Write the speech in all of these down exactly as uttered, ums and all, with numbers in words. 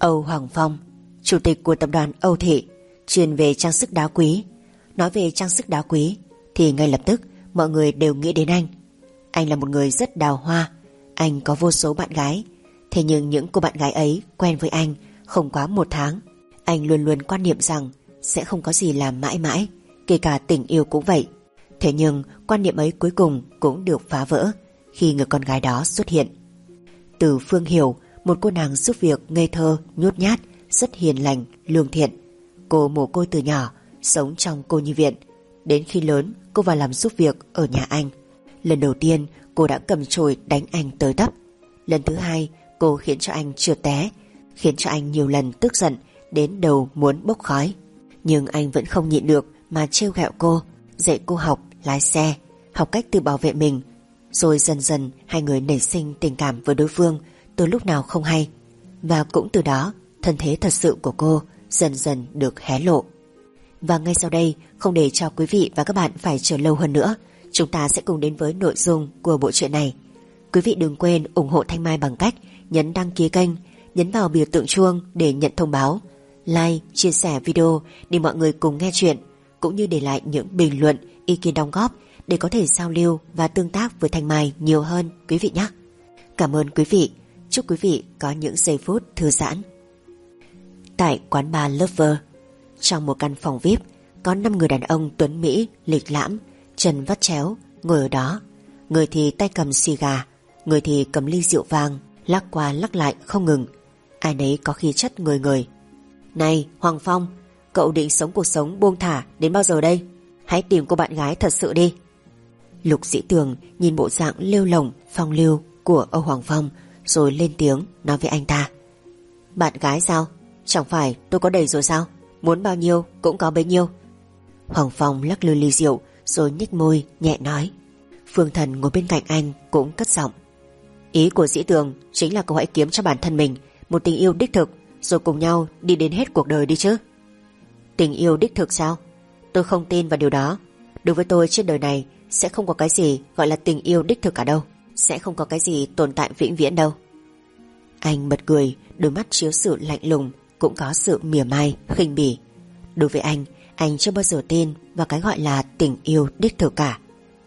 Âu Hoàng Phong, chủ tịch của tập đoàn Âu Thị, chuyên về trang sức đá quý. Nói về trang sức đá quý thì ngay lập tức mọi người đều nghĩ đến anh. Anh là một người rất đào hoa. Anh có vô số bạn gái. Thế nhưng những cô bạn gái ấy quen với anh không quá một tháng. Anh luôn luôn quan niệm rằng sẽ không có gì làm mãi mãi, kể cả tình yêu cũng vậy. Thế nhưng quan niệm ấy cuối cùng cũng được phá vỡ khi người con gái đó xuất hiện. Từ Phương Hiểu, một cô nàng giúp việc ngây thơ, nhút nhát, rất hiền lành, lương thiện. Cô mồ côi từ nhỏ, sống trong cô nhi viện. Đến khi lớn, cô vào làm giúp việc ở nhà anh. Lần đầu tiên, cô đã cầm chổi đánh anh tới tấp. Lần thứ hai, cô khiến cho anh trượt té, khiến cho anh nhiều lần tức giận đến đầu muốn bốc khói. Nhưng anh vẫn không nhịn được mà trêu ghẹo cô, dạy cô học lái xe, học cách tự bảo vệ mình. Rồi dần dần hai người nảy sinh tình cảm với đối phương từ lúc nào không hay. Và cũng từ đó, thân thế thật sự của cô dần dần được hé lộ. Và ngay sau đây, không để cho quý vị và các bạn phải chờ lâu hơn nữa, chúng ta sẽ cùng đến với nội dung của bộ truyện này. Quý vị đừng quên ủng hộ Thanh Mai bằng cách nhấn đăng ký kênh, nhấn vào biểu tượng chuông để nhận thông báo, like, chia sẻ video để mọi người cùng nghe chuyện, cũng như để lại những bình luận, ý kiến đóng góp để có thể giao lưu và tương tác với Thanh Mai nhiều hơn quý vị nhé. Cảm ơn quý vị. Chúc quý vị có những giây phút thư giãn. Tại quán bar Lover, trong một căn phòng vi ai pi, có năm người đàn ông tuấn Mỹ, lịch lãm, chân vắt chéo ngồi ở đó. Người thì tay cầm xì gà, người thì cầm ly rượu vang, lắc qua lắc lại không ngừng. Ai nấy có khí chất người người. Này Hoàng Phong, cậu định sống cuộc sống buông thả đến bao giờ đây? Hãy tìm cô bạn gái thật sự đi. Lục Dĩ Tường nhìn bộ dạng lêu lổng phong lưu của Âu Hoàng Phong, rồi lên tiếng nói với anh ta. Bạn gái sao? Chẳng phải tôi có đầy rồi sao? Muốn bao nhiêu cũng có bấy nhiêu. Hoàng Phong lắc lư ly rượu rồi nhếch môi nhẹ nói. Phương Thần ngồi bên cạnh anh cũng cất giọng. Ý của Dĩ Tường chính là cậu hãy kiếm cho bản thân mình một tình yêu đích thực, rồi cùng nhau đi đến hết cuộc đời đi chứ. Tình yêu đích thực sao? Tôi không tin vào điều đó. Đối với tôi trên đời này sẽ không có cái gì gọi là tình yêu đích thực cả đâu. Sẽ không có cái gì tồn tại vĩnh viễn đâu. Anh bật cười, đôi mắt chiếu sự lạnh lùng, cũng có sự mỉa mai, khinh bỉ. Đối với anh, anh chưa bao giờ tin vào cái gọi là tình yêu đích thực cả.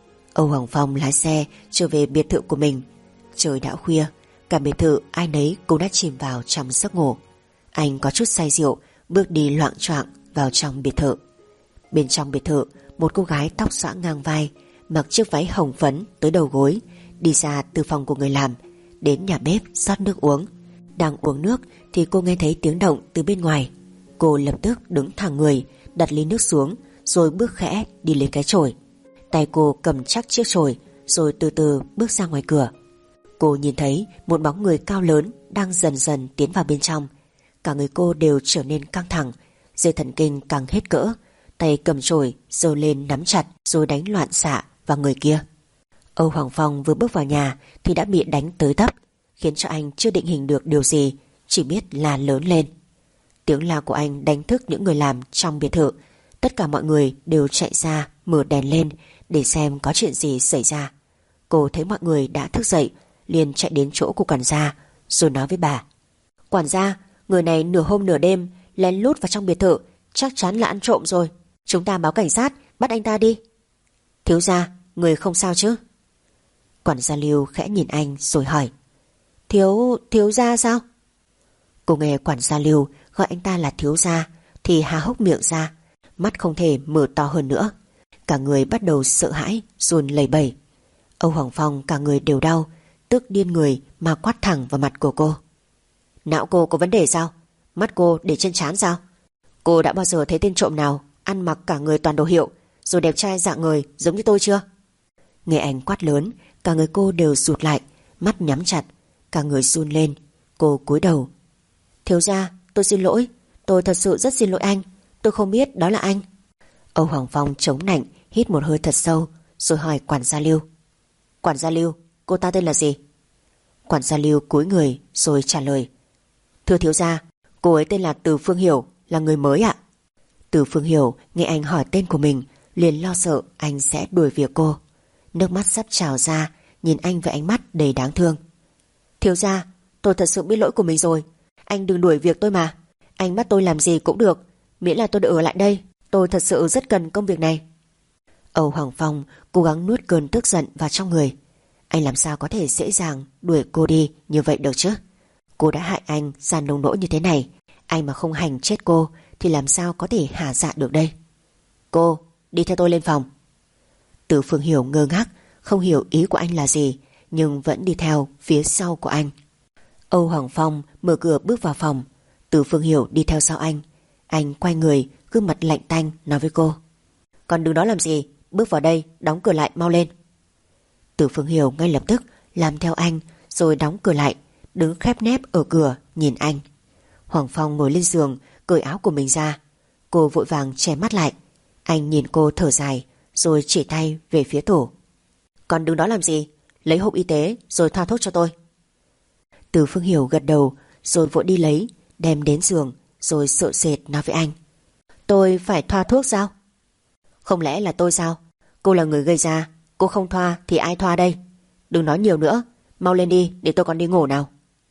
Âu Hoàng Phong lái xe trở về biệt thự của mình. Trời đã khuya, cả biệt thự ai nấy cũng đã chìm vào trong giấc ngủ. Anh có chút say rượu, bước đi loạng choạng vào trong biệt thự. Bên trong biệt thự, một cô gái tóc xõa ngang vai, mặc chiếc váy hồng phấn tới đầu gối, đi ra từ phòng của người làm, đến nhà bếp rót nước uống. Đang uống nước thì cô nghe thấy tiếng động từ bên ngoài. Cô lập tức đứng thẳng người, đặt ly nước xuống, rồi bước khẽ đi lấy cái chổi. Tay cô cầm chắc chiếc chổi, rồi từ từ bước ra ngoài cửa. Cô nhìn thấy một bóng người cao lớn đang dần dần tiến vào bên trong. Cả người cô đều trở nên căng thẳng, dây thần kinh càng hết cỡ, tay cầm chổi giơ lên nắm chặt rồi đánh loạn xạ vào người kia. Âu Hoàng Phong vừa bước vào nhà thì đã bị đánh tới tấp, khiến cho anh chưa định hình được điều gì, chỉ biết là lớn lên. Tiếng la của anh đánh thức những người làm trong biệt thự. Tất cả mọi người đều chạy ra mở đèn lên để xem có chuyện gì xảy ra. Cô thấy mọi người đã thức dậy, liền chạy đến chỗ của quản gia rồi nói với bà. Quản gia, người này nửa hôm nửa đêm lén lút vào trong biệt thự, chắc chắn là ăn trộm rồi. Chúng ta báo cảnh sát bắt anh ta đi. Thiếu gia, người không sao chứ? Quản gia Lưu khẽ nhìn anh rồi hỏi. Thiếu, thiếu gia sao? Cô nghe quản gia Lưu gọi anh ta là thiếu gia thì há hốc miệng ra, mắt không thể mở to hơn nữa. Cả người bắt đầu sợ hãi, run lẩy bẩy. Âu Hoàng Phong cả người đều đau, tức điên người mà quát thẳng vào mặt của cô. Não cô có vấn đề sao? Mắt cô để trên trán sao? Cô đã bao giờ thấy tên trộm nào ăn mặc cả người toàn đồ hiệu rồi đẹp trai dạng người giống như tôi chưa? Nghe anh quát lớn, cả người cô đều rụt lại, mắt nhắm chặt, cả người run lên. Cô cúi đầu. Thiếu gia, tôi xin lỗi, tôi thật sự rất xin lỗi anh, tôi không biết đó là anh. Âu Hoàng Phong chống nạnh, hít một hơi thật sâu, rồi hỏi quản gia Lưu. Quản gia Lưu, cô ta tên là gì? Quản gia Lưu cúi người rồi trả lời. Thưa thiếu gia, cô ấy tên là Từ Phương Hiểu, là người mới ạ. Từ Phương Hiểu nghe anh hỏi tên của mình, liền lo sợ anh sẽ đuổi việc cô. Nước mắt sắp trào ra, nhìn anh với ánh mắt đầy đáng thương. Thiếu gia, tôi thật sự biết lỗi của mình rồi. Anh đừng đuổi việc tôi mà. Anh bắt tôi làm gì cũng được, miễn là tôi được ở lại đây. Tôi thật sự rất cần công việc này. Âu Hoàng Phong cố gắng nuốt cơn tức giận vào trong người. Anh làm sao có thể dễ dàng đuổi cô đi như vậy được chứ? Cô đã hại anh ra nông nỗi như thế này, anh mà không hành chết cô thì làm sao có thể hả dạ được đây? Cô, đi theo tôi lên phòng. Từ Phương Hiểu ngơ ngác, không hiểu ý của anh là gì, nhưng vẫn đi theo phía sau của anh. Âu Hoàng Phong mở cửa bước vào phòng. Từ Phương Hiểu đi theo sau anh. Anh quay người, gương mặt lạnh tanh nói với cô: Còn đứng đó làm gì, bước vào đây, đóng cửa lại mau lên. Từ Phương Hiểu ngay lập tức làm theo anh, rồi đóng cửa lại, đứng khép nép ở cửa nhìn anh. Hoàng Phong ngồi lên giường, cởi áo của mình ra. Cô vội vàng che mắt lại. Anh nhìn cô thở dài, rồi chỉ tay về phía tủ. Còn đứng đó làm gì, lấy hộp y tế rồi thoa thuốc cho tôi. Từ Phương Hiểu gật đầu, rồi vội đi lấy, đem đến giường, rồi sợ sệt nói với anh: Tôi phải thoa thuốc sao? Không lẽ là tôi sao? Cô là người gây ra, cô không thoa thì ai thoa đây? Đừng nói nhiều nữa, mau lên đi để tôi còn đi ngủ nào.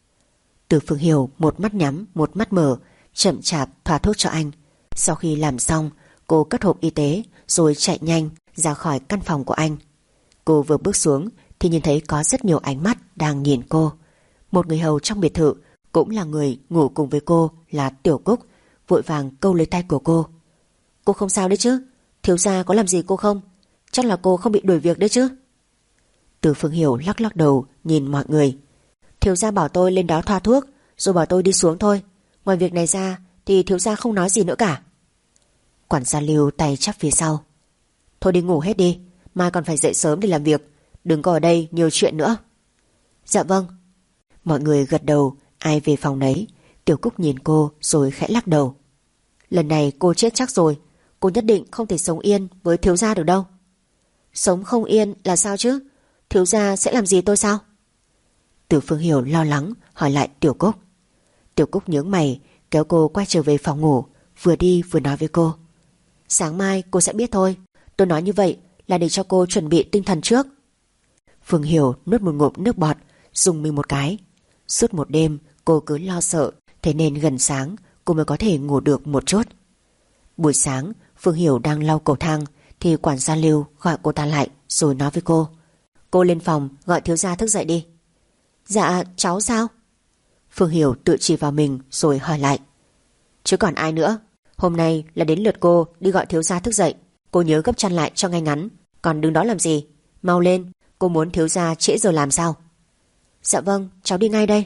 Từ Phương Hiểu một mắt nhắm một mắt mở, chậm chạp thoa thuốc cho anh. Sau khi làm xong, cô cất hộp y tế rồi chạy nhanh ra khỏi căn phòng của anh. Cô vừa bước xuống thì nhìn thấy có rất nhiều ánh mắt đang nhìn cô. Một người hầu trong biệt thự, cũng là người ngủ cùng với cô, là Tiểu Cúc, vội vàng câu lấy tay của cô. Cô không sao đấy chứ? Thiếu gia có làm gì cô không? Chắc là cô không bị đuổi việc đấy chứ? Từ Phương Hiểu lắc lắc đầu nhìn mọi người. Thiếu gia bảo tôi lên đó thoa thuốc, rồi bảo tôi đi xuống thôi. Ngoài việc này ra thì thiếu gia không nói gì nữa cả. Quản gia Lưu tay chắp phía sau. Thôi đi ngủ hết đi, mai còn phải dậy sớm để làm việc, đừng có ở đây nhiều chuyện nữa. Dạ vâng. Mọi người gật đầu, ai về phòng nấy. Tiểu Cúc nhìn cô rồi khẽ lắc đầu. Lần này cô chết chắc rồi, cô nhất định không thể sống yên với thiếu gia được đâu. Sống không yên là sao chứ? Thiếu gia sẽ làm gì tôi sao? Từ Phương Hiểu lo lắng hỏi lại Tiểu Cúc. Tiểu Cúc nhướng mày, kéo cô quay trở về phòng ngủ, vừa đi vừa nói với cô. Sáng mai cô sẽ biết thôi, tôi nói như vậy là để cho cô chuẩn bị tinh thần trước. Phương Hiểu nuốt một ngụm nước bọt, rùng mình một cái. Suốt một đêm cô cứ lo sợ, thế nên gần sáng cô mới có thể ngủ được một chút. Buổi sáng Phương Hiểu đang lau cầu thang thì quản gia Lưu gọi cô ta lại rồi nói với cô. Cô lên phòng gọi thiếu gia thức dậy đi. Dạ cháu sao? Phương Hiểu tự chỉ vào mình rồi hỏi lại. Chứ còn ai nữa, hôm nay là đến lượt cô đi gọi thiếu gia thức dậy. Cô nhớ gấp chăn lại cho ngay ngắn, còn đứng đó làm gì? Mau lên, cô muốn thiếu gia trễ giờ làm sao? Dạ vâng, cháu đi ngay đây.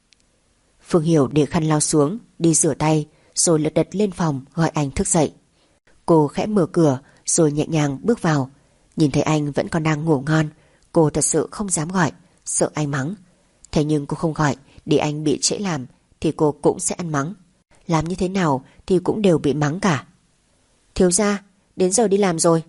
Phương Hiểu để khăn lau xuống, đi rửa tay, rồi lật đật lên phòng gọi anh thức dậy. Cô khẽ mở cửa rồi nhẹ nhàng bước vào. Nhìn thấy anh vẫn còn đang ngủ ngon, cô thật sự không dám gọi, sợ anh mắng. Thế nhưng cô không gọi để anh bị trễ làm thì cô cũng sẽ ăn mắng. Làm như thế nào thì cũng đều bị mắng cả. Thiếu gia, đến giờ đi làm rồi.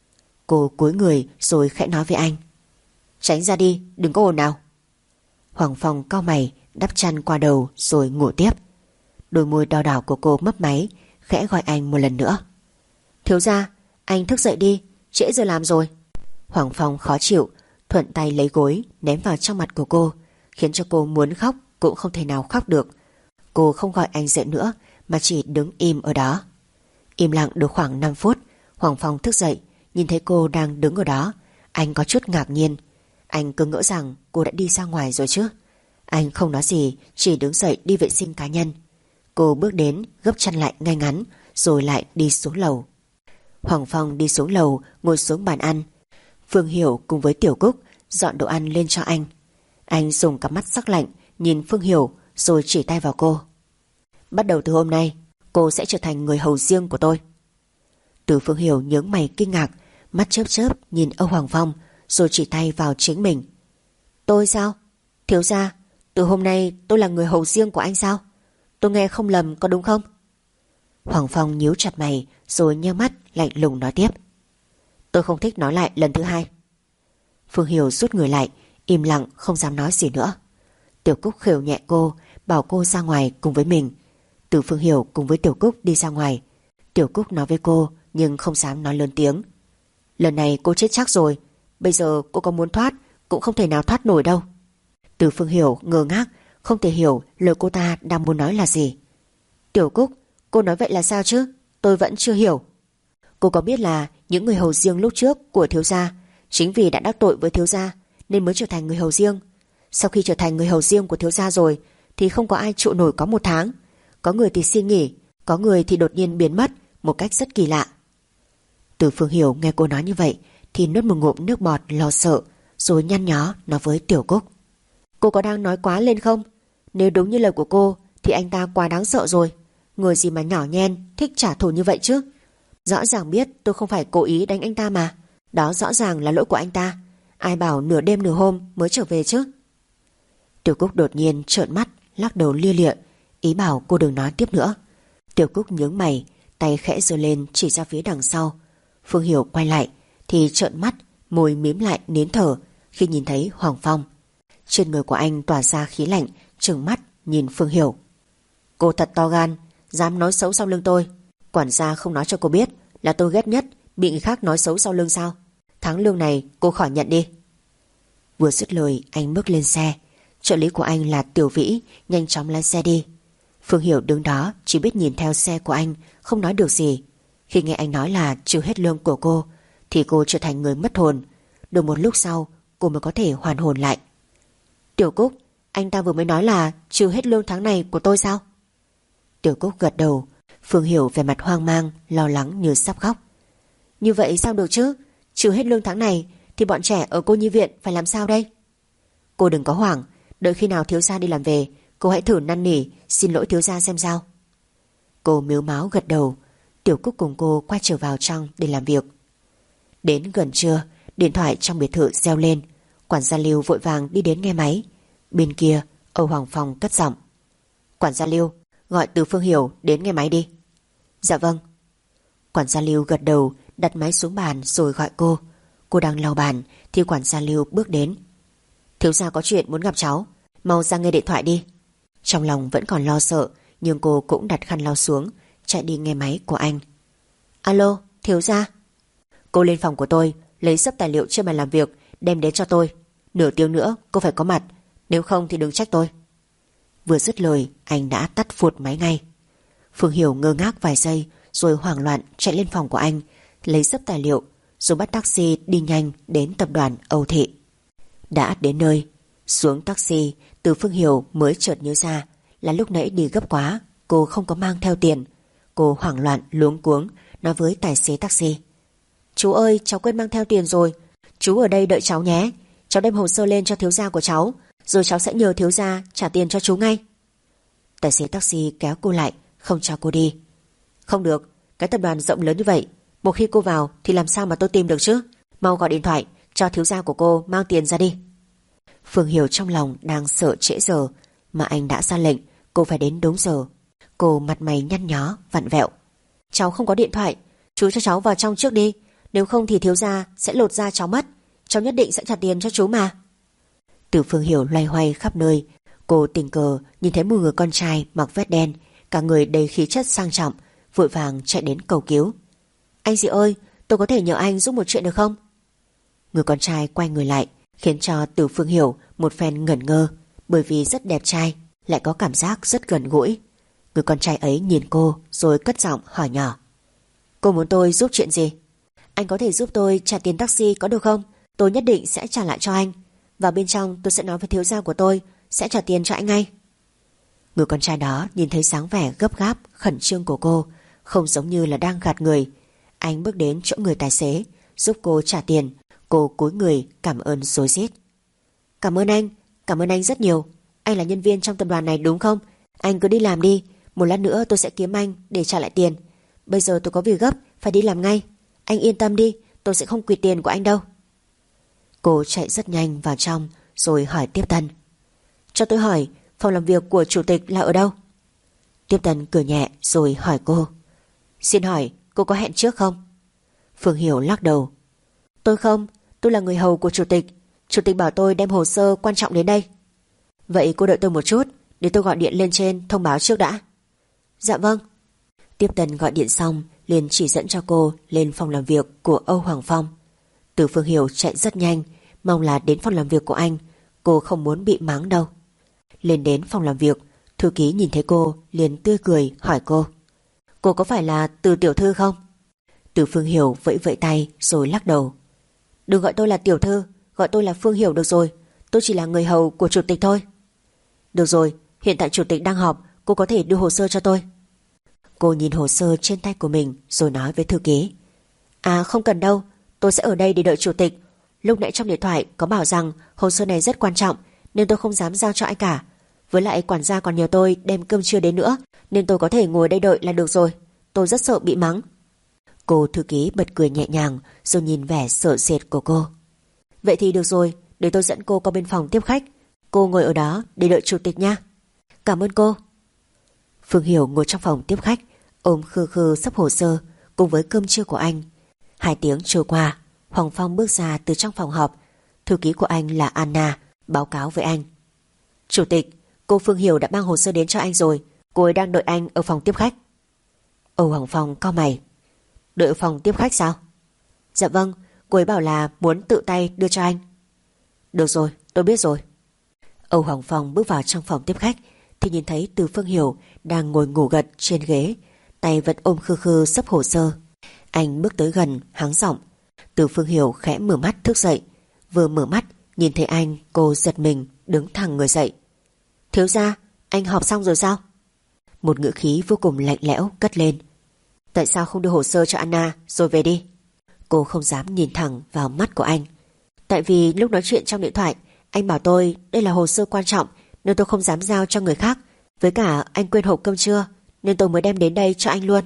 Cô cúi người rồi khẽ nói với anh. Tránh ra đi, đừng có ồn nào. Hoàng Phong cau mày, đắp chăn qua đầu rồi ngủ tiếp. Đôi môi đỏ đỏ của cô mấp máy, khẽ gọi anh một lần nữa. Thiếu gia, anh thức dậy đi, trễ giờ làm rồi. Hoàng Phong khó chịu, thuận tay lấy gối ném vào trong mặt của cô, khiến cho cô muốn khóc cũng không thể nào khóc được. Cô không gọi anh dậy nữa mà chỉ đứng im ở đó. Im lặng được khoảng năm phút, Hoàng Phong thức dậy, nhìn thấy cô đang đứng ở đó. Anh có chút ngạc nhiên. Anh cứ ngỡ rằng cô đã đi ra ngoài rồi chứ. Anh không nói gì, chỉ đứng dậy đi vệ sinh cá nhân. Cô bước đến gấp chăn lại ngay ngắn, rồi lại đi xuống lầu. Hoàng Phong đi xuống lầu, ngồi xuống bàn ăn. Phương Hiểu cùng với Tiểu Cúc dọn đồ ăn lên cho anh. Anh dùng cặp mắt sắc lạnh nhìn Phương Hiểu rồi chỉ tay vào cô. Bắt đầu từ hôm nay, cô sẽ trở thành người hầu riêng của tôi. Từ Phương Hiểu nhướng mày kinh ngạc, mắt chớp chớp nhìn Âu Hoàng Phong rồi chỉ tay vào chính mình. Tôi sao? Thiếu gia, từ hôm nay tôi là người hầu riêng của anh sao? Tôi nghe không lầm có đúng không? Hoàng Phong nhíu chặt mày rồi nheo mắt lạnh lùng nói tiếp. Tôi không thích nói lại lần thứ hai. Phương Hiểu rút người lại, im lặng không dám nói gì nữa. Tiểu Cúc khều nhẹ cô, bảo cô ra ngoài cùng với mình. Từ Phương Hiểu cùng với Tiểu Cúc đi ra ngoài. Tiểu Cúc nói với cô nhưng không dám nói lớn tiếng. Lần này cô chết chắc rồi, bây giờ cô có muốn thoát cũng không thể nào thoát nổi đâu. Từ Phương Hiểu ngơ ngác, không thể hiểu lời cô ta đang muốn nói là gì. Tiểu Cúc, cô nói vậy là sao chứ? Tôi vẫn chưa hiểu. Cô có biết là những người hầu riêng lúc trước của thiếu gia chính vì đã đắc tội với thiếu gia nên mới trở thành người hầu riêng. Sau khi trở thành người hầu riêng của thiếu gia rồi thì không có ai trụ nổi có một tháng. Có người thì xin nghỉ, có người thì đột nhiên biến mất một cách rất kỳ lạ. Từ Phương Hiểu nghe cô nói như vậy thì nuốt một ngụm nước bọt lo sợ, rồi nhăn nhó nói với Tiểu Cúc: Cô có đang nói quá lên không? Nếu đúng như lời của cô thì anh ta quá đáng sợ rồi. Người gì mà nhỏ nhen thích trả thù như vậy chứ? Rõ ràng biết tôi không phải cố ý đánh anh ta mà. Đó rõ ràng là lỗi của anh ta. Ai bảo nửa đêm nửa hôm mới trở về chứ? Tiểu Cúc đột nhiên trợn mắt, lắc đầu lia lịa, ý bảo cô đừng nói tiếp nữa. Tiểu Cúc nhướng mày, tay khẽ giơ lên chỉ ra phía đằng sau. Phương Hiểu quay lại thì trợn mắt, môi mím lại nín thở khi nhìn thấy Hoàng Phong. Trên người của anh tỏa ra khí lạnh, trừng mắt nhìn Phương Hiểu. Cô thật to gan, dám nói xấu sau lưng tôi. Quản gia không nói cho cô biết là tôi ghét nhất bị người khác nói xấu sau lưng sao? Tháng lương này cô khỏi nhận đi. Vừa dứt lời anh bước lên xe. Trợ lý của anh là Tiểu Vĩ nhanh chóng lái xe đi. Phương Hiểu đứng đó chỉ biết nhìn theo xe của anh, không nói được gì. Khi nghe anh nói là trừ hết lương của cô thì cô trở thành người mất hồn. Được một lúc sau cô mới có thể hoàn hồn lại. Tiểu Cúc, anh ta vừa mới nói là trừ hết lương tháng này của tôi sao? Tiểu Cúc gật đầu. Phương Hiểu vẻ mặt hoang mang, lo lắng như sắp khóc. Như vậy sao được chứ? Trừ hết lương tháng này thì bọn trẻ ở cô nhi viện phải làm sao đây? Cô đừng có hoảng, đợi khi nào thiếu gia đi làm về cô hãy thử năn nỉ xin lỗi thiếu gia xem sao. Cô mếu máo gật đầu. Tiểu Cúc cùng cô quay trở vào trong để làm việc. Đến gần trưa, điện thoại trong biệt thự reo lên. Quản gia Lưu vội vàng đi đến nghe máy. Bên kia Âu Hoàng Phong cất giọng: Quản gia Lưu, gọi Từ Phương Hiểu đến nghe máy đi. Dạ vâng. Quản gia Lưu gật đầu, đặt máy xuống bàn rồi gọi cô. Cô đang lau bàn thì quản gia Lưu bước đến. Thiếu gia có chuyện muốn gặp cháu, mau ra nghe điện thoại đi. Trong lòng vẫn còn lo sợ, nhưng cô cũng đặt khăn lau xuống, chạy đi nghe máy của anh. Alo, thiếu gia. Cô lên phòng của tôi, lấy sấp tài liệu trên bàn làm việc, đem đến cho tôi. Nửa tiếng nữa cô phải có mặt, nếu không thì đừng trách tôi. Vừa dứt lời, anh đã tắt phụt máy ngay. Phương Hiểu ngơ ngác vài giây, rồi hoảng loạn chạy lên phòng của anh, lấy sấp tài liệu, rồi bắt taxi đi nhanh đến tập đoàn Âu Thị. Đã đến nơi, xuống taxi, Từ Phương Hiểu mới chợt nhớ ra là lúc nãy đi gấp quá, cô không có mang theo tiền. Cô hoảng loạn luống cuống nói với tài xế taxi: Chú ơi, cháu quên mang theo tiền rồi. Chú ở đây đợi cháu nhé. Cháu đem hồ sơ lên cho thiếu gia của cháu, rồi cháu sẽ nhờ thiếu gia trả tiền cho chú ngay. Tài xế taxi kéo cô lại, không cho cô đi. Không được, cái tập đoàn rộng lớn như vậy, một khi cô vào thì làm sao mà tôi tìm được chứ? Mau gọi điện thoại cho thiếu gia của cô mang tiền ra đi. Phương Hiểu trong lòng đang sợ trễ giờ, mà anh đã ra lệnh cô phải đến đúng giờ. Cô mặt mày nhăn nhó vặn vẹo: Cháu không có điện thoại, chú cho cháu vào trong trước đi, nếu không thì thiếu gia sẽ lột da cháu mất. Cháu nhất định sẽ trả tiền cho chú mà. Từ Phương Hiểu loay hoay khắp nơi. Cô tình cờ nhìn thấy một người con trai mặc vest đen, cả người đầy khí chất sang trọng, vội vàng chạy đến cầu cứu: Anh gì ơi, tôi có thể nhờ anh giúp một chuyện được không? Người con trai quay người lại, khiến cho Từ Phương Hiểu một phen ngẩn ngơ, bởi vì rất đẹp trai, lại có cảm giác rất gần gũi. Người con trai ấy nhìn cô rồi cất giọng hỏi nhỏ: Cô muốn tôi giúp chuyện gì? Anh có thể giúp tôi trả tiền taxi có được không? Tôi nhất định sẽ trả lại cho anh. Vào bên trong tôi sẽ nói với thiếu gia của tôi sẽ trả tiền cho anh ngay. Người con trai đó nhìn thấy dáng vẻ gấp gáp, khẩn trương của cô, không giống như là đang gạt người. Anh bước đến chỗ người tài xế, giúp cô trả tiền. Cô cúi người cảm ơn rối rít: Cảm ơn anh, cảm ơn anh rất nhiều. Anh là nhân viên trong tập đoàn này đúng không? Anh cứ đi làm đi, một lát nữa tôi sẽ kiếm anh để trả lại tiền. Bây giờ tôi có việc gấp, phải đi làm ngay. Anh yên tâm đi, tôi sẽ không quỵt tiền của anh đâu. Cô chạy rất nhanh vào trong rồi hỏi tiếp tân: Cho tôi hỏi, phòng làm việc của chủ tịch là ở đâu? Tiếp tân cười nhẹ rồi hỏi cô: Xin hỏi, cô có hẹn trước không? Phương Hiểu lắc đầu: Tôi không, tôi là người hầu của chủ tịch. Chủ tịch bảo tôi đem hồ sơ quan trọng đến đây. Vậy cô đợi tôi một chút, để tôi gọi điện lên trên thông báo trước đã. Dạ vâng. Tiếp tân gọi điện xong liền chỉ dẫn cho cô lên phòng làm việc của Âu Hoàng Phong. Từ Phương Hiểu chạy rất nhanh, mong là đến phòng làm việc của anh. Cô không muốn bị mắng đâu. lên đến phòng làm việc. Thư ký nhìn thấy cô liền tươi cười hỏi cô: Cô có phải là Từ tiểu thư không? Từ Phương Hiểu vẫy vẫy tay rồi lắc đầu: Đừng gọi tôi là tiểu thư, gọi tôi là Phương Hiểu được rồi. Tôi chỉ là người hầu của chủ tịch thôi. Được rồi, hiện tại chủ tịch đang họp, cô có thể đưa hồ sơ cho tôi. Cô nhìn hồ sơ trên tay của mình rồi nói với thư ký: À không cần đâu, tôi sẽ ở đây để đợi chủ tịch. Lúc nãy trong điện thoại có bảo rằng hồ sơ này rất quan trọng nên tôi không dám giao cho ai cả. Với lại quản gia còn nhờ tôi đem cơm trưa đến nữa, nên tôi có thể ngồi đây đợi là được rồi. Tôi rất sợ bị mắng. Cô thư ký bật cười nhẹ nhàng rồi nhìn vẻ sợ sệt của cô. Vậy thì được rồi, để tôi dẫn cô qua bên phòng tiếp khách. Cô ngồi ở đó để đợi chủ tịch nha. Cảm ơn cô. Phương Hiểu ngồi trong phòng tiếp khách, ôm khư khư sắp hồ sơ cùng với cơm trưa của anh. Hai tiếng trôi qua, Hoàng Phong bước ra từ trong phòng họp. Thư ký của anh là Anna báo cáo với anh: Chủ tịch, cô Phương Hiểu đã mang hồ sơ đến cho anh rồi. Cô ấy đang đợi anh ở phòng tiếp khách. Âu Hoàng Phong cau mày: Đợi ở phòng tiếp khách sao? Dạ vâng, cô ấy bảo là muốn tự tay đưa cho anh. Được rồi, tôi biết rồi. Âu Hoàng Phong bước vào trong phòng tiếp khách thì nhìn thấy Từ Phương Hiểu đang ngồi ngủ gật trên ghế, tay vẫn ôm khư khư sấp hồ sơ. Anh bước tới gần hắng giọng. Từ Phương Hiểu khẽ mở mắt thức dậy. Vừa mở mắt nhìn thấy anh, cô giật mình đứng thẳng người dậy. Thiếu gia, anh họp xong rồi sao? Một ngữ khí vô cùng lạnh lẽo cất lên. Tại sao không đưa hồ sơ cho Anna rồi về đi? Cô không dám nhìn thẳng vào mắt của anh. Tại vì lúc nói chuyện trong điện thoại anh bảo tôi đây là hồ sơ quan trọng nên tôi không dám giao cho người khác. Với cả anh quên hộp cơm trưa nên tôi mới đem đến đây cho anh luôn.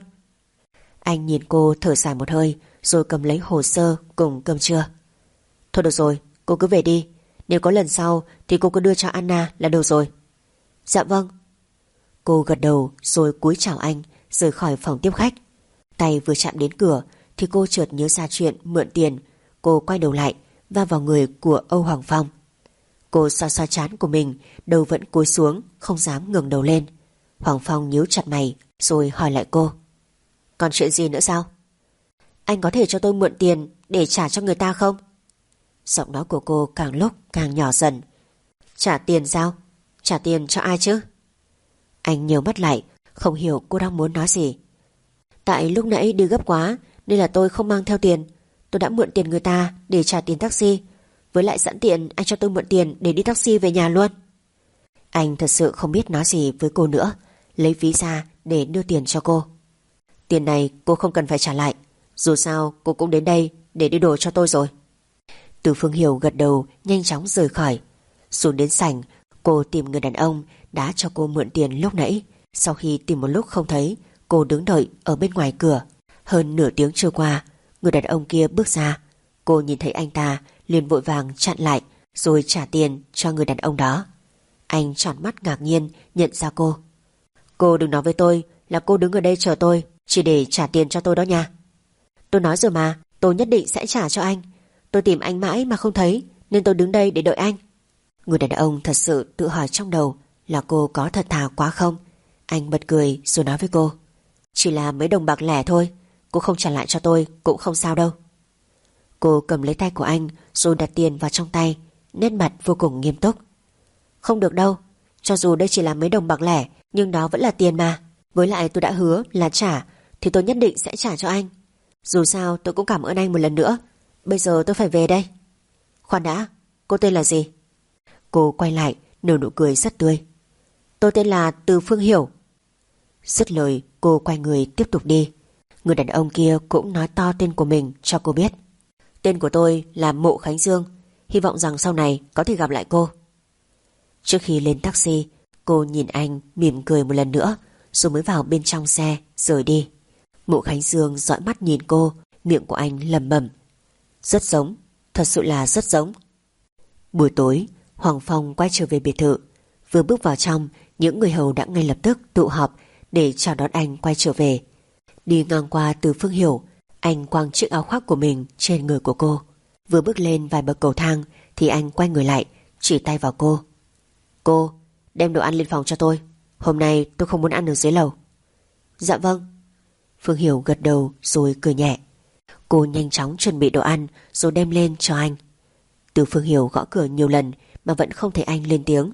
Anh nhìn cô thở dài một hơi rồi cầm lấy hồ sơ cùng cơm trưa. Thôi được rồi, cô cứ về đi. Nếu có lần sau thì cô cứ đưa cho Anna là được rồi. Dạ vâng. Cô gật đầu rồi cúi chào anh, rời khỏi phòng tiếp khách. Tay vừa chạm đến cửa thì cô chợt nhớ ra chuyện mượn tiền. Cô quay đầu lại va vào người của Âu Hoàng Phong. Cô xoa xoa trán của mình, đầu vẫn cúi xuống, không dám ngẩng đầu lên. Hoàng Phong nhíu chặt mày rồi hỏi lại cô: Còn chuyện gì nữa sao? Anh có thể cho tôi mượn tiền để trả cho người ta không? Giọng nói của cô càng lúc càng nhỏ dần. Trả tiền sao? Trả tiền cho ai chứ? Anh nhíu mắt lại, không hiểu cô đang muốn nói gì. Tại lúc nãy đi gấp quá nên là tôi không mang theo tiền. Tôi đã mượn tiền người ta để trả tiền taxi. Với lại sẵn tiện anh cho tôi mượn tiền để đi taxi về nhà luôn. Anh thật sự không biết nói gì với cô nữa, lấy ví ra để đưa tiền cho cô. Tiền này cô không cần phải trả lại, dù sao cô cũng đến đây để đi đồ cho tôi rồi. Từ Phương Hiểu gật đầu nhanh chóng rời khỏi. Xuống đến sảnh, cô tìm người đàn ông đã cho cô mượn tiền lúc nãy. Sau khi tìm một lúc không thấy, cô đứng đợi ở bên ngoài cửa. Hơn nửa tiếng trôi qua, người đàn ông kia bước ra. Cô nhìn thấy anh ta liền vội vàng chặn lại rồi trả tiền cho người đàn ông đó. Anh tròn mắt ngạc nhiên nhận ra cô. Cô đừng nói với tôi là cô đứng ở đây chờ tôi chỉ để trả tiền cho tôi đó nha. Tôi nói rồi mà, tôi nhất định sẽ trả cho anh. Tôi tìm anh mãi mà không thấy nên tôi đứng đây để đợi anh. Người đàn ông thật sự tự hỏi trong đầu là cô có thật thà quá không. Anh bật cười rồi nói với cô: Chỉ là mấy đồng bạc lẻ thôi, cô không trả lại cho tôi cũng không sao đâu. Cô cầm lấy tay của anh rồi đặt tiền vào trong tay, nét mặt vô cùng nghiêm túc. Không được đâu, cho dù đây chỉ là mấy đồng bạc lẻ nhưng đó vẫn là tiền mà. Với lại tôi đã hứa là trả thì tôi nhất định sẽ trả cho anh. Dù sao tôi cũng cảm ơn anh một lần nữa. Bây giờ tôi phải về đây. Khoan đã, cô tên là gì? Cô quay lại nở nụ cười rất tươi. Tôi tên là Từ Phương Hiểu. Dứt lời cô quay người tiếp tục đi. Người đàn ông kia cũng nói to tên của mình cho cô biết. Tên của tôi là Mộ Khánh Dương. Hy vọng rằng sau này có thể gặp lại cô. Trước khi lên taxi, cô nhìn anh mỉm cười một lần nữa rồi mới vào bên trong xe rời đi. Mộ Khánh Dương dõi mắt nhìn cô, miệng của anh lẩm bẩm: Rất giống, thật sự là rất giống. Buổi tối, Hoàng Phong quay trở về biệt thự. Vừa bước vào trong, những người hầu đã ngay lập tức tụ họp để chào đón anh quay trở về. Đi ngang qua Từ Phương Hiểu, anh quăng chiếc áo khoác của mình trên người của cô. Vừa bước lên vài bậc cầu thang thì anh quay người lại, chỉ tay vào cô. Cô, đem đồ ăn lên phòng cho tôi. Hôm nay tôi không muốn ăn ở dưới lầu. Dạ vâng. Phương Hiểu gật đầu rồi cười nhẹ. Cô nhanh chóng chuẩn bị đồ ăn rồi đem lên cho anh. Từ Phương Hiểu gõ cửa nhiều lần mà vẫn không thấy anh lên tiếng.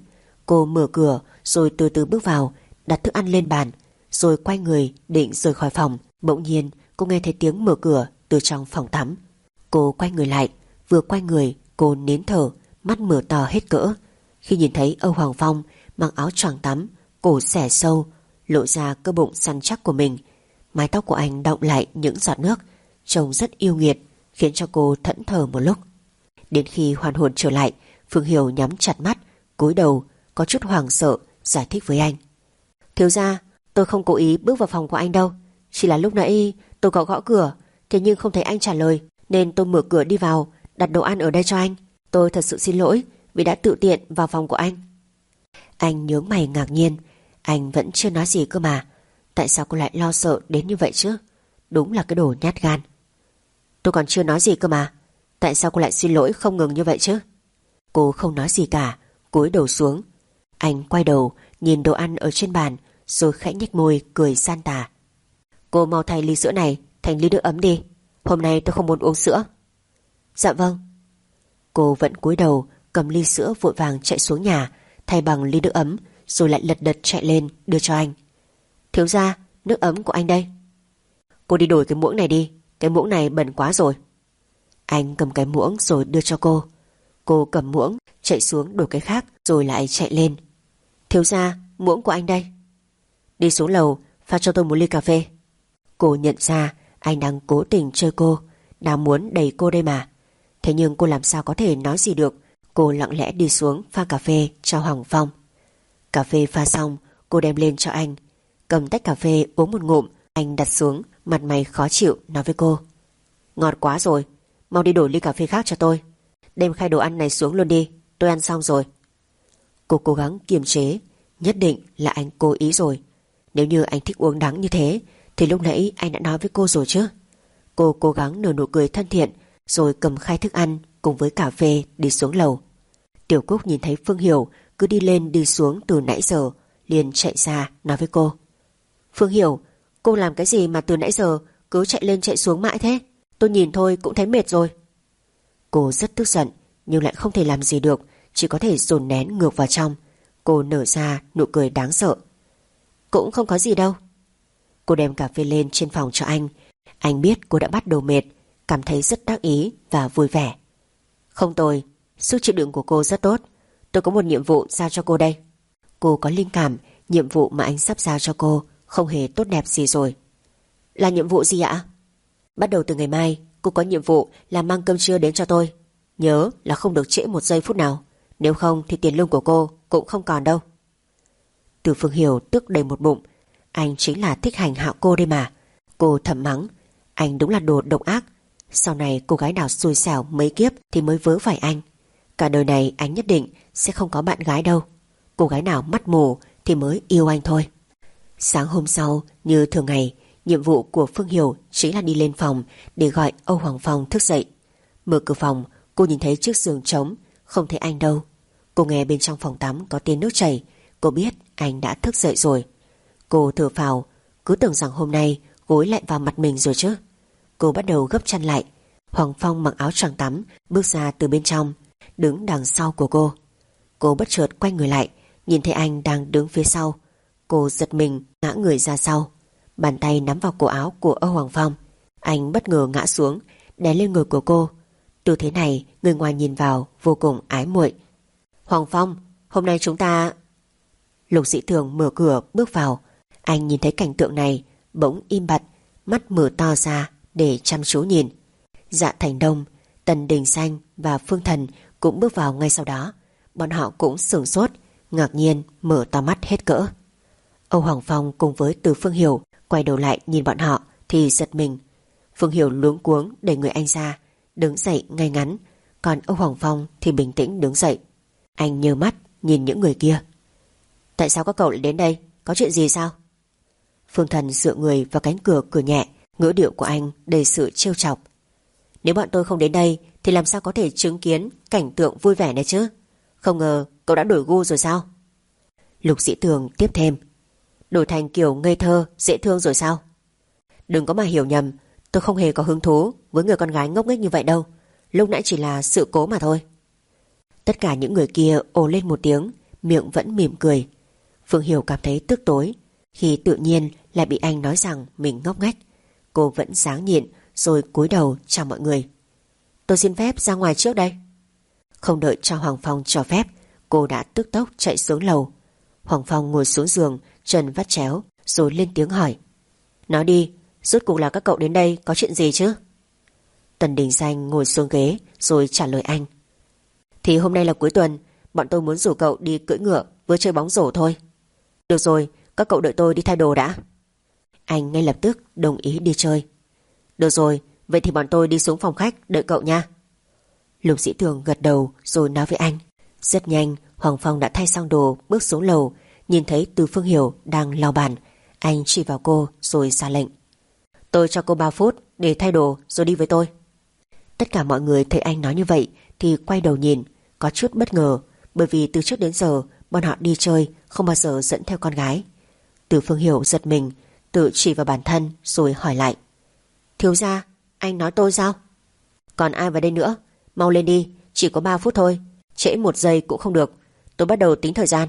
Cô mở cửa rồi từ từ bước vào, đặt thức ăn lên bàn, rồi quay người định rời khỏi phòng. Bỗng nhiên cô nghe thấy tiếng mở cửa từ trong phòng tắm. Cô quay người lại, vừa quay người cô nín thở, mắt mở to hết cỡ khi nhìn thấy Âu Hoàng Phong mặc áo choàng tắm, cổ xẻ sâu, lộ ra cơ bụng săn chắc của mình. Mái tóc của anh đọng lại những giọt nước, trông rất yêu nghiệt, khiến cho cô thẫn thờ một lúc. Đến khi hoàn hồn trở lại, Phương Hiểu nhắm chặt mắt, cúi đầu, có chút hoảng sợ giải thích với anh. Thiếu gia, tôi không cố ý bước vào phòng của anh đâu, chỉ là lúc nãy tôi có gõ cửa, thế nhưng không thấy anh trả lời, nên tôi mở cửa đi vào, đặt đồ ăn ở đây cho anh. Tôi thật sự xin lỗi vì đã tự tiện vào phòng của anh. Anh nhướng mày ngạc nhiên. Anh vẫn chưa nói gì cơ mà. Tại sao cô lại lo sợ đến như vậy chứ? Đúng là cái đồ nhát gan. Tôi còn chưa nói gì cơ mà. Tại sao cô lại xin lỗi không ngừng như vậy chứ? Cô không nói gì cả, cúi đầu xuống. Anh quay đầu nhìn đồ ăn ở trên bàn, rồi khẽ nhếch môi cười san tà. Cô mau thay ly sữa này thành ly nước ấm đi. Hôm nay tôi không muốn uống sữa. Dạ vâng. Cô vẫn cúi đầu cầm ly sữa vội vàng chạy xuống nhà, thay bằng ly nước ấm, rồi lại lật đật chạy lên đưa cho anh. Thiếu gia, nước ấm của anh đây. Cô đi đổi cái muỗng này đi, cái muỗng này bẩn quá rồi. Anh cầm cái muỗng rồi đưa cho cô. Cô cầm muỗng chạy xuống đổi cái khác, rồi lại chạy lên. Thiếu gia, muỗng của anh đây. Đi xuống lầu pha cho tôi một ly cà phê. Cô nhận ra anh đang cố tình chơi cô, đang muốn đẩy cô đây mà. Thế nhưng cô làm sao có thể nói gì được. Cô lặng lẽ đi xuống pha cà phê cho Hoàng Phong. Cà phê pha xong, cô đem lên cho anh. Cầm tách cà phê uống một ngụm. Anh đặt xuống, mặt mày khó chịu nói với cô. Ngọt quá rồi, mau đi đổi ly cà phê khác cho tôi. Đem khay đồ ăn này xuống luôn đi, tôi ăn xong rồi. Cô cố gắng kiềm chế. Nhất định là anh cố ý rồi. Nếu như anh thích uống đắng như thế thì lúc nãy anh đã nói với cô rồi chứ. Cô cố gắng nở nụ cười thân thiện, rồi cầm khay thức ăn cùng với cà phê đi xuống lầu. Tiểu Cúc nhìn thấy Phương Hiểu cứ đi lên đi xuống từ nãy giờ, liền chạy ra nói với cô. Phương Hiểu, cô làm cái gì mà từ nãy giờ cứ chạy lên chạy xuống mãi thế? Tôi nhìn thôi cũng thấy mệt rồi. Cô rất tức giận nhưng lại không thể làm gì được, chỉ có thể dồn nén ngược vào trong. Cô nở ra nụ cười đáng sợ. Cũng không có gì đâu. Cô đem cà phê lên trên phòng cho anh. Anh biết cô đã bắt đầu mệt, cảm thấy rất đắc ý và vui vẻ. Không tồi, sức chịu đựng của cô rất tốt. Tôi có một nhiệm vụ giao cho cô đây. Cô có linh cảm nhiệm vụ mà anh sắp giao cho cô không hề tốt đẹp gì rồi. Là nhiệm vụ gì ạ? Bắt đầu từ ngày mai, cô có nhiệm vụ là mang cơm trưa đến cho tôi. Nhớ là không được trễ một giây phút nào. Nếu không thì tiền lương của cô cũng không còn đâu. Từ Phương Hiểu tức đầy một bụng. Anh chính là thích hành hạ cô đây mà. Cô thầm mắng. Anh đúng là đồ độc ác. Sau này cô gái nào xui xẻo mấy kiếp thì mới vớ phải anh. Cả đời này anh nhất định sẽ không có bạn gái đâu. Cô gái nào mắt mù thì mới yêu anh thôi. Sáng hôm sau, như thường ngày, nhiệm vụ của Phương Hiểu chính là đi lên phòng để gọi Âu Hoàng Phong thức dậy. Mở cửa phòng, cô nhìn thấy chiếc giường trống, không thấy anh đâu. Cô nghe bên trong phòng tắm có tiếng nước chảy. Cô biết anh đã thức dậy rồi. Cô thở phào, cứ tưởng rằng hôm nay gối lại vào mặt mình rồi chứ. Cô bắt đầu gấp chăn lại. Hoàng Phong mặc áo choàng tắm bước ra từ bên trong, đứng đằng sau của cô. Cô bất chợt quay người lại, nhìn thấy anh đang đứng phía sau. Cô giật mình ngã người ra sau, bàn tay nắm vào cổ áo của Âu Hoàng Phong. Anh bất ngờ ngã xuống, đè lên người của cô. Tư thế này người ngoài nhìn vào vô cùng ái muội. Hoàng Phong, hôm nay chúng ta... Lục Dĩ Thường mở cửa bước vào. Anh nhìn thấy cảnh tượng này bỗng im bặt, mắt mở to ra để chăm chú nhìn. Dạ Thành Đông, Tần Đình Xanh và Phương Thần cũng bước vào ngay sau đó. Bọn họ cũng sửng sốt, ngạc nhiên mở to mắt hết cỡ. Âu Hoàng Phong cùng với Từ Phương Hiểu quay đầu lại nhìn bọn họ thì giật mình. Phương Hiểu luống cuống đẩy người anh ra, đứng dậy ngay ngắn. Còn Âu Hoàng Phong thì bình tĩnh đứng dậy. Anh nhớ mắt nhìn những người kia. Tại sao các cậu lại đến đây? Có chuyện gì sao? Phương Thần dựa người vào cánh cửa cười nhẹ, ngữ điệu của anh đầy sự trêu chọc. Nếu bọn tôi không đến đây thì làm sao có thể chứng kiến cảnh tượng vui vẻ này chứ? Không ngờ cậu đã đổi gu rồi sao? Lục Dĩ Tường tiếp thêm. Đổi thành kiểu ngây thơ, dễ thương rồi sao? Đừng có mà hiểu nhầm, tôi không hề có hứng thú với người con gái ngốc nghếch như vậy đâu. Lúc nãy chỉ là sự cố mà thôi. Tất cả những người kia ồ lên một tiếng, miệng vẫn mỉm cười. Phương Hiểu cảm thấy tức tối khi tự nhiên lại bị anh nói rằng mình ngốc nghếch. Cô vẫn dáng nhịn rồi cúi đầu chào mọi người. Tôi xin phép ra ngoài trước đây. Không đợi cho Hoàng Phong cho phép, cô đã tức tốc chạy xuống lầu. Hoàng Phong ngồi xuống giường, chân vắt chéo rồi lên tiếng hỏi. Nói đi, rốt cuộc là các cậu đến đây có chuyện gì chứ? Tần Đình Danh ngồi xuống ghế rồi trả lời anh. Thì hôm nay là cuối tuần, bọn tôi muốn rủ cậu đi cưỡi ngựa với chơi bóng rổ thôi. Được rồi, các cậu đợi tôi đi thay đồ đã. Anh ngay lập tức đồng ý đi chơi. Được rồi, vậy thì bọn tôi đi xuống phòng khách đợi cậu nha. Lục Dĩ Tường gật đầu rồi nói với anh. Rất nhanh, Hoàng Phong đã thay xong đồ bước xuống lầu. Nhìn thấy Từ Phương Hiểu đang lau bàn, anh chỉ vào cô rồi ra lệnh. Tôi cho cô ba phút để thay đồ rồi đi với tôi. Tất cả mọi người thấy anh nói như vậy thì quay đầu nhìn, có chút bất ngờ, bởi vì từ trước đến giờ bọn họ đi chơi không bao giờ dẫn theo con gái. Từ Phương Hiểu giật mình, tự chỉ vào bản thân rồi hỏi lại. Thiếu gia, anh nói tôi sao? Còn ai vào đây nữa? Mau lên đi, chỉ có ba phút thôi, trễ một giây cũng không được. Tôi bắt đầu tính thời gian.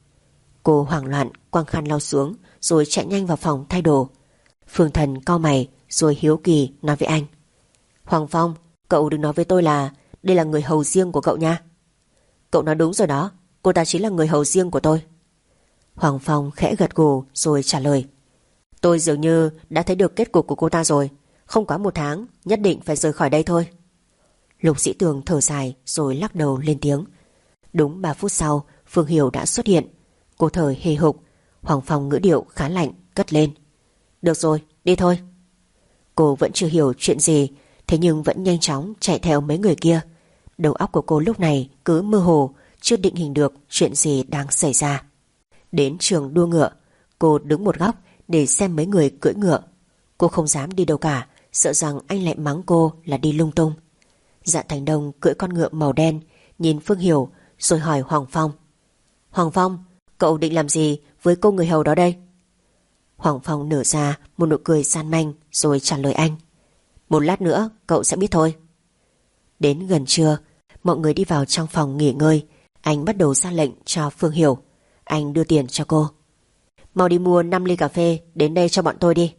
Cô hoảng loạn quăng khăn lau xuống rồi chạy nhanh vào phòng thay đồ. Phương Thần cau mày rồi hiếu kỳ nói với anh. Hoàng Phong, cậu đừng nói với tôi là đây là người hầu riêng của cậu nha. Cậu nói đúng rồi đó, cô ta chính là người hầu riêng của tôi. Hoàng Phong khẽ gật gù rồi trả lời. Tôi dường như đã thấy được kết cục của cô ta rồi. Không quá một tháng, nhất định phải rời khỏi đây thôi. Lục Dĩ Tường thở dài rồi lắc đầu lên tiếng. Đúng ba phút sau, Phương Hiểu đã xuất hiện. Cô thở hề hục. Hoàng Phong ngữ điệu khá lạnh cất lên. Được rồi, đi thôi. Cô vẫn chưa hiểu chuyện gì, thế nhưng vẫn nhanh chóng chạy theo mấy người kia. Đầu óc của cô lúc này cứ mơ hồ, chưa định hình được chuyện gì đang xảy ra. Đến trường đua ngựa, cô đứng một góc để xem mấy người cưỡi ngựa. Cô không dám đi đâu cả, sợ rằng anh lại mắng cô là đi lung tung. Dạ Thành Đông cưỡi con ngựa màu đen, nhìn Phương Hiểu rồi hỏi Hoàng Phong. Hoàng Phong, cậu định làm gì với cô người hầu đó đây? Hoàng Phong nở ra một nụ cười san manh rồi trả lời anh. Một lát nữa cậu sẽ biết thôi. Đến gần trưa, mọi người đi vào trong phòng nghỉ ngơi. Anh bắt đầu ra lệnh cho Phương Hiểu. Anh đưa tiền cho cô. Mau đi mua năm ly cà phê đến đây cho bọn tôi đi.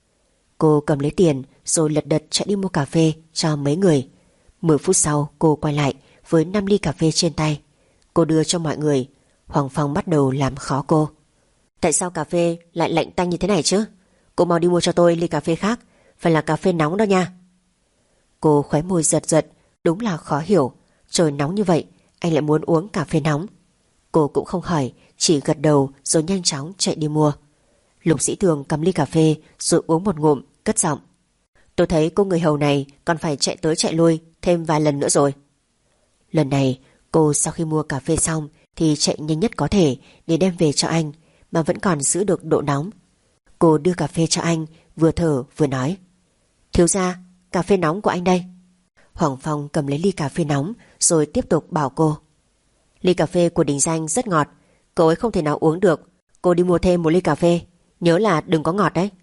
Cô cầm lấy tiền rồi lật đật chạy đi mua cà phê cho mấy người. Mười phút sau cô quay lại với năm ly cà phê trên tay. Cô đưa cho mọi người. Hoàng Phong bắt đầu làm khó cô. Tại sao cà phê lại lạnh tanh như thế này chứ? Cô mau đi mua cho tôi ly cà phê khác, phải là cà phê nóng đó nha. Cô khóe môi giật giật, đúng là khó hiểu. Trời nóng như vậy, anh lại muốn uống cà phê nóng. Cô cũng không hỏi, chỉ gật đầu rồi nhanh chóng chạy đi mua. Lục Dĩ Tường cầm ly cà phê rồi uống một ngụm, cất giọng. Tôi thấy cô người hầu này còn phải chạy tới chạy lui thêm vài lần nữa rồi. Lần này cô sau khi mua cà phê xong thì chạy nhanh nhất có thể để đem về cho anh, mà vẫn còn giữ được độ nóng. Cô đưa cà phê cho anh, vừa thở vừa nói. Thiếu gia, cà phê nóng của anh đây. Hoàng Phong cầm lấy ly cà phê nóng rồi tiếp tục bảo cô. Ly cà phê của Đình Danh rất ngọt, cậu ấy không thể nào uống được. Cô đi mua thêm một ly cà phê, nhớ là đừng có ngọt đấy.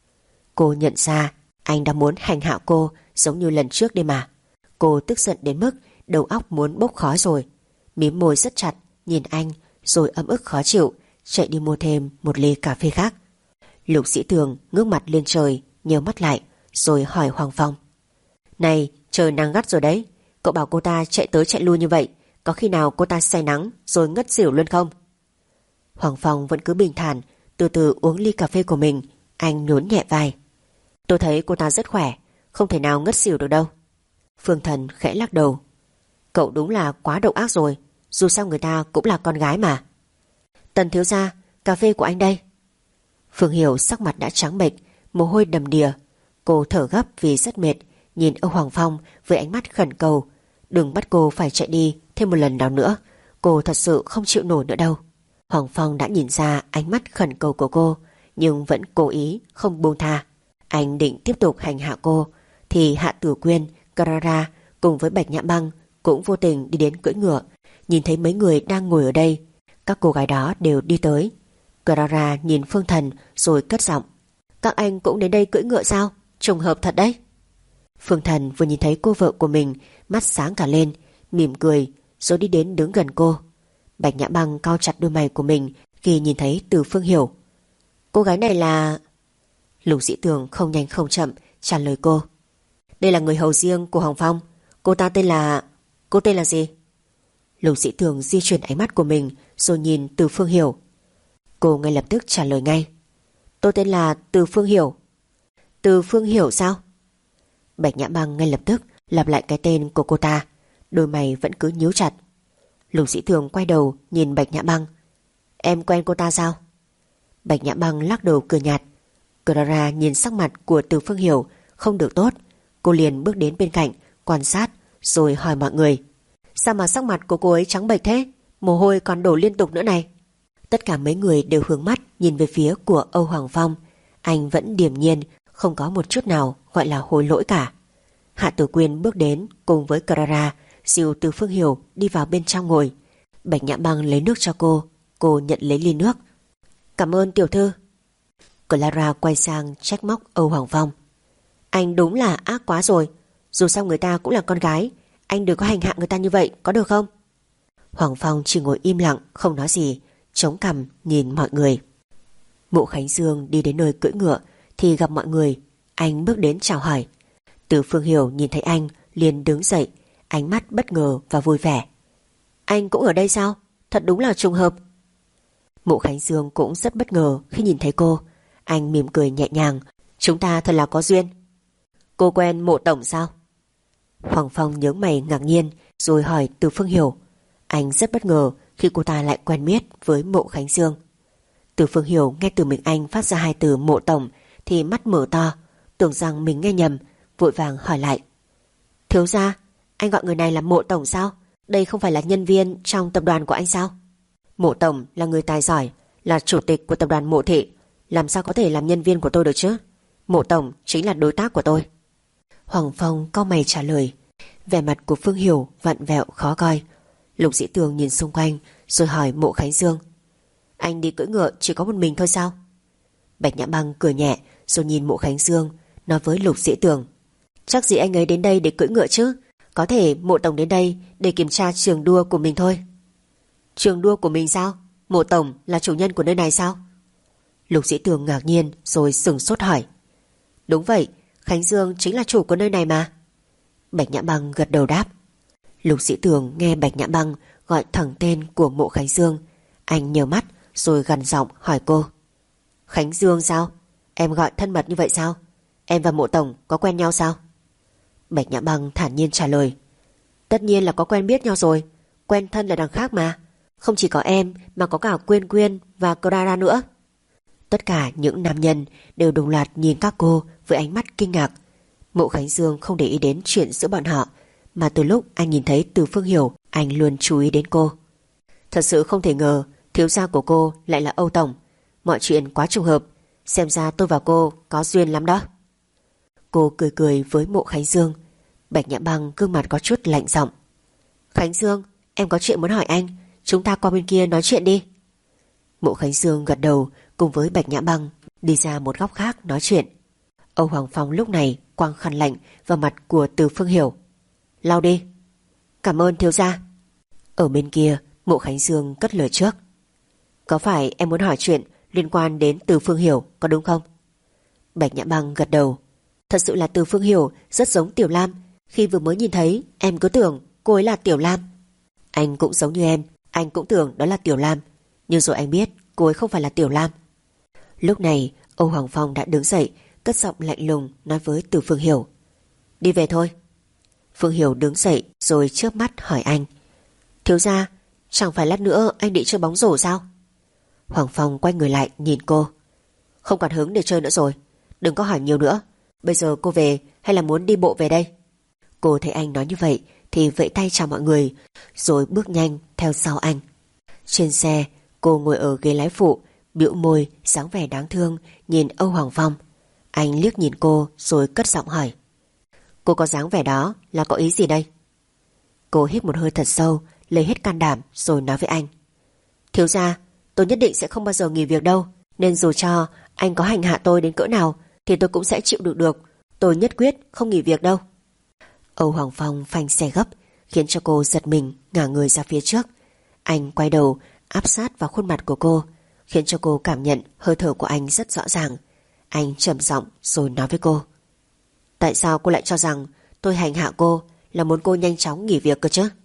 Cô nhận ra anh đã muốn hành hạ cô giống như lần trước đây mà. Cô tức giận đến mức đầu óc muốn bốc khói rồi. Mím môi rất chặt, nhìn anh rồi ấm ức khó chịu, chạy đi mua thêm một ly cà phê khác. Lục Dĩ Tường ngước mặt lên trời, nheo mắt lại rồi hỏi Hoàng Phong. Này, trời nắng gắt rồi đấy, cậu bảo cô ta chạy tới chạy lui như vậy, có khi nào cô ta say nắng rồi ngất xỉu luôn không? Hoàng Phong vẫn cứ bình thản, từ từ uống ly cà phê của mình. Anh nhún nhẹ vai. Tôi thấy cô ta rất khỏe, không thể nào ngất xỉu được đâu. Phương Thần khẽ lắc đầu. Cậu đúng là quá độc ác rồi, dù sao người ta cũng là con gái mà. Tần thiếu gia, cà phê của anh đây. Phương Hiểu sắc mặt đã trắng bệch, mồ hôi đầm đìa. Cô thở gấp vì rất mệt, nhìn ông Hoàng Phong với ánh mắt khẩn cầu. Đừng bắt cô phải chạy đi thêm một lần nào nữa, cô thật sự không chịu nổi nữa đâu. Hoàng Phong đã nhìn ra ánh mắt khẩn cầu của cô, nhưng vẫn cố ý không buông tha. Anh định tiếp tục hành hạ cô, thì Hạ Tử Quyên, Clara cùng với Bạch Nhã Băng cũng vô tình đi đến cưỡi ngựa. Nhìn thấy mấy người đang ngồi ở đây, các cô gái đó đều đi tới. Clara nhìn Phương Thần rồi cất giọng. Các anh cũng đến đây cưỡi ngựa sao? Trùng hợp thật đấy. Phương Thần vừa nhìn thấy cô vợ của mình, mắt sáng cả lên, mỉm cười rồi đi đến đứng gần cô. Bạch Nhã Băng cau chặt đôi mày của mình khi nhìn thấy Từ Phương Hiểu. Cô gái này là... Lục Dĩ Tường không nhanh không chậm trả lời cô. Đây là người hầu riêng của Hoàng Phong. Cô ta tên là... Cô tên là gì? Lục Dĩ Tường di chuyển ánh mắt của mình rồi nhìn Từ Phương Hiểu. Cô ngay lập tức trả lời ngay. Tôi tên là Từ Phương Hiểu. Từ Phương Hiểu sao? Bạch Nhã Băng ngay lập tức lặp lại cái tên của cô ta. Đôi mày vẫn cứ nhíu chặt. Lục Dĩ Tường quay đầu nhìn Bạch Nhã Băng. Em quen cô ta sao? Bạch Nhã Băng lắc đầu cười nhạt. Clara nhìn sắc mặt của Từ Phương Hiểu không được tốt. Cô liền bước đến bên cạnh quan sát rồi hỏi mọi người. Sao mà sắc mặt của cô ấy trắng bệch thế? Mồ hôi còn đổ liên tục nữa này. Tất cả mấy người đều hướng mắt nhìn về phía của Âu Hoàng Phong. Anh vẫn điềm nhiên, không có một chút nào gọi là hối lỗi cả. Hạ Tử Quyên bước đến cùng với Clara dìu Từ Phương Hiểu đi vào bên trong ngồi. Bạch Nhã Băng lấy nước cho cô. Cô nhận lấy ly nước. Cảm ơn tiểu thư. Clara quay sang trách móc Âu Hoàng Phong. Anh đúng là ác quá rồi. Dù sao người ta cũng là con gái, anh đừng có hành hạ người ta như vậy, có được không? Hoàng Phong chỉ ngồi im lặng không nói gì, chống cằm nhìn mọi người. Mộ Khánh Dương đi đến nơi cưỡi ngựa thì gặp mọi người. Anh bước đến chào hỏi. Từ Phương Hiểu nhìn thấy anh liền đứng dậy, ánh mắt bất ngờ và vui vẻ. Anh cũng ở đây sao? Thật đúng là trùng hợp. Mộ Khánh Dương cũng rất bất ngờ khi nhìn thấy cô. Anh mỉm cười nhẹ nhàng. Chúng ta thật là có duyên. Cô quen Mộ tổng sao? Hoàng Phong nhướng mày ngạc nhiên rồi hỏi Từ Phương Hiểu. Anh rất bất ngờ khi cô ta lại quen biết với Mộ Khánh Dương. Từ Phương Hiểu nghe từ miệng anh phát ra hai từ Mộ tổng thì mắt mở to, tưởng rằng mình nghe nhầm, vội vàng hỏi lại. Thiếu gia, anh gọi người này là Mộ tổng sao? Đây không phải là nhân viên trong tập đoàn của anh sao? Mộ tổng là người tài giỏi, là chủ tịch của tập đoàn Mộ thị, làm sao có thể làm nhân viên của tôi được chứ? Mộ tổng chính là đối tác của tôi. Hoàng Phong cau mày trả lời. Vẻ mặt của Phương Hiểu vặn vẹo khó coi. Lục Dĩ Tường nhìn xung quanh rồi hỏi Mộ Khánh Dương. Anh đi cưỡi ngựa chỉ có một mình thôi sao? Bạch Nhã Băng cười nhẹ rồi nhìn Mộ Khánh Dương, nói với Lục Dĩ Tường. Chắc gì anh ấy đến đây để cưỡi ngựa chứ? Có thể Mộ tổng đến đây để kiểm tra trường đua của mình thôi. Trường đua của mình sao? Mộ tổng là chủ nhân của nơi này sao? Lục Dĩ Tường ngạc nhiên rồi sửng sốt hỏi. Đúng vậy, Khánh Dương chính là chủ của nơi này mà. Bạch Nhã Băng gật đầu đáp. Lục Dĩ Tường nghe Bạch Nhã Băng gọi thẳng tên của Mộ Khánh Dương. Anh nhớ mắt rồi gằn giọng hỏi cô. Khánh Dương sao? Em gọi thân mật như vậy sao? Em và Mộ tổng có quen nhau sao? Bạch Nhã Băng thản nhiên trả lời. Tất nhiên là có quen biết nhau rồi. Quen thân là đằng khác mà. Không chỉ có em mà có cả Quyên Quyên và Clara nữa. Tất cả những nam nhân đều đồng loạt nhìn các cô với ánh mắt kinh ngạc. Mộ Khánh Dương không để ý đến chuyện giữa bọn họ, mà từ lúc anh nhìn thấy Từ Phương Hiểu, anh luôn chú ý đến cô. Thật sự không thể ngờ thiếu gia của cô lại là Âu tổng. Mọi chuyện quá trùng hợp. Xem ra tôi và cô có duyên lắm đó. Cô cười cười với Mộ Khánh Dương. Bạch Nhã Băng gương mặt có chút lạnh giọng. Khánh Dương, em có chuyện muốn hỏi anh. Chúng ta qua bên kia nói chuyện đi. Mộ Khánh Dương gật đầu cùng với Bạch Nhã Băng đi ra một góc khác nói chuyện. Âu Hoàng Phong lúc này quăng khăn lạnh vào mặt của Từ Phương Hiểu. Lau đi. Cảm ơn thiếu gia. Ở bên kia Mộ Khánh Dương cất lời trước. Có phải em muốn hỏi chuyện liên quan đến Từ Phương Hiểu có đúng không? Bạch Nhã Băng gật đầu. Thật sự là Từ Phương Hiểu rất giống Tiểu Lam. Khi vừa mới nhìn thấy em cứ tưởng cô ấy là Tiểu Lam. Anh cũng giống như em. Anh cũng tưởng đó là Tiểu Lam. Nhưng rồi anh biết cô ấy không phải là Tiểu Lam. Lúc này Âu Hoàng Phong đã đứng dậy, cất giọng lạnh lùng nói với Từ Phương Hiểu. Đi về thôi. Phương Hiểu đứng dậy rồi chớp mắt hỏi anh. Thiếu gia, chẳng phải lát nữa anh định chơi bóng rổ sao? Hoàng Phong quay người lại nhìn cô. Không còn hứng để chơi nữa rồi. Đừng có hỏi nhiều nữa. Bây giờ cô về hay là muốn đi bộ về đây? Cô thấy anh nói như vậy thì vẫy tay chào mọi người rồi bước nhanh theo sau anh. Trên xe cô ngồi ở ghế lái phụ, bĩu môi dáng vẻ đáng thương nhìn Âu Hoàng Phong. Anh liếc nhìn cô rồi cất giọng hỏi. Cô có dáng vẻ đó là có ý gì đây? Cô hít một hơi thật sâu, lấy hết can đảm rồi nói với anh. Thiếu gia, tôi nhất định sẽ không bao giờ nghỉ việc đâu. Nên dù cho anh có hành hạ tôi đến cỡ nào thì tôi cũng sẽ chịu được được. Tôi nhất quyết không nghỉ việc đâu. Âu Hoàng Phong phanh xe gấp khiến cho cô giật mình ngả người ra phía trước. Anh quay đầu áp sát vào khuôn mặt của cô, khiến cho cô cảm nhận hơi thở của anh rất rõ ràng. Anh trầm giọng rồi nói với cô: Tại sao cô lại cho rằng tôi hành hạ cô là muốn cô nhanh chóng nghỉ việc cơ chứ?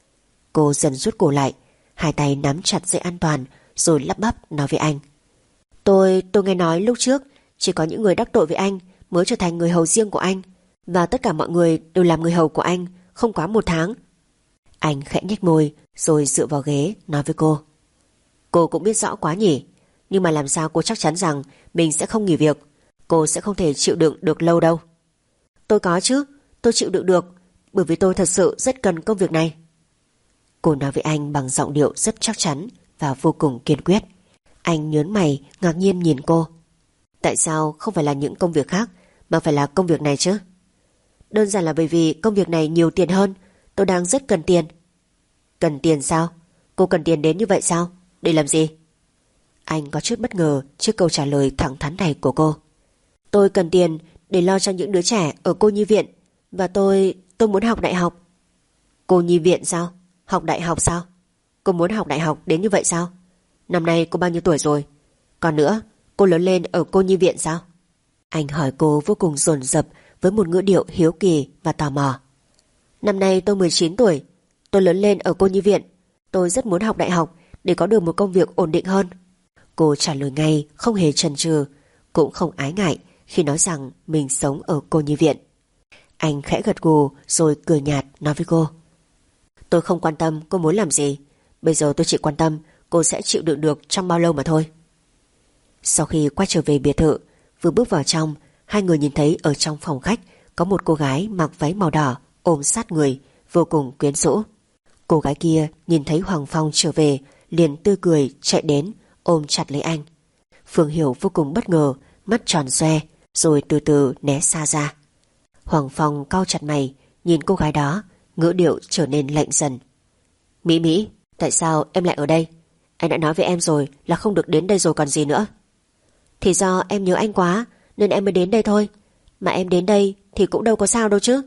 Cô dần rút cổ lại, hai tay nắm chặt dây an toàn rồi lắp bắp nói với anh: Tôi, tôi nghe nói lúc trước chỉ có những người đắc tội với anh mới trở thành người hầu riêng của anh, và tất cả mọi người đều làm người hầu của anh không quá một tháng. Anh khẽ nhếch môi rồi dựa vào ghế nói với cô: Cô cũng biết rõ quá nhỉ, nhưng mà làm sao cô chắc chắn rằng mình sẽ không nghỉ việc? Cô sẽ không thể chịu đựng được lâu đâu. Tôi có chứ, tôi chịu đựng được, bởi vì tôi thật sự rất cần công việc này. Cô nói với anh bằng giọng điệu rất chắc chắn và vô cùng kiên quyết. Anh nhớn mày ngạc nhiên nhìn cô. Tại sao không phải là những công việc khác mà phải là công việc này chứ? Đơn giản là bởi vì công việc này nhiều tiền hơn. Tôi đang rất cần tiền. Cần tiền sao? Cô cần tiền đến như vậy sao? Để làm gì? Anh có chút bất ngờ trước câu trả lời thẳng thắn này của cô. Tôi cần tiền để lo cho những đứa trẻ ở cô nhi viện. Và tôi... tôi muốn học đại học. Cô nhi viện sao? Học đại học sao? Cô muốn học đại học đến như vậy sao? Năm nay cô bao nhiêu tuổi rồi? Còn nữa, cô lớn lên ở cô nhi viện sao? Anh hỏi cô vô cùng dồn dập với một ngữ điệu hiếu kỳ và tò mò. Năm nay tôi mười chín tuổi. Tôi lớn lên ở cô nhi viện. Tôi rất muốn học đại học để có được một công việc ổn định hơn. Cô trả lời ngay, không hề chần chừ, cũng không ái ngại khi nói rằng mình sống ở cô nhi viện. Anh khẽ gật gù rồi cười nhạt nói với cô: Tôi không quan tâm cô muốn làm gì. Bây giờ tôi chỉ quan tâm cô sẽ chịu đựng được trong bao lâu mà thôi. Sau khi quay trở về biệt thự, vừa bước vào trong, hai người nhìn thấy ở trong phòng khách có một cô gái mặc váy màu đỏ ôm sát người, vô cùng quyến rũ. Cô gái kia nhìn thấy Hoàng Phong trở về liền tươi cười chạy đến ôm chặt lấy anh. Phương Hiểu vô cùng bất ngờ, mắt tròn xoe rồi từ từ né xa ra. Hoàng Phong cau chặt mày nhìn cô gái đó, ngữ điệu trở nên lạnh dần. Mỹ Mỹ, tại sao em lại ở đây? Anh đã nói với em rồi là không được đến đây rồi còn gì nữa. Thì do em nhớ anh quá nên em mới đến đây thôi. Mà em đến đây thì cũng đâu có sao đâu chứ.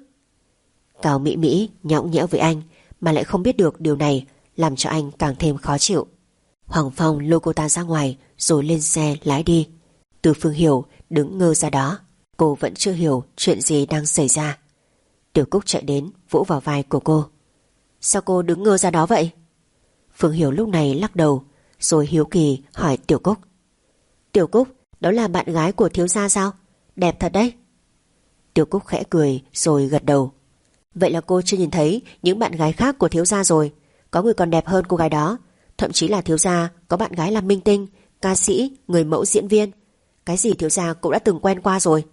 Cao Mỹ Mỹ nhõng nhẽo với anh mà lại không biết được điều này, làm cho anh càng thêm khó chịu. Hoàng Phong lôi cô ta ra ngoài rồi lên xe lái đi. Từ Phương Hiểu đứng ngơ ra đó. Cô vẫn chưa hiểu chuyện gì đang xảy ra. Tiểu Cúc chạy đến vỗ vào vai của cô. Sao cô đứng ngơ ra đó vậy? Phương Hiểu lúc này lắc đầu rồi hiếu kỳ hỏi Tiểu Cúc. Tiểu Cúc, đó là bạn gái của thiếu gia sao? Đẹp thật đấy. Tiểu Cúc khẽ cười rồi gật đầu. Vậy là cô chưa nhìn thấy những bạn gái khác của thiếu gia rồi. Có người còn đẹp hơn cô gái đó. Thậm chí là thiếu gia có bạn gái làm minh tinh, ca sĩ, người mẫu, diễn viên. Cái gì thiếu gia cũng đã từng quen qua rồi.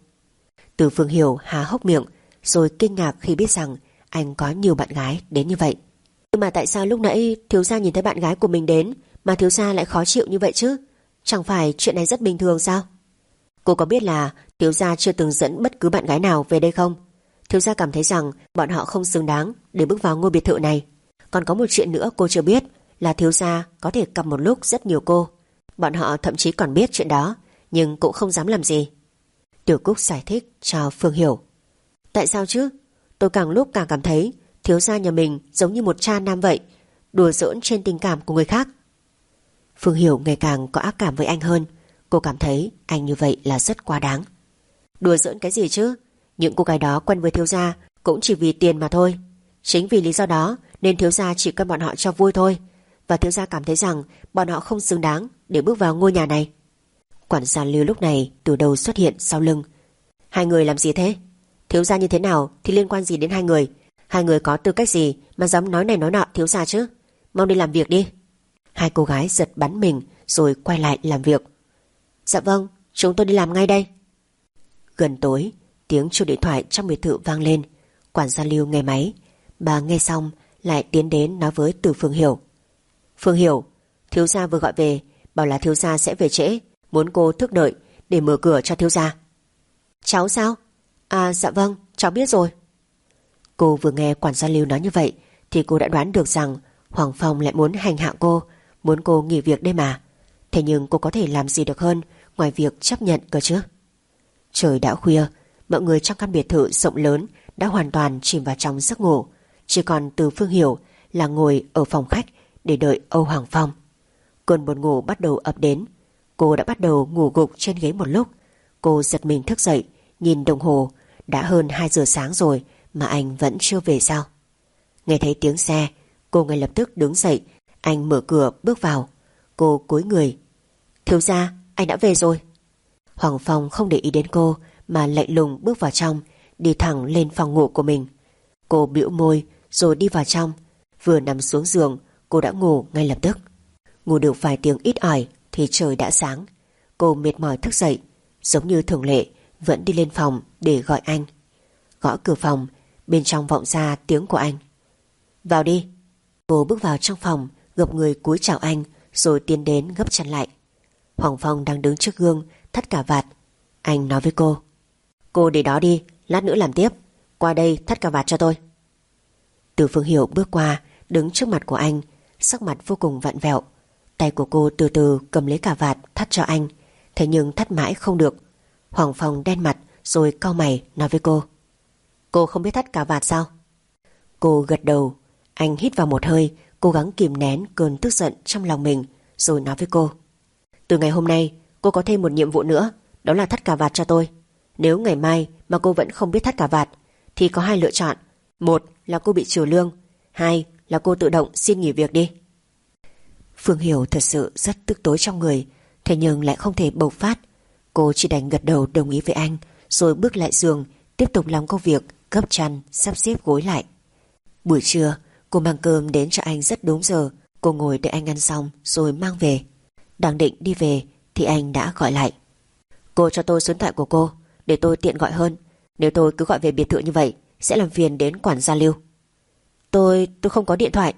Từ Phương Hiểu há hốc miệng rồi kinh ngạc khi biết rằng anh có nhiều bạn gái đến như vậy. Nhưng mà tại sao lúc nãy thiếu gia nhìn thấy bạn gái của mình đến mà thiếu gia lại khó chịu như vậy chứ? Chẳng phải chuyện này rất bình thường sao? Cô có biết là thiếu gia chưa từng dẫn bất cứ bạn gái nào về đây không? Thiếu gia cảm thấy rằng bọn họ không xứng đáng để bước vào ngôi biệt thự này. Còn có một chuyện nữa cô chưa biết là thiếu gia có thể cầm một lúc rất nhiều cô. Bọn họ thậm chí còn biết chuyện đó nhưng cũng không dám làm gì. Tiểu Cúc giải thích cho Phương Hiểu. Tại sao chứ? Tôi càng lúc càng cảm thấy thiếu gia nhà mình giống như một cha nam vậy, đùa giỡn trên tình cảm của người khác. Phương Hiểu ngày càng có ác cảm với anh hơn. Cô cảm thấy anh như vậy là rất quá đáng. Đùa giỡn cái gì chứ? Những cô gái đó quen với thiếu gia cũng chỉ vì tiền mà thôi. Chính vì lý do đó nên thiếu gia chỉ coi bọn họ cho vui thôi. Và thiếu gia cảm thấy rằng bọn họ không xứng đáng để bước vào ngôi nhà này. Quản gia Lưu lúc này từ đầu xuất hiện sau lưng. Hai người làm gì thế? Thiếu gia như thế nào thì liên quan gì đến hai người? Hai người có tư cách gì mà dám nói này nói nọ thiếu gia chứ? Mau đi làm việc đi. Hai cô gái giật bắn mình rồi quay lại làm việc. Dạ vâng, chúng tôi đi làm ngay đây. Gần tối, tiếng chuông điện thoại trong biệt thự vang lên. Quản gia Lưu nghe máy. Bà nghe xong lại tiến đến nói với Từ Phương Hiểu. Phương Hiểu, thiếu gia vừa gọi về, bảo là thiếu gia sẽ về trễ, muốn cô thức đợi để mở cửa cho thiếu gia. Cháu sao? À dạ vâng, cháu biết rồi. Cô vừa nghe quản gia Lưu nói như vậy thì cô đã đoán được rằng Hoàng Phong lại muốn hành hạ cô, muốn cô nghỉ việc đây mà. Thế nhưng cô có thể làm gì được hơn ngoài việc chấp nhận cơ chứ? Trời đã khuya, mọi người trong căn biệt thự rộng lớn đã hoàn toàn chìm vào trong giấc ngủ. Chỉ còn Từ Phương Hiểu là ngồi ở phòng khách để đợi Âu Hoàng Phong. Cơn buồn ngủ bắt đầu ập đến. Cô đã bắt đầu ngủ gục trên ghế một lúc. Cô giật mình thức dậy, nhìn đồng hồ, đã hơn hai giờ sáng rồi mà anh vẫn chưa về sao? Nghe thấy tiếng xe, cô ngay lập tức đứng dậy. Anh mở cửa bước vào. Cô cúi người. Thiếu gia, anh đã về rồi. Hoàng Phong không để ý đến cô mà lạnh lùng bước vào trong, đi thẳng lên phòng ngủ của mình. Cô bĩu môi rồi đi vào trong. Vừa nằm xuống giường, cô đã ngủ ngay lập tức. Ngủ được vài tiếng ít ỏi thì trời đã sáng. Cô mệt mỏi thức dậy, giống như thường lệ vẫn đi lên phòng để gọi anh. Gõ cửa phòng, bên trong vọng ra tiếng của anh. Vào đi. Cô bước vào trong phòng, gập người cúi chào anh rồi tiến đến gấp chăn lại. Hoàng Phong đang đứng trước gương thắt cà vạt. Anh nói với cô: Cô để đó đi, lát nữa làm tiếp. Qua đây thắt cà vạt cho tôi. Từ Phương Hiểu bước qua, đứng trước mặt của anh, sắc mặt vô cùng vặn vẹo. Tay của cô từ từ cầm lấy cà vạt thắt cho anh, thế nhưng thắt mãi không được. Hoàng Phong đen mặt rồi cau mày nói với cô: Cô không biết thắt cà vạt sao? Cô gật đầu. Anh hít vào một hơi, cố gắng kìm nén cơn tức giận trong lòng mình, rồi nói với cô: Từ ngày hôm nay cô có thêm một nhiệm vụ nữa, đó là thắt cà vạt cho tôi. Nếu ngày mai mà cô vẫn không biết thắt cà vạt thì có hai lựa chọn. Một là cô bị trừ lương, hai là cô tự động xin nghỉ việc đi. Phương Hiểu thật sự rất tức tối trong người, thế nhưng lại không thể bộc phát. Cô chỉ đành gật đầu đồng ý với anh, rồi bước lại giường tiếp tục làm công việc gấp chăn, sắp xếp gối lại. Buổi trưa cô mang cơm đến cho anh rất đúng giờ. Cô ngồi đợi anh ăn xong rồi mang về. Đang định đi về thì anh đã gọi lại: Cô cho tôi số điện thoại của cô để tôi tiện gọi hơn. Nếu tôi cứ gọi về biệt thự như vậy sẽ làm phiền đến quản gia Lưu. Tôi, tôi không có điện thoại.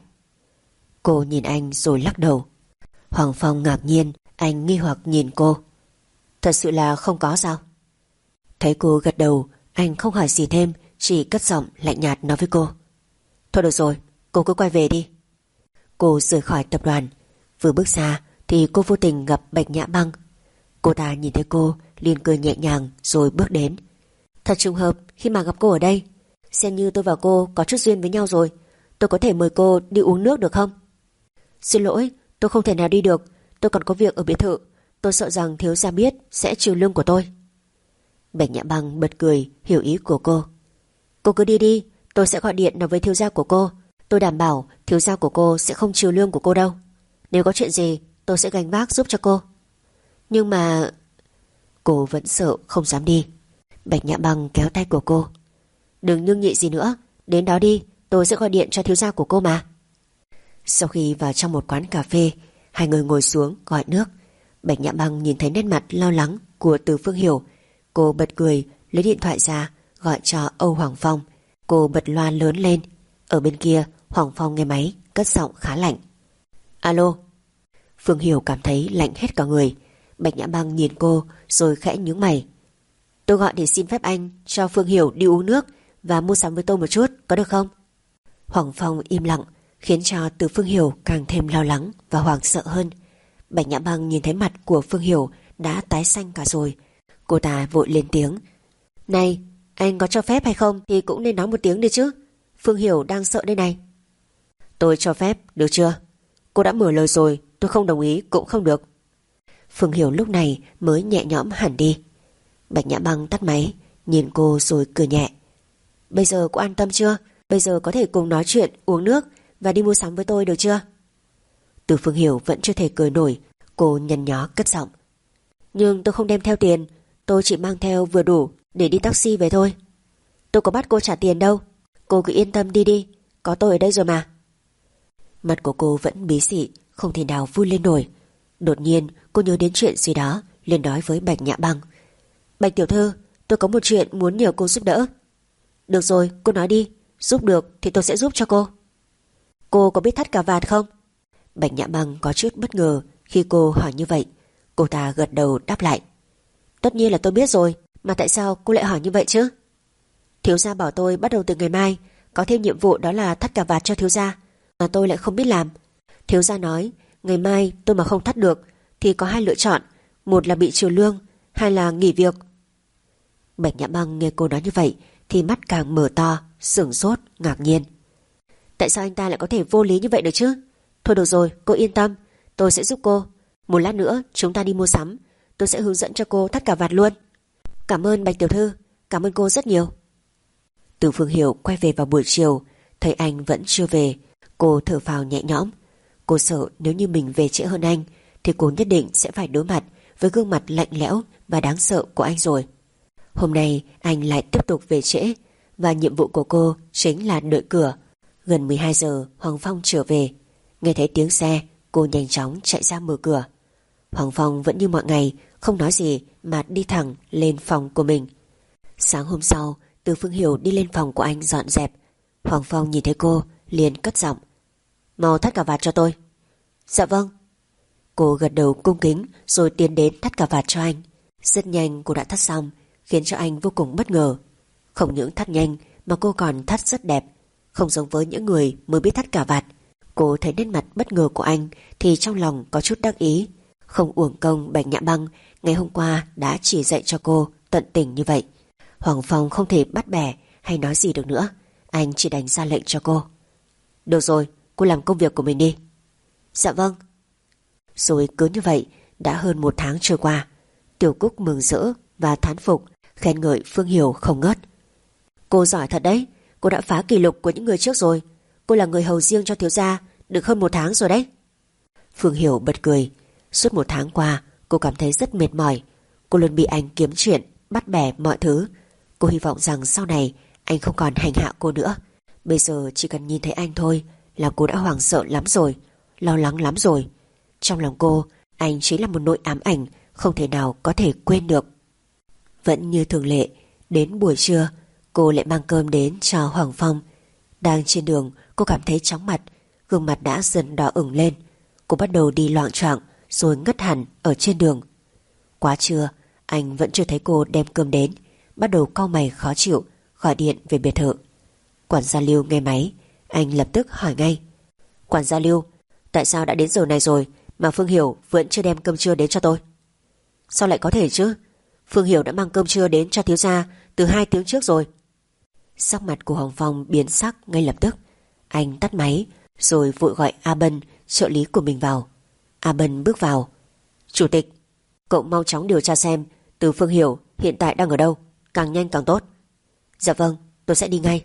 Cô nhìn anh rồi lắc đầu. Hoàng Phong ngạc nhiên, anh nghi hoặc nhìn cô. Thật sự là không có sao? Thấy cô gật đầu, anh không hỏi gì thêm, chỉ cất giọng lạnh nhạt nói với cô: Thôi được rồi, cô cứ quay về đi. Cô rời khỏi tập đoàn. Vừa bước ra thì cô vô tình gặp Bạch Nhã Băng. Cô ta nhìn thấy cô liền cười nhẹ nhàng rồi bước đến. Thật trùng hợp khi mà gặp cô ở đây. Xem như tôi và cô có chút duyên với nhau rồi. Tôi có thể mời cô đi uống nước được không? Xin lỗi, tôi không thể nào đi được. Tôi còn có việc ở biệt thự. Tôi sợ rằng thiếu gia biết sẽ trừ lương của tôi. Bạch Nhã Băng bật cười hiểu ý của cô. Cô cứ đi đi, tôi sẽ gọi điện nói với thiếu gia của cô. Tôi đảm bảo thiếu gia của cô sẽ không trừ lương của cô đâu. Nếu có chuyện gì tôi sẽ gánh vác giúp cho cô. Nhưng mà... Cô vẫn sợ không dám đi. Bạch Nhã Băng kéo tay của cô. Đừng nhương nhị gì nữa, đến đó đi, tôi sẽ gọi điện cho thiếu gia của cô mà. Sau khi vào trong một quán cà phê, hai người ngồi xuống gọi nước. Bạch Nhã Băng nhìn thấy nét mặt lo lắng của Từ Phương Hiểu. Cô bật cười, lấy điện thoại ra gọi cho Âu Hoàng Phong. Cô bật loa lớn lên. Ở bên kia Hoàng Phong nghe máy, cất giọng khá lạnh. Alo. Phương Hiểu cảm thấy lạnh hết cả người. Bạch Nhã Băng nhìn cô rồi khẽ nhướng mày. Tôi gọi để xin phép anh cho Phương Hiểu đi uống nước và mua sắm với tôi một chút, có được không? Hoàng Phong im lặng, khiến cho Từ Phương Hiểu càng thêm lo lắng và hoảng sợ hơn. Bạch Nhã Băng nhìn thấy mặt của Phương Hiểu đã tái xanh cả rồi. Cô ta vội lên tiếng. Này, anh có cho phép hay không thì cũng nên nói một tiếng đi chứ. Phương Hiểu đang sợ đây này. Tôi cho phép, được chưa? Cô đã mở lời rồi, tôi không đồng ý cũng không được. Phương Hiểu lúc này mới nhẹ nhõm hẳn đi. Bạch Nhã Băng tắt máy, nhìn cô rồi cười nhẹ. Bây giờ cô an tâm chưa? Bây giờ có thể cùng nói chuyện, uống nước và đi mua sắm với tôi được chưa? Từ Phương Hiểu vẫn chưa thể cười nổi. Cô nhăn nhó cất giọng. Nhưng tôi không đem theo tiền, tôi chỉ mang theo vừa đủ để đi taxi về thôi. Tôi có bắt cô trả tiền đâu. Cô cứ yên tâm đi đi, có tôi ở đây rồi mà. Mặt của cô vẫn bí xị, không thể nào vui lên nổi. Đột nhiên cô nhớ đến chuyện gì đó, liền nói với Bạch Nhã Băng. Bạch tiểu thư, tôi có một chuyện muốn nhờ cô giúp đỡ. Được rồi, cô nói đi, giúp được thì tôi sẽ giúp cho cô. Cô có biết thắt cà vạt không? Bạch Nhã Băng có chút bất ngờ khi cô hỏi như vậy. Cô ta gật đầu đáp lại. Tất nhiên là tôi biết rồi, mà tại sao cô lại hỏi như vậy chứ? Thiếu gia bảo tôi bắt đầu từ ngày mai có thêm nhiệm vụ, đó là thắt cà vạt cho thiếu gia, mà tôi lại không biết làm. Thiếu gia nói ngày mai tôi mà không thắt được thì có hai lựa chọn, một là bị trừ lương, hai là nghỉ việc. Bạch Nhã Băng nghe cô nói như vậy thì mắt càng mở to, sửng sốt, ngạc nhiên. Tại sao anh ta lại có thể vô lý như vậy được chứ? Thôi được rồi, cô yên tâm, tôi sẽ giúp cô. Một lát nữa chúng ta đi mua sắm, tôi sẽ hướng dẫn cho cô thắt cà vạt luôn. Cảm ơn Bạch tiểu thư, cảm ơn cô rất nhiều. Từ Phương Hiểu quay về vào buổi chiều, thấy anh vẫn chưa về, cô thở phào nhẹ nhõm. Cô sợ nếu như mình về trễ hơn anh thì cô nhất định sẽ phải đối mặt với gương mặt lạnh lẽo và đáng sợ của anh rồi. Hôm nay anh lại tiếp tục về trễ, và nhiệm vụ của cô chính là đợi cửa. Gần mười hai giờ Hoàng Phong trở về. Nghe thấy tiếng xe, cô nhanh chóng chạy ra mở cửa. Hoàng Phong vẫn như mọi ngày, không nói gì mà đi thẳng lên phòng của mình. Sáng hôm sau, Từ Phương Hiểu đi lên phòng của anh dọn dẹp. Hoàng Phong nhìn thấy cô liền cất giọng: Mau thắt cà vạt cho tôi. Dạ vâng. Cô gật đầu cung kính rồi tiến đến thắt cà vạt cho anh. Rất nhanh cô đã thắt xong, khiến cho anh vô cùng bất ngờ. Không những thắt nhanh mà cô còn thắt rất đẹp, không giống với những người mới biết thắt cà vạt. Cô thấy nét mặt bất ngờ của anh thì trong lòng có chút đắc ý. Không uổng công Bạch Nhã Băng ngày hôm qua đã chỉ dạy cho cô tận tình như vậy. Hoàng Phong không thể bắt bẻ hay nói gì được nữa. Anh chỉ đành ra lệnh cho cô: Được rồi, cô làm công việc của mình đi. Dạ vâng. Rồi cứ như vậy đã hơn một tháng trôi qua. Tiểu Cúc mừng rỡ và thán phục, khen ngợi Phương Hiểu không ngớt. Cô giỏi thật đấy, cô đã phá kỷ lục của những người trước rồi. Cô là người hầu riêng cho thiếu gia được hơn một tháng rồi đấy. Phương Hiểu bật cười. Suốt một tháng qua cô cảm thấy rất mệt mỏi. Cô luôn bị anh kiếm chuyện, bắt bẻ mọi thứ. Cô hy vọng rằng sau này anh không còn hành hạ cô nữa. Bây giờ chỉ cần nhìn thấy anh thôi là cô đã hoảng sợ lắm rồi, lo lắng lắm rồi. Trong lòng cô, anh chính là một nỗi ám ảnh không thể nào có thể quên được. Vẫn như thường lệ, đến buổi trưa cô lại mang cơm đến cho Hoàng Phong. Đang trên đường cô cảm thấy chóng mặt, gương mặt đã dần đỏ ửng lên. Cô bắt đầu đi loạng choạng rồi ngất hẳn ở trên đường. Quá trưa, anh vẫn chưa thấy cô đem cơm đến, bắt đầu cau mày khó chịu, gọi điện về biệt thự. Quản gia Lưu nghe máy, anh lập tức hỏi ngay: Quản gia Lưu, tại sao đã đến giờ này rồi mà Phương Hiểu vẫn chưa đem cơm trưa đến cho tôi? Sao lại có thể chứ? Phương Hiểu đã mang cơm trưa đến cho thiếu gia từ hai tiếng trước rồi. Sắc mặt của Hoàng Phong biến sắc ngay lập tức. Anh tắt máy rồi vội gọi A Bân, trợ lý của mình vào. A Bân bước vào. Chủ tịch, cậu mau chóng điều tra xem Từ Phương Hiểu hiện tại đang ở đâu, càng nhanh càng tốt. Dạ vâng, tôi sẽ đi ngay.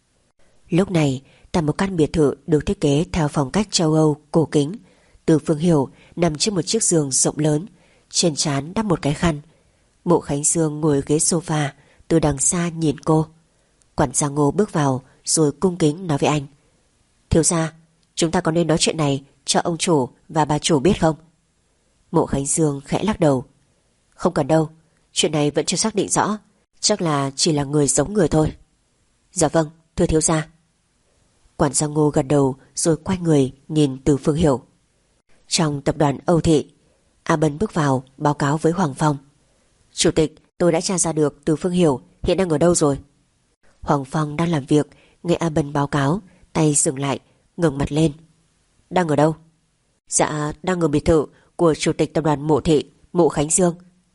Lúc này tại một căn biệt thự được thiết kế theo phong cách châu Âu cổ kính, Từ Phương Hiểu nằm trên một chiếc giường rộng lớn, trên trán đắp một cái khăn. Mộ Khánh Dương ngồi ghế sofa, từ đằng xa nhìn cô. Quản gia Ngô bước vào rồi cung kính nói với anh: Thiếu gia, chúng ta có nên nói chuyện này cho ông chủ và bà chủ biết không? Mộ Khánh Dương khẽ lắc đầu: Không cần đâu, chuyện này vẫn chưa xác định rõ, chắc là chỉ là người giống người thôi. Dạ vâng, thưa thiếu gia. Quản gia Ngô gật đầu rồi quay người nhìn Từ Phương Hiểu. Trong tập đoàn Âu Thị, A Bân bước vào báo cáo với Hoàng Phong: Chủ tịch, tôi đã tra ra được Từ Phương Hiểu hiện đang ở đâu rồi. Hoàng Phong đang làm việc, nghe A Bân báo cáo, tay dừng lại, ngẩng mặt lên. Đang ở đâu? Dạ, đang ở biệt thự của chủ tịch tập đoàn Mộ Thị, Mộ Khánh Dương.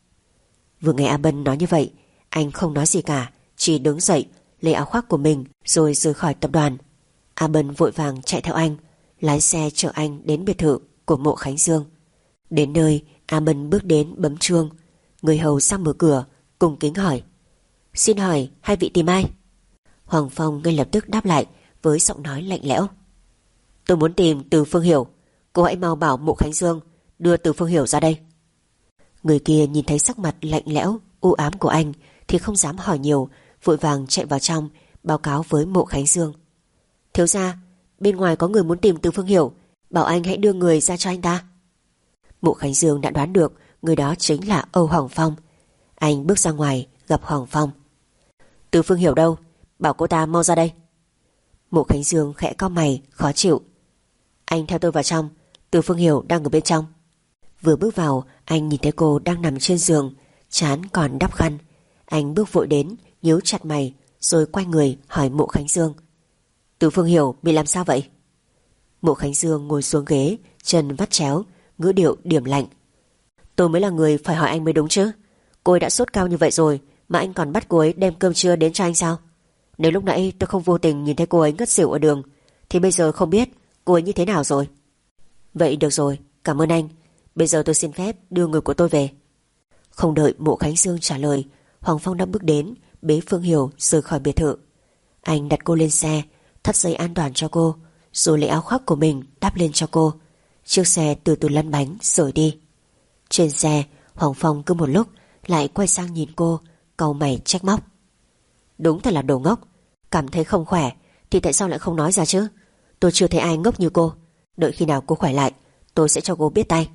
Vừa nghe A Bân nói như vậy, anh không nói gì cả, chỉ đứng dậy, lấy áo khoác của mình rồi rời khỏi tập đoàn. A Bân vội vàng chạy theo anh, lái xe chở anh đến biệt thự của Mộ Khánh Dương. Đến nơi, A Bân bước đến bấm chuông. Người hầu sang mở cửa, cung kính hỏi: Xin hỏi hai vị tìm ai? Hoàng Phong ngay lập tức đáp lại với giọng nói lạnh lẽo: Tôi muốn tìm Từ Phương Hiểu, cô hãy mau bảo Mộ Khánh Dương đưa Từ Phương Hiểu ra đây. Người kia nhìn thấy sắc mặt lạnh lẽo u ám của anh thì không dám hỏi nhiều, vội vàng chạy vào trong báo cáo với Mộ Khánh Dương: Thiếu gia, bên ngoài có người muốn tìm Từ Phương Hiểu, bảo anh hãy đưa người ra cho anh ta. Mộ Khánh Dương đã đoán được người đó chính là Âu Hoàng Phong. Anh bước ra ngoài gặp Hoàng Phong. Từ Phương Hiểu đâu? Bảo cô ta mau ra đây. Mộ Khánh Dương khẽ cau mày khó chịu. Anh theo tôi vào trong, Từ Phương Hiểu đang ở bên trong. Vừa bước vào, anh nhìn thấy cô đang nằm trên giường, trán còn đắp khăn. Anh bước vội đến, nhíu chặt mày, rồi quay người hỏi Mộ Khánh Dương: Từ Phương Hiểu bị làm sao vậy? Mộ Khánh Dương ngồi xuống ghế, chân vắt chéo, ngữ điệu điềm lạnh: Tôi mới là người phải hỏi anh mới đúng chứ. Cô ấy đã sốt cao như vậy rồi mà anh còn bắt cô ấy đem cơm trưa đến cho anh sao? Nếu lúc nãy tôi không vô tình nhìn thấy cô ấy ngất xỉu ở đường thì bây giờ không biết cô ấy như thế nào rồi. Vậy được rồi, cảm ơn anh. Bây giờ tôi xin phép đưa người của tôi về. Không đợi Mộ Khánh Dương trả lời, Hoàng Phong đã bước đến bế Phương Hiểu rời khỏi biệt thự. Anh đặt cô lên xe, thắt dây an toàn cho cô, rồi lấy áo khoác của mình đắp lên cho cô. Chiếc xe từ từ lăn bánh rời đi. Trên xe, Hoàng Phong cứ một lúc lại quay sang nhìn cô, cau mày trách móc. Đúng thật là đồ ngốc. Cảm thấy không khỏe thì tại sao lại không nói ra chứ? Tôi chưa thấy ai ngốc như cô. Đợi khi nào cô khỏe lại, tôi sẽ cho cô biết tay.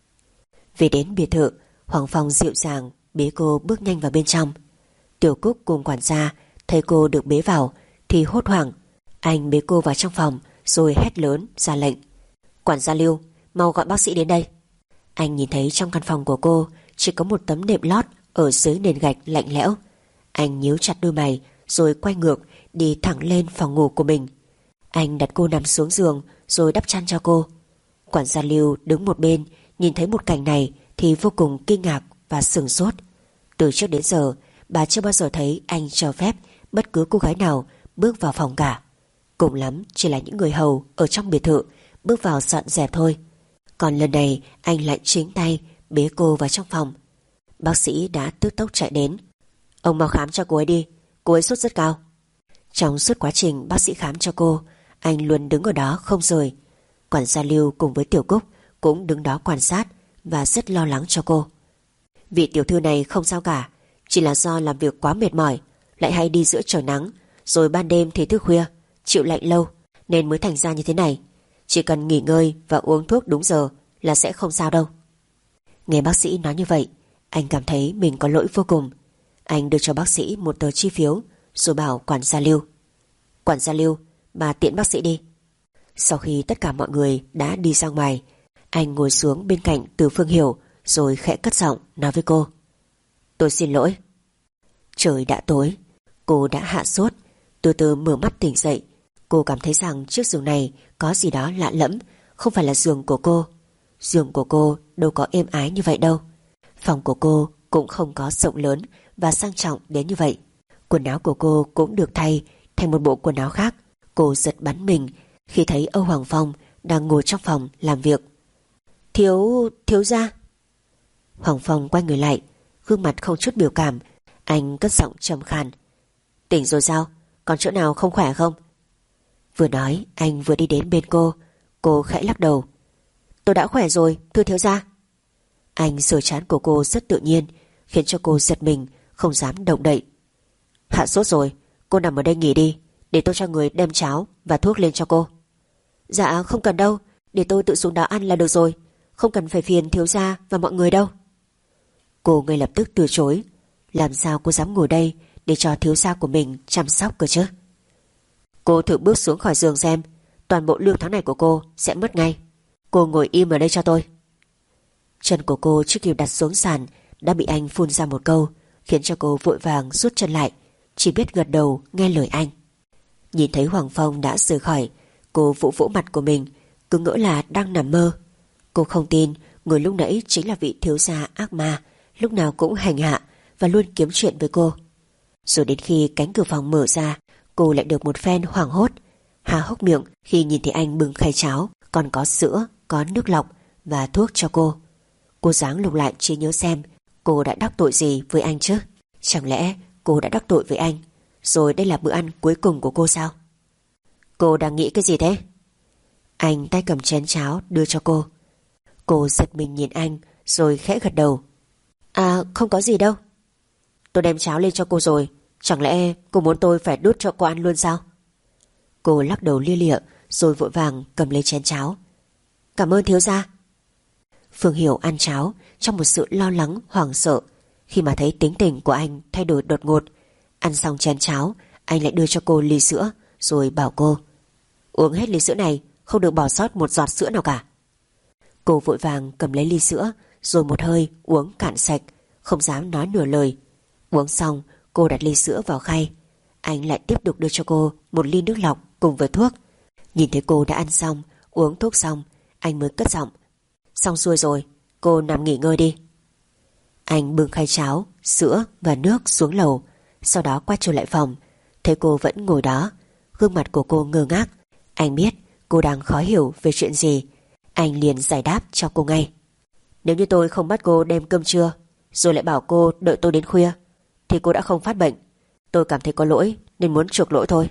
Về đến biệt thự, Hoàng Phong dịu dàng bế cô bước nhanh vào bên trong. Tiểu Cúc cùng quản gia thấy cô được bế vào thì hốt hoảng. Anh bế cô vào trong phòng rồi hét lớn ra lệnh. Quản gia Lưu, mau gọi bác sĩ đến đây. Anh nhìn thấy trong căn phòng của cô chỉ có một tấm nệm lót ở dưới nền gạch lạnh lẽo. Anh nhíu chặt đôi mày rồi quay ngược đi thẳng lên phòng ngủ của mình. Anh đặt cô nằm xuống giường rồi đắp chăn cho cô. Quản gia Lưu đứng một bên nhìn thấy một cảnh này thì vô cùng kinh ngạc và sửng sốt. Từ trước đến giờ bà chưa bao giờ thấy anh cho phép bất cứ cô gái nào bước vào phòng cả. Cùng lắm chỉ là những người hầu ở trong biệt thự bước vào dọn dẹp thôi. Còn lần này anh lại chính tay bế cô vào trong phòng. Bác sĩ đã tức tốc chạy đến. Ông mau khám cho cô ấy đi, cô ấy sốt rất cao. Trong suốt quá trình bác sĩ khám cho cô, anh luôn đứng ở đó không rời. Quản gia Lưu cùng với Tiểu Cúc cũng đứng đó quan sát và rất lo lắng cho cô. Vị tiểu thư này không sao cả, chỉ là do làm việc quá mệt mỏi, lại hay đi giữa trời nắng, rồi ban đêm thì thức khuya, chịu lạnh lâu nên mới thành ra như thế này. Chỉ cần nghỉ ngơi và uống thuốc đúng giờ là sẽ không sao đâu. Nghe bác sĩ nói như vậy, anh cảm thấy mình có lỗi vô cùng. Anh đưa cho bác sĩ một tờ chi phiếu rồi bảo quản gia Lưu. Quản gia Lưu, bà tiễn bác sĩ đi. Sau khi tất cả mọi người đã đi ra ngoài, anh ngồi xuống bên cạnh Từ Phương Hiểu rồi khẽ cất giọng nói với cô. Tôi xin lỗi. Trời đã tối, cô đã hạ sốt. Từ từ mở mắt tỉnh dậy, cô cảm thấy rằng chiếc giường này có gì đó lạ lẫm, không phải là giường của cô. Giường của cô đâu có êm ái như vậy đâu. Phòng của cô cũng không có rộng lớn và sang trọng đến như vậy. Quần áo của cô cũng được thay thành một bộ quần áo khác. Cô giật bắn mình khi thấy Âu Hoàng Phong đang ngồi trong phòng làm việc. Thiếu... thiếu gia. Hoàng Phong quay người lại, gương mặt không chút biểu cảm. Anh cất giọng trầm khàn. Tỉnh rồi sao? Còn chỗ nào không khỏe không? Vừa nói anh vừa đi đến bên cô. Cô khẽ lắc đầu. Tôi đã khỏe rồi, thưa thiếu gia. Anh sờ trán của cô rất tự nhiên, khiến cho cô giật mình, không dám động đậy. Hạ sốt rồi, cô nằm ở đây nghỉ đi, để tôi cho người đem cháo và thuốc lên cho cô. Dạ không cần đâu, để tôi tự xuống đó ăn là được rồi, không cần phải phiền thiếu gia và mọi người đâu. Cô ngay lập tức từ chối. Làm sao cô dám ngồi đây để cho thiếu gia của mình chăm sóc cơ chứ? Cô thử bước xuống khỏi giường xem, toàn bộ lương tháng này của cô sẽ mất ngay. Cô ngồi im ở đây cho tôi. Chân của cô trước khi đặt xuống sàn đã bị anh phun ra một câu, khiến cho cô vội vàng rút chân lại, chỉ biết gật đầu nghe lời anh. Nhìn thấy Hoàng Phong đã rời khỏi, cô vỗ vỗ mặt của mình, cứ ngỡ là đang nằm mơ. Cô không tin người lúc nãy chính là vị thiếu gia ác ma, lúc nào cũng hành hạ và luôn kiếm chuyện với cô. Rồi đến khi cánh cửa phòng mở ra, cô lại được một phen hoảng hốt, há hốc miệng khi nhìn thấy anh bưng khay cháo, còn có sữa, có nước lọc và thuốc cho cô. Cô giáng lục lại trí nhớ xem cô đã đắc tội gì với anh chứ. Chẳng lẽ cô đã đắc tội với anh, rồi đây là bữa ăn cuối cùng của cô sao? Cô đang nghĩ cái gì thế? Anh tay cầm chén cháo đưa cho cô. Cô giật mình nhìn anh rồi khẽ gật đầu. À không có gì đâu. Tôi đem cháo lên cho cô rồi, chẳng lẽ cô muốn tôi phải đút cho cô ăn luôn sao? Cô lắc đầu lia lịa rồi vội vàng cầm lấy chén cháo. Cảm ơn thiếu gia. Phương Hiểu ăn cháo trong một sự lo lắng hoảng sợ khi mà thấy tính tình của anh thay đổi đột ngột. Ăn xong chén cháo, anh lại đưa cho cô ly sữa rồi bảo cô uống hết ly sữa này, không được bỏ sót một giọt sữa nào cả. Cô vội vàng cầm lấy ly sữa rồi một hơi uống cạn sạch, không dám nói nửa lời. Uống xong, cô đặt ly sữa vào khay. Anh lại tiếp tục đưa cho cô một ly nước lọc cùng với thuốc. Nhìn thấy cô đã ăn xong, uống thuốc xong, anh mới cất giọng. Xong xuôi rồi, cô nằm nghỉ ngơi đi. Anh bưng khay cháo, sữa và nước xuống lầu, sau đó quay trở lại phòng. Thấy cô vẫn ngồi đó, gương mặt của cô ngơ ngác. Anh biết cô đang khó hiểu về chuyện gì. Anh liền giải đáp cho cô ngay. Nếu như tôi không bắt cô đem cơm trưa, rồi lại bảo cô đợi tôi đến khuya, thì cô đã không phát bệnh. Tôi cảm thấy có lỗi nên muốn chuộc lỗi thôi.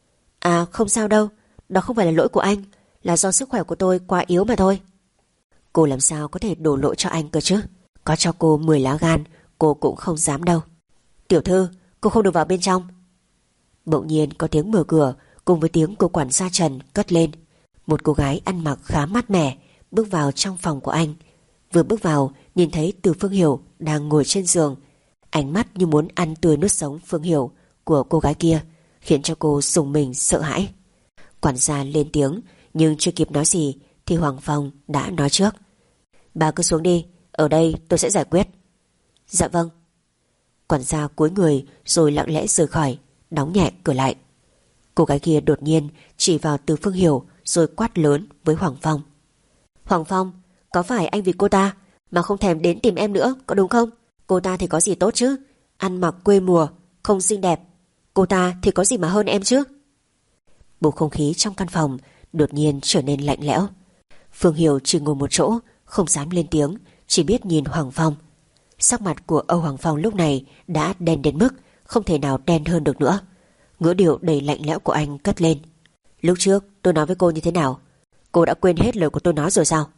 À không sao đâu, đó không phải là lỗi của anh, là do sức khỏe của tôi quá yếu mà thôi. Cô làm sao có thể đổ lỗi cho anh cơ chứ? Có cho cô mười lá gan, cô cũng không dám đâu. Tiểu thư, cô không được vào bên trong. Bỗng nhiên có tiếng mở cửa cùng với tiếng của quản gia Trần cất lên. Một cô gái ăn mặc khá mát mẻ bước vào trong phòng của anh. Vừa bước vào nhìn thấy Từ Phương Hiểu đang ngồi trên giường. Ánh mắt như muốn ăn tươi nuốt sống Phương Hiểu của cô gái kia khiến cho cô rùng mình sợ hãi. Quản gia lên tiếng, nhưng chưa kịp nói gì thì Hoàng Phong đã nói trước. Bà cứ xuống đi, ở đây tôi sẽ giải quyết. Dạ vâng. Quản gia cúi người rồi lặng lẽ rời khỏi, đóng nhẹ cửa lại. Cô gái kia đột nhiên chỉ vào Từ Phương Hiểu rồi quát lớn với Hoàng Phong. Hoàng Phong, có phải anh vì cô ta mà không thèm đến tìm em nữa, có đúng không? Cô ta thì có gì tốt chứ? Ăn mặc quê mùa, không xinh đẹp. Cô ta thì có gì mà hơn em chứ? Bầu không khí trong căn phòng đột nhiên trở nên lạnh lẽo. Phương Hiểu chỉ ngồi một chỗ, không dám lên tiếng, chỉ biết nhìn Hoàng Phong. Sắc mặt của Âu Hoàng Phong lúc này đã đen đến mức không thể nào đen hơn được nữa. Ngữ điệu đầy lạnh lẽo của anh cất lên. Lúc trước tôi nói với cô như thế nào? Cô đã quên hết lời của tôi nói rồi sao?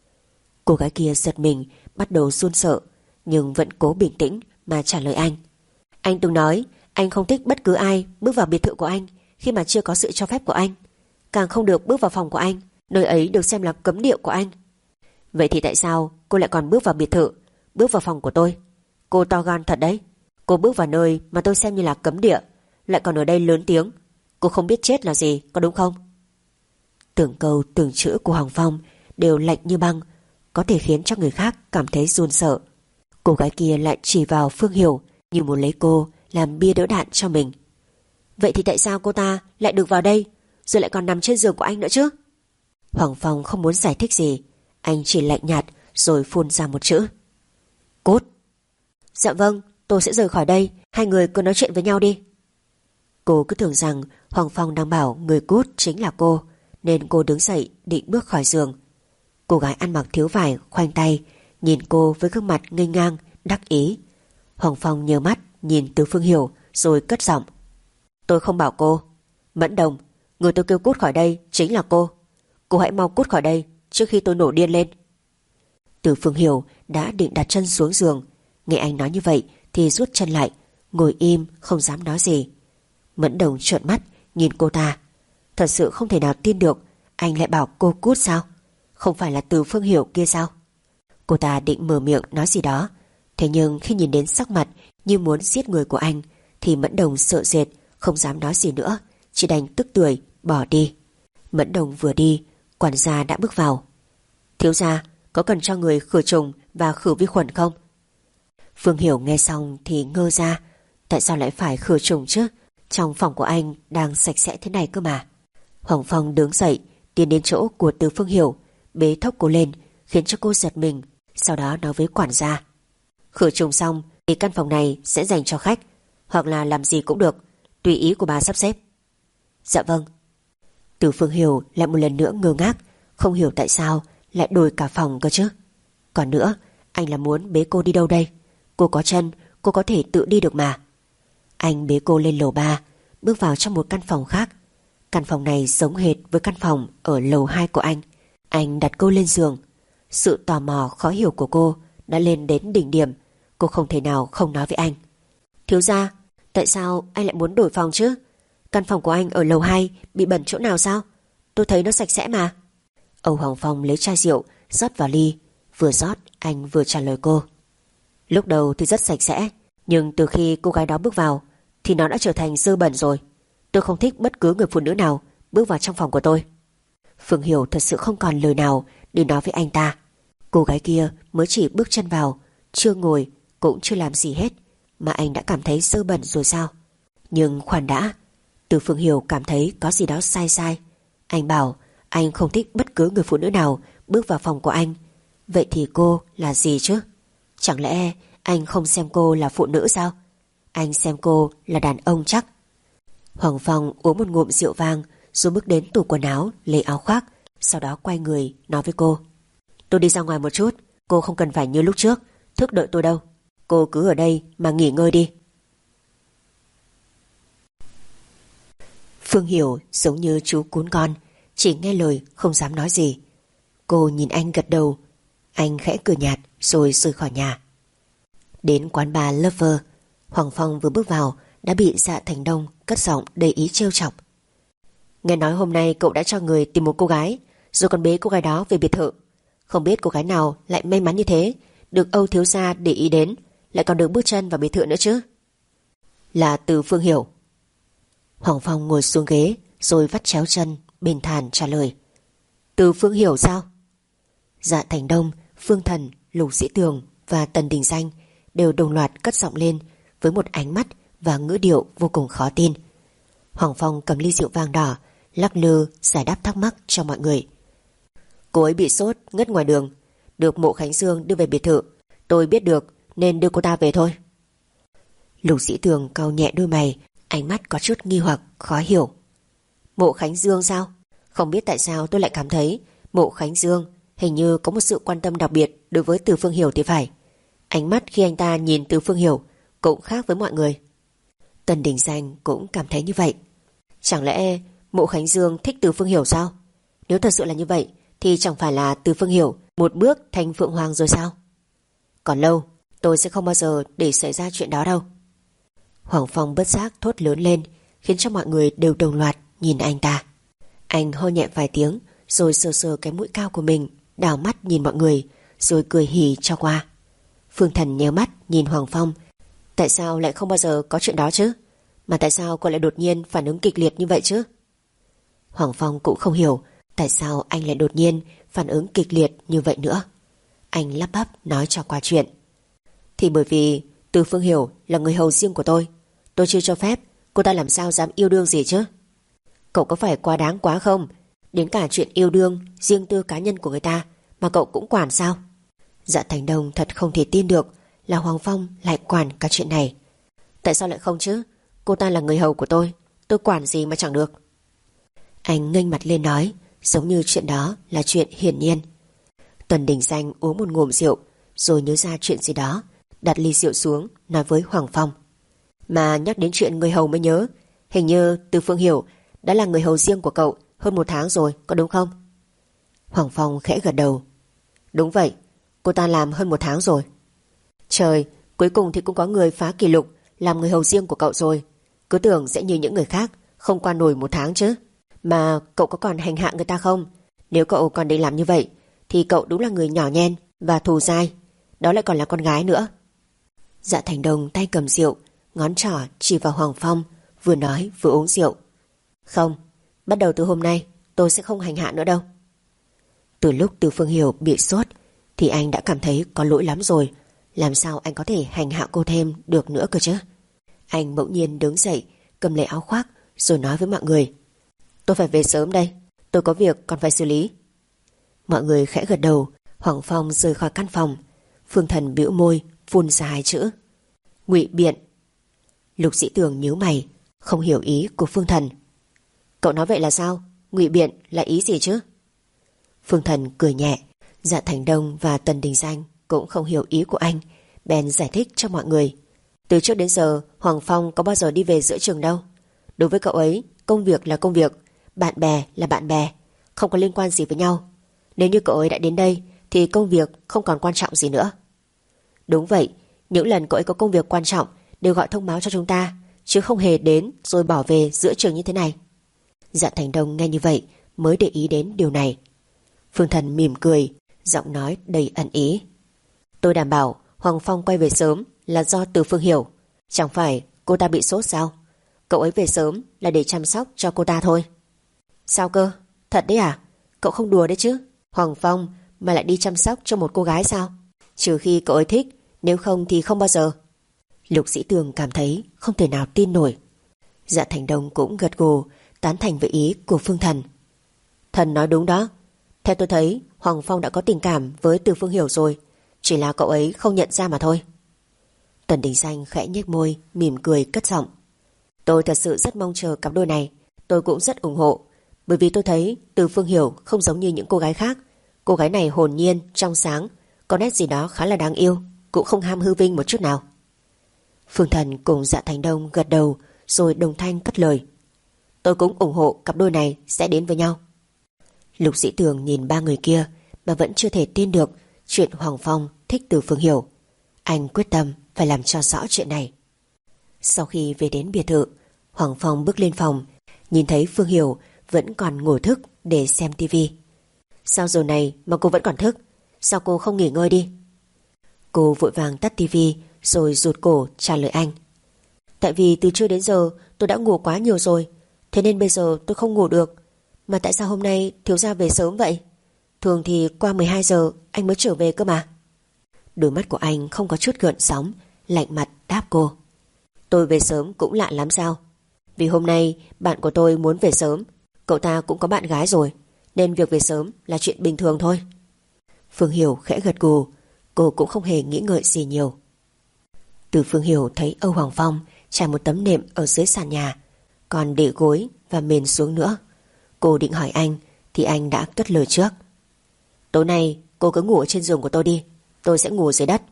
Cô gái kia giật mình, bắt đầu run sợ, nhưng vẫn cố bình tĩnh mà trả lời anh. Anh từng nói anh không thích bất cứ ai bước vào biệt thự của anh khi mà chưa có sự cho phép của anh, càng không được bước vào phòng của anh, nơi ấy được xem là cấm địa của anh. Vậy thì tại sao cô lại còn bước vào biệt thự, bước vào phòng của tôi? Cô to gan thật đấy. Cô bước vào nơi mà tôi xem như là cấm địa, lại còn ở đây lớn tiếng. Cô không biết chết là gì, có đúng không? Từng câu từng chữ của Hoàng Phong đều lạnh như băng, có thể khiến cho người khác cảm thấy run sợ. Cô gái kia lại chỉ vào Phương Hiểu như muốn lấy cô làm bia đỡ đạn cho mình. Vậy thì tại sao cô ta lại được vào đây, rồi lại còn nằm trên giường của anh nữa chứ? Hoàng Phong không muốn giải thích gì, anh chỉ lạnh nhạt rồi phun ra một chữ. Cút. Dạ vâng, tôi sẽ rời khỏi đây, hai người cứ nói chuyện với nhau đi. Cô cứ tưởng rằng Hoàng Phong đang bảo người cút chính là cô, nên cô đứng dậy định bước khỏi giường. Cô gái ăn mặc thiếu vải khoanh tay nhìn cô với gương mặt ngây ngang đắc ý. Hoàng Phong nhớ mắt nhìn Từ Phương Hiểu rồi cất giọng. Tôi không bảo cô. Mẫn Đồng, người tôi kêu cút khỏi đây chính là cô. Cô hãy mau cút khỏi đây trước khi tôi nổ điên lên. Từ Phương Hiểu đã định đặt chân xuống giường, nghe anh nói như vậy thì rút chân lại, ngồi im không dám nói gì. Mẫn Đồng trợn mắt nhìn cô ta. Thật sự không thể nào tin được anh lại bảo cô cút sao? Không phải là Từ Phương Hiểu kia sao? Cô ta định mở miệng nói gì đó, thế nhưng khi nhìn đến sắc mặt như muốn giết người của anh thì Mẫn Đồng sợ sệt, không dám nói gì nữa, chỉ đành tức tưởi bỏ đi. Mẫn Đồng vừa đi, quản gia đã bước vào. Thiếu gia, có cần cho người khử trùng và khử vi khuẩn không? Phương Hiểu nghe xong thì ngơ ra. Tại sao lại phải khử trùng chứ? Trong phòng của anh đang sạch sẽ thế này cơ mà. Hoàng Phong đứng dậy tiến đến chỗ của Từ Phương Hiểu, bế thốc cô lên khiến cho cô giật mình, sau đó nói với quản gia. Khử trùng xong thì căn phòng này sẽ dành cho khách, hoặc là làm gì cũng được, tùy ý của bà sắp xếp. Dạ vâng. Từ Phương Hiểu lại một lần nữa ngơ ngác, không hiểu tại sao lại đổi cả phòng cơ chứ. Còn nữa, anh là muốn bế cô đi đâu đây? Cô có chân, cô có thể tự đi được mà. Anh bế cô lên lầu ba, bước vào trong một căn phòng khác. Căn phòng này giống hệt với căn phòng ở lầu hai của anh. Anh đặt cô lên giường. Sự tò mò khó hiểu của cô đã lên đến đỉnh điểm. Cô không thể nào không nói với anh. Thiếu gia, tại sao anh lại muốn đổi phòng chứ? Căn phòng của anh ở lầu hai bị bẩn chỗ nào sao? Tôi thấy nó sạch sẽ mà. Âu Hoàng Phong lấy chai rượu rót vào ly. Vừa rót anh vừa trả lời cô. Lúc đầu thì rất sạch sẽ, nhưng từ khi cô gái đó bước vào thì nó đã trở thành dơ bẩn rồi. Tôi không thích bất cứ người phụ nữ nào bước vào trong phòng của tôi. Phương Hiểu thật sự không còn lời nào để nói với anh ta. Cô gái kia mới chỉ bước chân vào, chưa ngồi cũng chưa làm gì hết mà anh đã cảm thấy dơ bẩn rồi sao? Nhưng khoan đã, Từ Phương Hiểu cảm thấy có gì đó sai sai. Anh bảo anh không thích bất cứ người phụ nữ nào bước vào phòng của anh. Vậy thì cô là gì chứ? Chẳng lẽ anh không xem cô là phụ nữ sao? Anh xem cô là đàn ông chắc. Hoàng Phong uống một ngụm rượu vang rồi bước đến tủ quần áo lấy áo khoác Sau đó quay người nói với cô: Tôi đi ra ngoài một chút, cô không cần phải như lúc trước thức đợi tôi đâu. Cô cứ ở đây mà nghỉ ngơi đi. Phương Hiểu giống như chú cún con, chỉ nghe lời không dám nói gì. Cô nhìn anh gật đầu. Anh khẽ cười nhạt rồi rời khỏi nhà. Đến quán bar Lover, Hoàng Phong vừa bước vào đã bị Dạ Thành Đông cất giọng đầy ý trêu chọc. Nghe nói hôm nay cậu đã cho người tìm một cô gái, rồi còn bế cô gái đó về biệt thự. Không biết cô gái nào lại may mắn như thế, được Âu thiếu gia để ý đến, lại còn được bước chân vào biệt thự nữa chứ? Là Từ Phương Hiểu. Hoàng Phong ngồi xuống ghế rồi vắt chéo chân, bình thản trả lời. Từ Phương Hiểu sao? Dạ Thành Đông, Phương Thần, Lục Dĩ Tường và Tần Đình Danh đều đồng loạt cất giọng lên với một ánh mắt và ngữ điệu vô cùng khó tin. Hoàng Phong cầm ly rượu vang đỏ, lắc lư giải đáp thắc mắc cho mọi người. Cô ấy bị sốt ngất ngoài đường, được Mộ Khánh Dương đưa về biệt thự. Tôi biết được nên đưa cô ta về thôi. Lục Dĩ Tường cau nhẹ đôi mày, ánh mắt có chút nghi hoặc khó hiểu. Mộ Khánh Dương sao? Không biết tại sao tôi lại cảm thấy Mộ Khánh Dương hình như có một sự quan tâm đặc biệt đối với Từ Phương Hiểu thì phải. Ánh mắt khi anh ta nhìn Từ Phương Hiểu cũng khác với mọi người. Tần Đình Danh cũng cảm thấy như vậy. Chẳng lẽ Mộ Khánh Dương thích Từ Phương Hiểu sao? Nếu thật sự là như vậy thì chẳng phải là Từ Phương Hiểu một bước thành Phượng Hoàng rồi sao? Còn lâu, tôi sẽ không bao giờ để xảy ra chuyện đó đâu. Hoàng Phong bất giác thốt lớn lên, khiến cho mọi người đều đồng loạt nhìn anh ta. Anh ho nhẹ vài tiếng rồi sờ sờ cái mũi cao của mình, đảo mắt nhìn mọi người rồi cười hì cho qua. Phương Thần nheo mắt nhìn Hoàng Phong. Tại sao lại không bao giờ có chuyện đó chứ? Mà tại sao cô lại đột nhiên phản ứng kịch liệt như vậy chứ? Hoàng Phong cũng không hiểu tại sao anh lại đột nhiên phản ứng kịch liệt như vậy nữa. Anh lắp bắp nói cho qua chuyện. Thì bởi vì Từ Phương Hiểu là người hầu riêng của tôi. Tôi chưa cho phép, cô ta làm sao dám yêu đương gì chứ? Cậu có phải quá đáng quá không? Đến cả chuyện yêu đương, riêng tư cá nhân của người ta mà cậu cũng quản sao? Dạ Thành Đông thật không thể tin được là Hoàng Phong lại quản cả chuyện này. Tại sao lại không chứ? Cô ta là người hầu của tôi, tôi quản gì mà chẳng được. Anh nghênh mặt lên nói, giống như chuyện đó là chuyện hiển nhiên. Tần Đình Danh uống một ngụm rượu rồi nhớ ra chuyện gì đó, đặt ly rượu xuống nói với Hoàng Phong. Mà nhắc đến chuyện người hầu mới nhớ, hình như Từ Phương Hiểu đã là người hầu riêng của cậu hơn một tháng rồi, có đúng không? Hoàng Phong khẽ gật đầu. Đúng vậy, cô ta làm hơn một tháng rồi. Trời, cuối cùng thì cũng có người phá kỷ lục làm người hầu riêng của cậu rồi. Cứ tưởng sẽ như những người khác, không qua nổi một tháng chứ. Mà cậu có còn hành hạ người ta không? Nếu cậu còn định làm như vậy thì cậu đúng là người nhỏ nhen và thù dai. Đó lại còn là con gái nữa. Dạ Thành Đông tay cầm rượu, ngón trỏ chỉ vào Hoàng Phong, vừa nói vừa uống rượu. Không, bắt đầu từ hôm nay tôi sẽ không hành hạ nữa đâu. Từ lúc Từ Phương Hiểu bị sốt thì anh đã cảm thấy có lỗi lắm rồi. Làm sao anh có thể hành hạ cô thêm được nữa cơ chứ? Anh bỗng nhiên đứng dậy, cầm lấy áo khoác rồi nói với mọi người. Tôi phải về sớm đây, tôi có việc còn phải xử lý. Mọi người khẽ gật đầu. Hoàng Phong rời khỏi căn phòng. Phương Thần bĩu môi phun ra hai chữ: ngụy biện. Lục Dĩ Tường nhíu mày, không hiểu ý của Phương Thần. Cậu nói vậy là sao? Ngụy biện là ý gì chứ? Phương Thần cười nhẹ. Dạ Thành Đông và Tần Đình Danh cũng không hiểu ý của anh, bèn giải thích cho mọi người. Từ trước đến giờ Hoàng Phong có bao giờ đi về giữa trường đâu. Đối với cậu ấy, công việc là công việc, bạn bè là bạn bè, không có liên quan gì với nhau. Nếu như cậu ấy đã đến đây thì công việc không còn quan trọng gì nữa. Đúng vậy, những lần cậu ấy có công việc quan trọng đều gọi thông báo cho chúng ta, chứ không hề đến rồi bỏ về giữa trường như thế này. Dạ Thành Đông nghe như vậy mới để ý đến điều này. Phương Thần mỉm cười, giọng nói đầy ẩn ý. Tôi đảm bảo Hoàng Phong quay về sớm là do Từ Phương Hiểu. Chẳng phải cô ta bị sốt sao? Cậu ấy về sớm là để chăm sóc cho cô ta thôi. Sao cơ? Thật đấy à? Cậu không đùa đấy chứ? Hoàng Phong mà lại đi chăm sóc cho một cô gái sao? Trừ khi cậu ấy thích, nếu không thì không bao giờ. Lục Dĩ Tường cảm thấy không thể nào tin nổi. Dạ Thành Đông cũng gật gù, tán thành với ý của Phương Thần. Thần nói đúng đó. Theo tôi thấy Hoàng Phong đã có tình cảm với Từ Phương Hiểu rồi, chỉ là cậu ấy không nhận ra mà thôi. Tần Đình Danh khẽ nhếch môi, mỉm cười cất giọng. Tôi thật sự rất mong chờ cặp đôi này. Tôi cũng rất ủng hộ. Bởi vì tôi thấy Từ Phương Hiểu không giống như những cô gái khác. Cô gái này hồn nhiên, trong sáng, có nét gì đó khá là đáng yêu, cũng không ham hư vinh một chút nào. Phương Thần cùng Dạ Thành Đông gật đầu, rồi đồng thanh cất lời. Tôi cũng ủng hộ cặp đôi này sẽ đến với nhau. Lục Dĩ Tường nhìn ba người kia mà vẫn chưa thể tin được chuyện Hoàng Phong thích Từ Phương Hiểu. Anh quyết tâm phải làm cho rõ chuyện này. Sau khi về đến biệt thự, Hoàng Phong bước lên phòng, nhìn thấy Phương Hiểu vẫn còn ngủ thức để xem tivi. Sao giờ này mà cô vẫn còn thức? Sao cô không nghỉ ngơi đi? Cô vội vàng tắt tivi rồi rụt cổ trả lời anh. Tại vì từ trưa đến giờ tôi đã ngủ quá nhiều rồi, thế nên bây giờ tôi không ngủ được. Mà tại sao hôm nay thiếu gia về sớm vậy? Thường thì qua mười hai giờ anh mới trở về cơ mà. Đôi mắt của anh không có chút gợn sóng, lạnh mặt đáp cô. Tôi về sớm cũng lạ lắm sao? Vì hôm nay bạn của tôi muốn về sớm. Cậu ta cũng có bạn gái rồi, nên việc về sớm là chuyện bình thường thôi. Phương Hiểu khẽ gật gù. Cô cũng không hề nghĩ ngợi gì nhiều. Từ Phương Hiểu thấy Âu Hoàng Phong trải một tấm nệm ở dưới sàn nhà, còn để gối và mền xuống nữa. Cô định hỏi anh thì anh đã cất lời trước. Tối nay cô cứ ngủ ở trên giường của tôi đi, tôi sẽ ngủ dưới đất.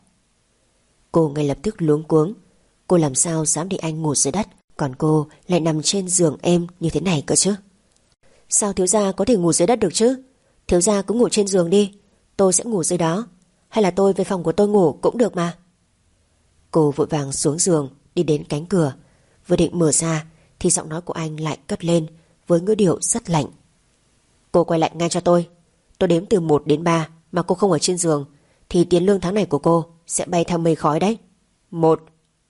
Cô ngay lập tức luống cuống. Cô làm sao dám để anh ngủ dưới đất, còn cô lại nằm trên giường êm như thế này cơ chứ? Sao thiếu gia có thể ngủ dưới đất được chứ? Thiếu gia cứ ngủ trên giường đi, tôi sẽ ngủ dưới đó. Hay là tôi về phòng của tôi ngủ cũng được mà. Cô vội vàng xuống giường, đi đến cánh cửa. Vừa định mở ra thì giọng nói của anh lại cất lên với ngữ điệu rất lạnh. Cô quay lại ngay cho tôi. Tôi đếm từ một đến ba mà cô không ở trên giường thì tiền lương tháng này của cô sẽ bay theo mây khói đấy. Một.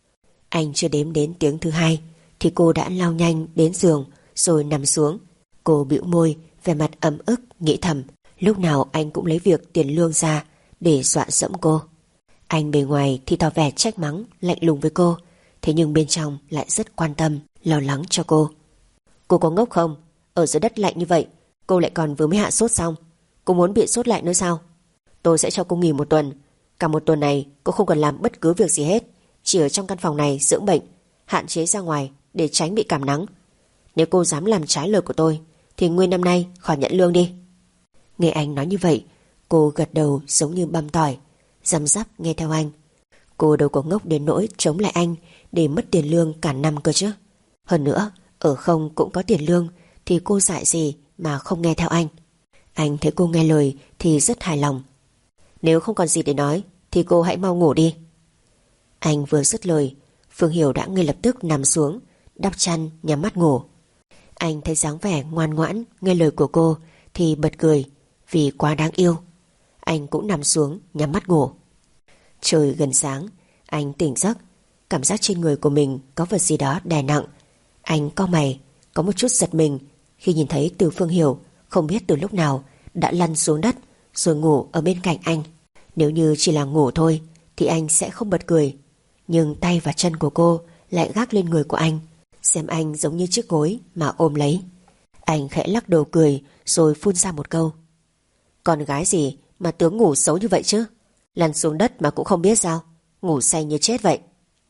Anh chưa đếm đến tiếng thứ hai thì cô đã lao nhanh đến giường rồi nằm xuống. Cô bĩu môi, vẻ mặt ấm ức, nghĩ thầm lúc nào anh cũng lấy việc tiền lương ra để dọa dẫm cô. Anh bề ngoài thì tỏ vẻ trách mắng, lạnh lùng với cô, thế nhưng bên trong lại rất quan tâm, lo lắng cho cô. Cô có ngốc không? Ở dưới đất lạnh như vậy, cô lại còn vừa mới hạ sốt xong. Cô muốn bị sốt lại nữa sao? Tôi sẽ cho cô nghỉ một tuần. Cả một tuần này cô không cần làm bất cứ việc gì hết, chỉ ở trong căn phòng này dưỡng bệnh, hạn chế ra ngoài để tránh bị cảm nắng. Nếu cô dám làm trái lời của tôi thì nguyên năm nay khỏi nhận lương đi. Nghe anh nói như vậy, cô gật đầu giống như băm tỏi, răm rắp nghe theo anh. Cô đâu có ngốc đến nỗi chống lại anh để mất tiền lương cả năm cơ chứ. Hơn nữa, ở không cũng có tiền lương thì cô dại gì mà không nghe theo anh. Anh thấy cô nghe lời thì rất hài lòng. Nếu không còn gì để nói thì cô hãy mau ngủ đi. Anh vừa dứt lời, Phương Hiểu đã ngay lập tức nằm xuống, đắp chăn nhắm mắt ngủ. Anh thấy dáng vẻ ngoan ngoãn nghe lời của cô thì bật cười vì quá đáng yêu. Anh cũng nằm xuống nhắm mắt ngủ. Trời gần sáng, anh tỉnh giấc, cảm giác trên người của mình có vật gì đó đè nặng. Anh cau mày, có một chút giật mình khi nhìn thấy Từ Phương Hiểu không biết từ lúc nào đã lăn xuống đất rồi ngủ ở bên cạnh anh. Nếu như chỉ là ngủ thôi thì anh sẽ không bật cười, nhưng tay và chân của cô lại gác lên người của anh, xem anh giống như chiếc gối mà ôm lấy. Anh khẽ lắc đầu cười rồi phun ra một câu. Con gái gì mà tướng ngủ xấu như vậy chứ? Lăn xuống đất mà cũng không biết sao? Ngủ say như chết vậy.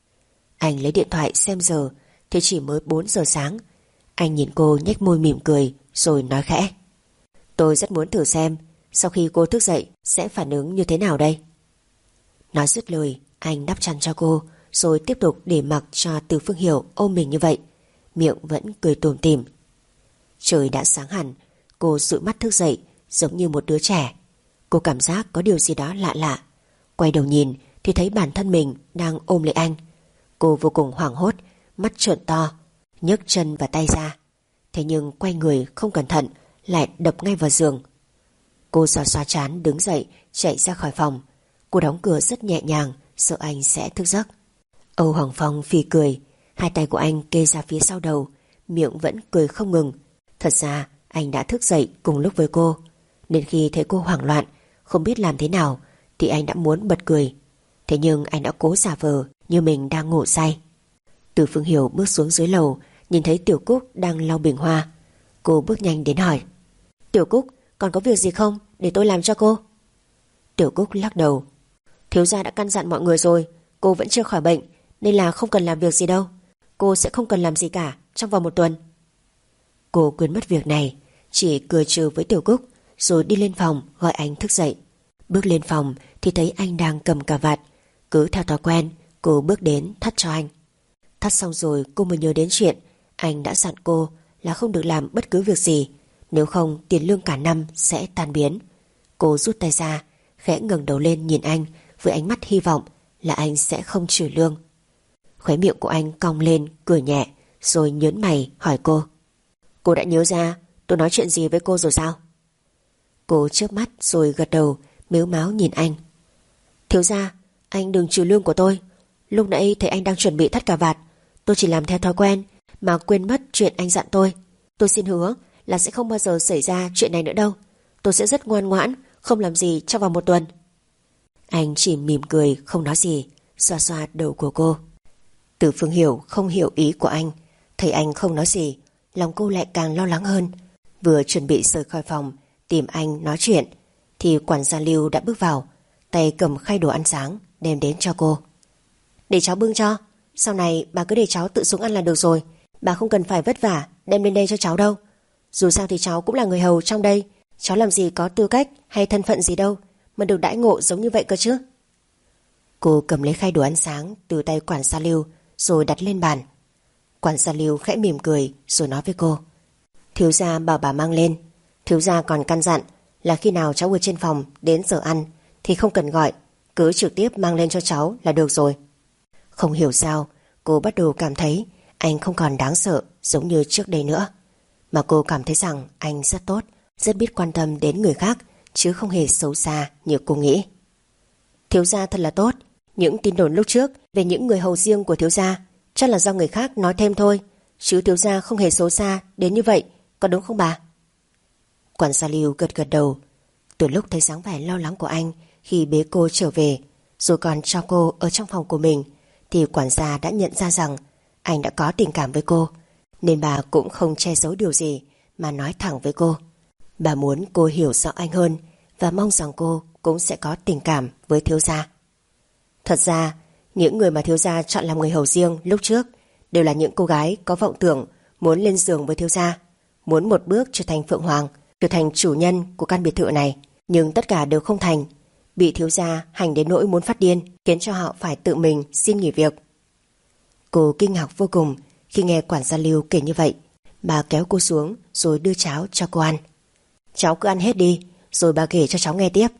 Anh lấy điện thoại xem giờ thì chỉ mới bốn giờ sáng. Anh nhìn cô nhếch môi mỉm cười rồi nói khẽ. Tôi rất muốn thử xem sau khi cô thức dậy sẽ phản ứng như thế nào đây. Nói dứt lời, anh đắp chăn cho cô rồi tiếp tục để mặc cho Từ Phương Hiểu ôm mình như vậy, miệng vẫn cười tủm tỉm. Trời đã sáng hẳn, cô dụi mắt thức dậy giống như một đứa trẻ. Cô cảm giác có điều gì đó lạ lạ. Quay đầu nhìn thì thấy bản thân mình đang ôm lấy anh. Cô vô cùng hoảng hốt, mắt trợn to, nhấc chân và tay ra. Thế nhưng quay người không cẩn thận lại đập ngay vào giường. Cô xoa xoa trán đứng dậy chạy ra khỏi phòng. Cô đóng cửa rất nhẹ nhàng, sợ anh sẽ thức giấc. Âu Hoàng Phong phì cười, hai tay của anh kê ra phía sau đầu, miệng vẫn cười không ngừng. Thật ra anh đã thức dậy cùng lúc với cô, nên khi thấy cô hoảng loạn không biết làm thế nào thì anh đã muốn bật cười. Thế nhưng anh đã cố giả vờ như mình đang ngủ say. Từ Phương Hiểu bước xuống dưới lầu, nhìn thấy Tiểu Cúc đang lau bình hoa. Cô bước nhanh đến hỏi. Tiểu Cúc, còn có việc gì không để tôi làm cho cô? Tiểu Cúc lắc đầu. Thiếu gia đã căn dặn mọi người rồi, cô vẫn chưa khỏi bệnh nên là không cần làm việc gì đâu. Cô sẽ không cần làm gì cả trong vòng một tuần. Cô quên mất việc này, chỉ cười trừ với Tiểu Cúc, rồi đi lên phòng gọi anh thức dậy. Bước lên phòng thì thấy anh đang cầm cà vạt. Cứ theo thói quen, cô bước đến thắt cho anh. Thắt xong rồi cô mới nhớ đến chuyện anh đã dặn cô là không được làm bất cứ việc gì, nếu không tiền lương cả năm sẽ tan biến. Cô rút tay ra, khẽ ngẩng đầu lên nhìn anh với ánh mắt hy vọng là anh sẽ không trừ lương. Khóe miệng của anh cong lên cười nhẹ, rồi nhớn mày hỏi cô: Cô đã nhớ ra tôi nói chuyện gì với cô rồi sao? Cô chớp mắt rồi gật đầu, mếu máo nhìn anh. Thiếu gia, anh đừng trừ lương của tôi. Lúc nãy thấy anh đang chuẩn bị thắt cà vạt, tôi chỉ làm theo thói quen mà quên mất chuyện anh dặn tôi. Tôi xin hứa là sẽ không bao giờ xảy ra chuyện này nữa đâu. Tôi sẽ rất ngoan ngoãn, không làm gì trong vòng một tuần. Anh chỉ mỉm cười không nói gì, xoa xoa đầu của cô. Từ Phương Hiểu không hiểu ý của anh, thấy anh không nói gì, lòng cô lại càng lo lắng hơn. Vừa chuẩn bị rời khỏi phòng tìm anh nói chuyện thì quản gia Lưu đã bước vào, tay cầm khay đồ ăn sáng đem đến cho cô. Để cháu bưng cho, sau này bà cứ để cháu tự xuống ăn là được rồi. Bà không cần phải vất vả đem lên đây cho cháu đâu. Dù sao thì cháu cũng là người hầu trong đây, cháu làm gì có tư cách hay thân phận gì đâu mà được đãi ngộ giống như vậy cơ chứ. Cô cầm lấy khay đồ ăn sáng từ tay quản gia Lưu rồi đặt lên bàn. Quản gia Lưu khẽ mỉm cười rồi nói với cô: Thiếu gia bảo bà mang lên. Thiếu gia còn căn dặn là khi nào cháu ở trên phòng đến giờ ăn thì không cần gọi, cứ trực tiếp mang lên cho cháu là được rồi. Không hiểu sao cô bắt đầu cảm thấy anh không còn đáng sợ giống như trước đây nữa, mà cô cảm thấy rằng anh rất tốt, rất biết quan tâm đến người khác, chứ không hề xấu xa như cô nghĩ. Thiếu gia thật là tốt. Những tin đồn lúc trước về những người hầu riêng của thiếu gia chắc là do người khác nói thêm thôi, chứ thiếu gia không hề xấu xa đến như vậy, có đúng không bà? Quản gia Lưu gật gật đầu. Từ lúc thấy dáng vẻ lo lắng của anh khi bế cô trở về, rồi còn cho cô ở trong phòng của mình, thì quản gia đã nhận ra rằng anh đã có tình cảm với cô, nên bà cũng không che giấu điều gì mà nói thẳng với cô. Bà muốn cô hiểu rõ anh hơn và mong rằng cô cũng sẽ có tình cảm với thiếu gia. Thật ra, những người mà thiếu gia chọn làm người hầu riêng lúc trước đều là những cô gái có vọng tưởng muốn lên giường với thiếu gia, muốn một bước trở thành Phượng Hoàng, trở thành chủ nhân của căn biệt thự này, nhưng tất cả đều không thành, bị thiếu gia hành đến nỗi muốn phát điên, khiến cho họ phải tự mình xin nghỉ việc. Cô kinh ngạc vô cùng khi nghe quản gia Lưu kể như vậy. Bà kéo cô xuống rồi đưa cháo cho cô ăn. Cháu cứ ăn hết đi, rồi bà kể cho cháu nghe tiếp.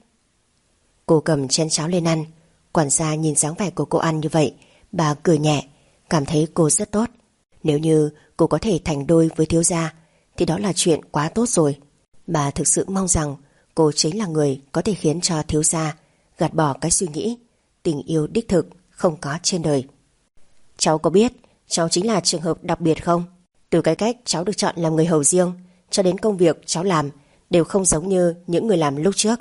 Cô cầm chén cháo lên ăn. Quản gia nhìn dáng vẻ của cô ăn như vậy, bà cười nhẹ, cảm thấy cô rất tốt. Nếu như cô có thể thành đôi với thiếu gia thì đó là chuyện quá tốt rồi. Bà thực sự mong rằng cô chính là người có thể khiến cho thiếu gia gạt bỏ cái suy nghĩ tình yêu đích thực không có trên đời. Cháu có biết cháu chính là trường hợp đặc biệt không? Từ cái cách cháu được chọn làm người hầu riêng cho đến công việc cháu làm đều không giống như những người làm lúc trước.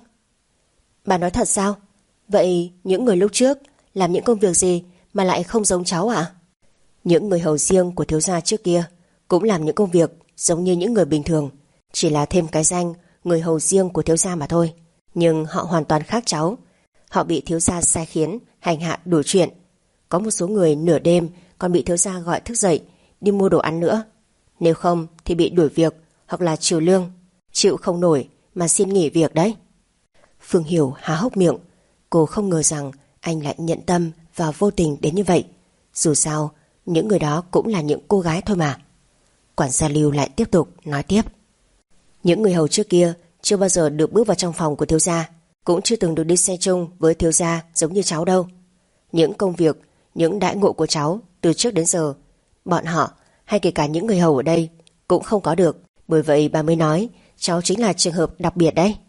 Bà nói thật sao? Vậy những người lúc trước làm những công việc gì mà lại không giống cháu ạ? Những người hầu riêng của thiếu gia trước kia cũng làm những công việc giống như những người bình thường, chỉ là thêm cái danh người hầu riêng của thiếu gia mà thôi. Nhưng họ hoàn toàn khác cháu. Họ bị thiếu gia sai khiến, hành hạ đủ chuyện. Có một số người nửa đêm còn bị thiếu gia gọi thức dậy đi mua đồ ăn nữa. Nếu không thì bị đuổi việc hoặc là trừ lương. Chịu không nổi mà xin nghỉ việc đấy. Phương Hiểu há hốc miệng. Cô không ngờ rằng anh lại nhận tâm và vô tình đến như vậy. Dù sao những người đó cũng là những cô gái thôi mà. Quản gia Lưu lại tiếp tục nói tiếp. Những người hầu trước kia chưa bao giờ được bước vào trong phòng của thiếu gia, cũng chưa từng được đi xe chung với thiếu gia giống như cháu đâu. Những công việc, những đãi ngộ của cháu từ trước đến giờ, bọn họ hay kể cả những người hầu ở đây cũng không có được. Bởi vậy bà mới nói cháu chính là trường hợp đặc biệt đấy.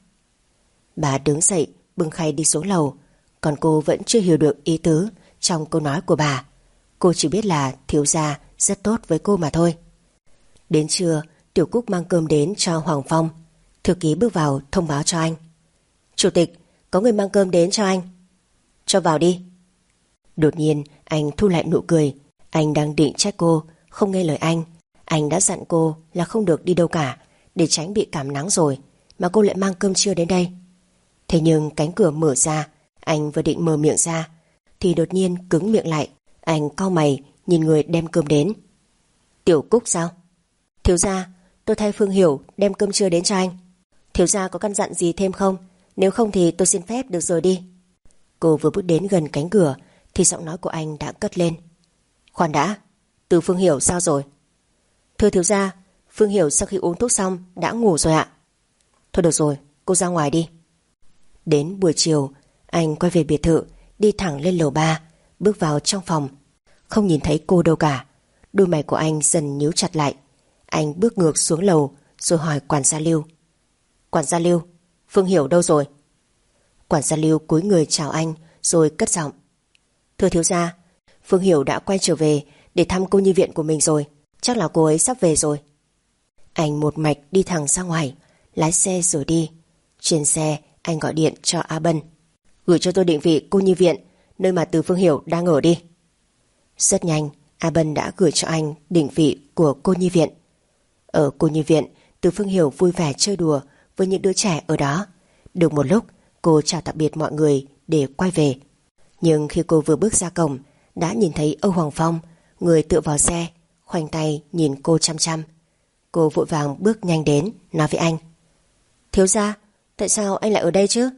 Bà đứng dậy bưng khay đi xuống lầu. Còn cô vẫn chưa hiểu được ý tứ trong câu nói của bà. Cô chỉ biết là thiếu gia rất tốt với cô mà thôi. Đến trưa, Tiểu Cúc mang cơm đến cho Hoàng Phong. Thư ký bước vào thông báo cho anh. Chủ tịch, có người mang cơm đến cho anh. Cho vào đi. Đột nhiên anh thu lại nụ cười. Anh đang định trách cô không nghe lời anh. Anh đã dặn cô là không được đi đâu cả để tránh bị cảm nắng rồi, mà cô lại mang cơm trưa đến đây. Thế nhưng cánh cửa mở ra, anh vừa định mở miệng ra thì đột nhiên cứng miệng lại. Anh cau mày nhìn người đem cơm đến. Tiểu Cúc sao? Thiếu gia, tôi thay Phương Hiểu đem cơm trưa đến cho anh. Thiếu gia có căn dặn gì thêm không? Nếu không thì tôi xin phép được rời đi. Cô vừa bước đến gần cánh cửa thì giọng nói của anh đã cất lên. Khoan đã, Từ Phương Hiểu sao rồi? Thưa thiếu gia, Phương Hiểu sau khi uống thuốc xong đã ngủ rồi ạ. Thôi được rồi, cô ra ngoài đi. Đến buổi chiều, anh quay về biệt thự, đi thẳng lên lầu ba, bước vào trong phòng. Không nhìn thấy cô đâu cả. Đôi mày của anh dần nhíu chặt lại. Anh bước ngược xuống lầu rồi hỏi quản gia Lưu. Quản gia Lưu, Phương Hiểu đâu rồi? Quản gia Lưu cúi người chào anh rồi cất giọng. Thưa thiếu gia, Phương Hiểu đã quay trở về để thăm cô nhi viện của mình rồi. Chắc là cô ấy sắp về rồi. Anh một mạch đi thẳng ra ngoài, lái xe rồi đi. Trên xe anh gọi điện cho A Bân. Gửi cho tôi định vị cô nhi viện, nơi mà Từ Phương Hiểu đang ở đi. Rất nhanh, A Bân đã gửi cho anh định vị của cô nhi viện. Ở cô nhi viện, Từ Phương Hiểu vui vẻ chơi đùa với những đứa trẻ ở đó. Được một lúc, cô chào tạm biệt mọi người để quay về. Nhưng khi cô vừa bước ra cổng, đã nhìn thấy Âu Hoàng Phong, người tựa vào xe, khoanh tay nhìn cô chăm chăm. Cô vội vàng bước nhanh đến, nói với anh. Thiếu gia, tại sao anh lại ở đây chứ?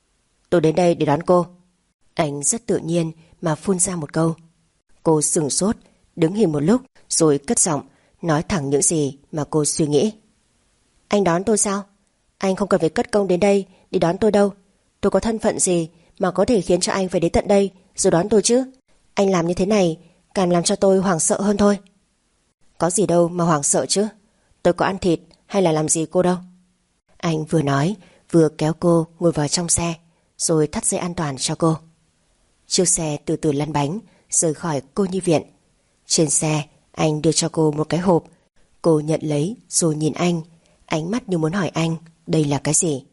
Tôi đến đây để đón cô. Anh rất tự nhiên mà phun ra một câu. Cô sửng sốt, đứng hình một lúc rồi cất giọng, nói thẳng những gì mà cô suy nghĩ. Anh đón tôi sao? Anh không cần phải cất công đến đây để đón tôi đâu. Tôi có thân phận gì mà có thể khiến cho anh phải đến tận đây rồi đón tôi chứ? Anh làm như thế này càng làm cho tôi hoảng sợ hơn thôi. Có gì đâu mà hoảng sợ chứ. Tôi có ăn thịt hay là làm gì cô đâu. Anh vừa nói vừa kéo cô ngồi vào trong xe rồi thắt dây an toàn cho cô. Chiếc xe từ từ lăn bánh rời khỏi cô nhi viện. Trên xe anh đưa cho cô một cái hộp. Cô nhận lấy rồi nhìn anh, ánh mắt như muốn hỏi anh đây là cái gì.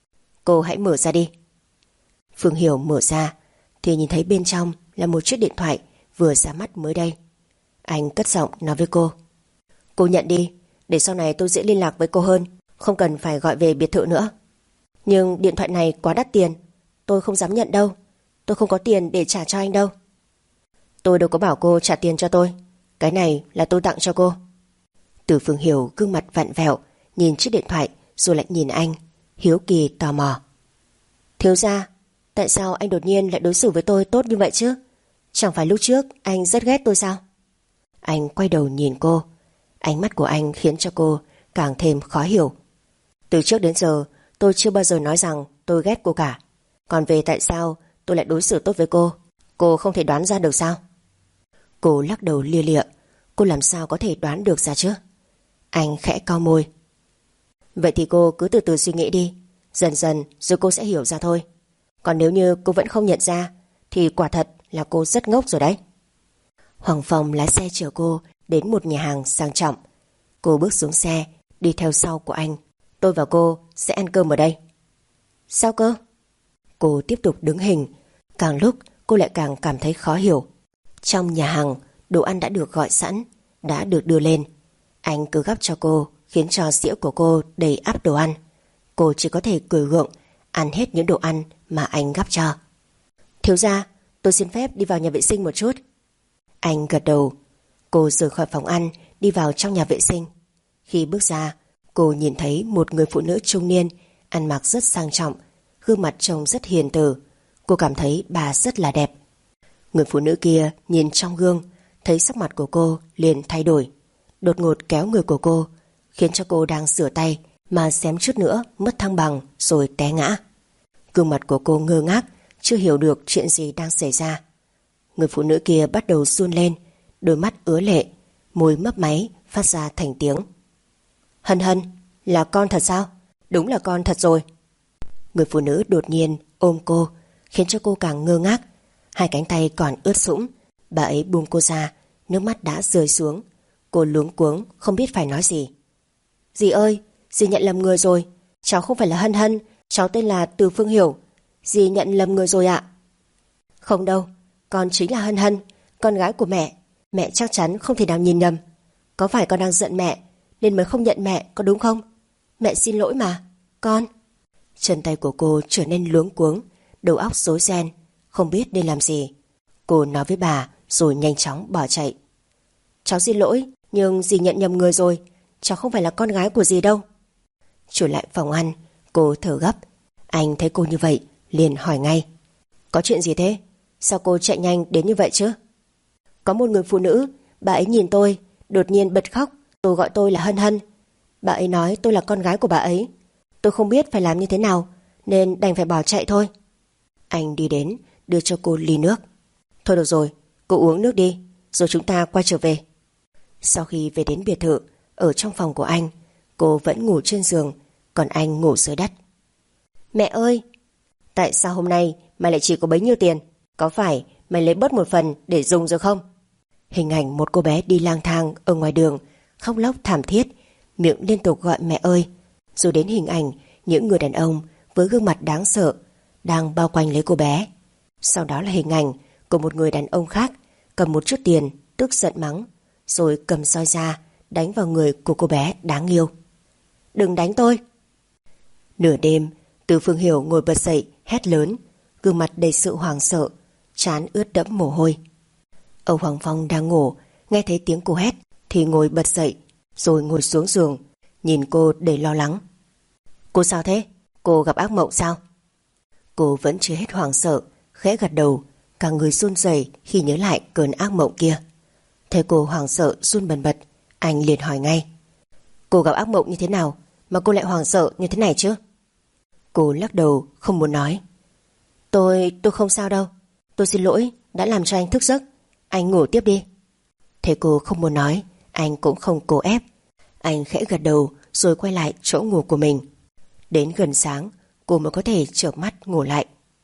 Cô hãy mở ra đi. Phương Hiểu mở ra thì nhìn thấy bên trong là một chiếc điện thoại vừa ra mắt mới đây. Anh cất giọng nói với cô. Cô nhận đi, để sau này tôi dễ liên lạc với cô hơn, không cần phải gọi về biệt thự nữa. Nhưng điện thoại này quá đắt tiền, tôi không dám nhận đâu. Tôi không có tiền để trả cho anh đâu. Tôi đâu có bảo cô trả tiền cho tôi. Cái này là tôi tặng cho cô. Từ Phương Hiểu gương mặt vặn vẹo, nhìn chiếc điện thoại rồi lại nhìn anh, hiếu kỳ tò mò. Thiếu gia, tại sao anh đột nhiên lại đối xử với tôi tốt như vậy chứ? Chẳng phải lúc trước anh rất ghét tôi sao? Anh quay đầu nhìn cô. Ánh mắt của anh khiến cho cô càng thêm khó hiểu. Từ trước đến giờ tôi chưa bao giờ nói rằng tôi ghét cô cả. Còn về tại sao tôi lại đối xử tốt với cô, cô không thể đoán ra được sao? Cô lắc đầu lia lịa. Cô làm sao có thể đoán được ra chứ? Anh khẽ cau môi. Vậy thì cô cứ từ từ suy nghĩ đi. Dần dần rồi cô sẽ hiểu ra thôi. Còn nếu như cô vẫn không nhận ra thì quả thật là cô rất ngốc rồi đấy. Hoàng Phong lái xe chở cô đến một nhà hàng sang trọng. Cô bước xuống xe, đi theo sau của anh. Tôi và cô sẽ ăn cơm ở đây. Sao cơ? Cô tiếp tục đứng hình. Càng lúc cô lại càng cảm thấy khó hiểu. Trong nhà hàng, đồ ăn đã được gọi sẵn, đã được đưa lên. Anh cứ gắp cho cô, khiến cho dĩa của cô đầy ắp đồ ăn. Cô chỉ có thể cười gượng, ăn hết những đồ ăn mà anh gắp cho. Thiếu gia, tôi xin phép đi vào nhà vệ sinh một chút. Anh gật đầu. Cô rời khỏi phòng ăn, đi vào trong nhà vệ sinh. Khi bước ra, cô nhìn thấy một người phụ nữ trung niên, ăn mặc rất sang trọng, gương mặt trông rất hiền từ. Cô cảm thấy bà rất là đẹp. Người phụ nữ kia nhìn trong gương, thấy sắc mặt của cô liền thay đổi, đột ngột kéo người của cô, khiến cho cô đang rửa tay mà xém chút nữa mất thăng bằng rồi té ngã. Gương mặt của cô ngơ ngác, chưa hiểu được chuyện gì đang xảy ra. Người phụ nữ kia bắt đầu run lên, đôi mắt ứa lệ, môi mấp máy phát ra thành tiếng. Hân Hân, là con thật sao? Đúng là con thật rồi. Người phụ nữ đột nhiên ôm cô, khiến cho cô càng ngơ ngác. Hai cánh tay còn ướt sũng. Bà ấy buông cô ra, nước mắt đã rơi xuống. Cô luống cuống không biết phải nói gì. Dì ơi, dì nhận lầm người rồi. Cháu không phải là Hân Hân, cháu tên là Từ Phương Hiểu. Dì nhận lầm người rồi ạ. Không đâu, con chính là Hân Hân, con gái của mẹ. Mẹ chắc chắn không thể nào nhìn nhầm. Có phải con đang giận mẹ nên mới không nhận mẹ, có đúng không? Mẹ xin lỗi mà, con. Chân tay của cô trở nên luống cuống, đầu óc rối ren, không biết nên làm gì. Cô nói với bà rồi nhanh chóng bỏ chạy. Cháu xin lỗi, nhưng dì nhận nhầm người rồi. cháu không phải là con gái của dì đâu. Trở lại phòng ăn, cô thở gấp. Anh thấy cô như vậy liền hỏi ngay: Có chuyện gì thế? Sao cô chạy nhanh đến như vậy chứ? Có một người phụ nữ, bà ấy nhìn tôi đột nhiên bật khóc, tôi gọi tôi là Hân Hân. Bà ấy nói tôi là con gái của bà ấy. Tôi không biết phải làm như thế nào nên đành phải bỏ chạy thôi. Anh đi đến đưa cho cô ly nước. Thôi được rồi, cô uống nước đi, rồi chúng ta quay trở về. Sau khi về đến biệt thự, ở trong phòng của anh, cô vẫn ngủ trên giường, còn anh ngủ dưới đất. Mẹ ơi! Tại sao hôm nay mày lại chỉ có bấy nhiêu tiền? Có phải mày lấy bớt một phần để dùng rồi không? Hình ảnh một cô bé đi lang thang ở ngoài đường, khóc lóc thảm thiết, miệng liên tục gọi mẹ ơi. Rồi đến hình ảnh những người đàn ông với gương mặt đáng sợ đang bao quanh lấy cô bé. Sau đó là hình ảnh của một người đàn ông khác cầm một chút tiền, tức giận mắng, rồi cầm roi ra đánh vào người của cô bé đáng yêu. Đừng đánh tôi! Nửa đêm, Từ Phương Hiểu ngồi bật dậy hét lớn, gương mặt đầy sự hoảng sợ, trán ướt đẫm mồ hôi. Âu Hoàng Phong đang ngủ, nghe thấy tiếng cô hét thì ngồi bật dậy, rồi ngồi xuống giường, nhìn cô đầy lo lắng. Cô sao thế? Cô gặp ác mộng sao? Cô vẫn chưa hết hoảng sợ, khẽ gật đầu, cả người run rẩy khi nhớ lại cơn ác mộng kia. Thấy cô hoảng sợ run bần bật, anh liền hỏi ngay: Cô gặp ác mộng như thế nào mà cô lại hoảng sợ như thế này chứ? Cô lắc đầu không muốn nói. Tôi, tôi không sao đâu. Tôi xin lỗi đã làm cho anh thức giấc. Anh ngủ tiếp đi. Thấy cô không muốn nói, anh cũng không cố ép. Anh khẽ gật đầu rồi quay lại chỗ ngủ của mình. Đến gần sáng, cô mới có thể chợp mắt ngủ lại.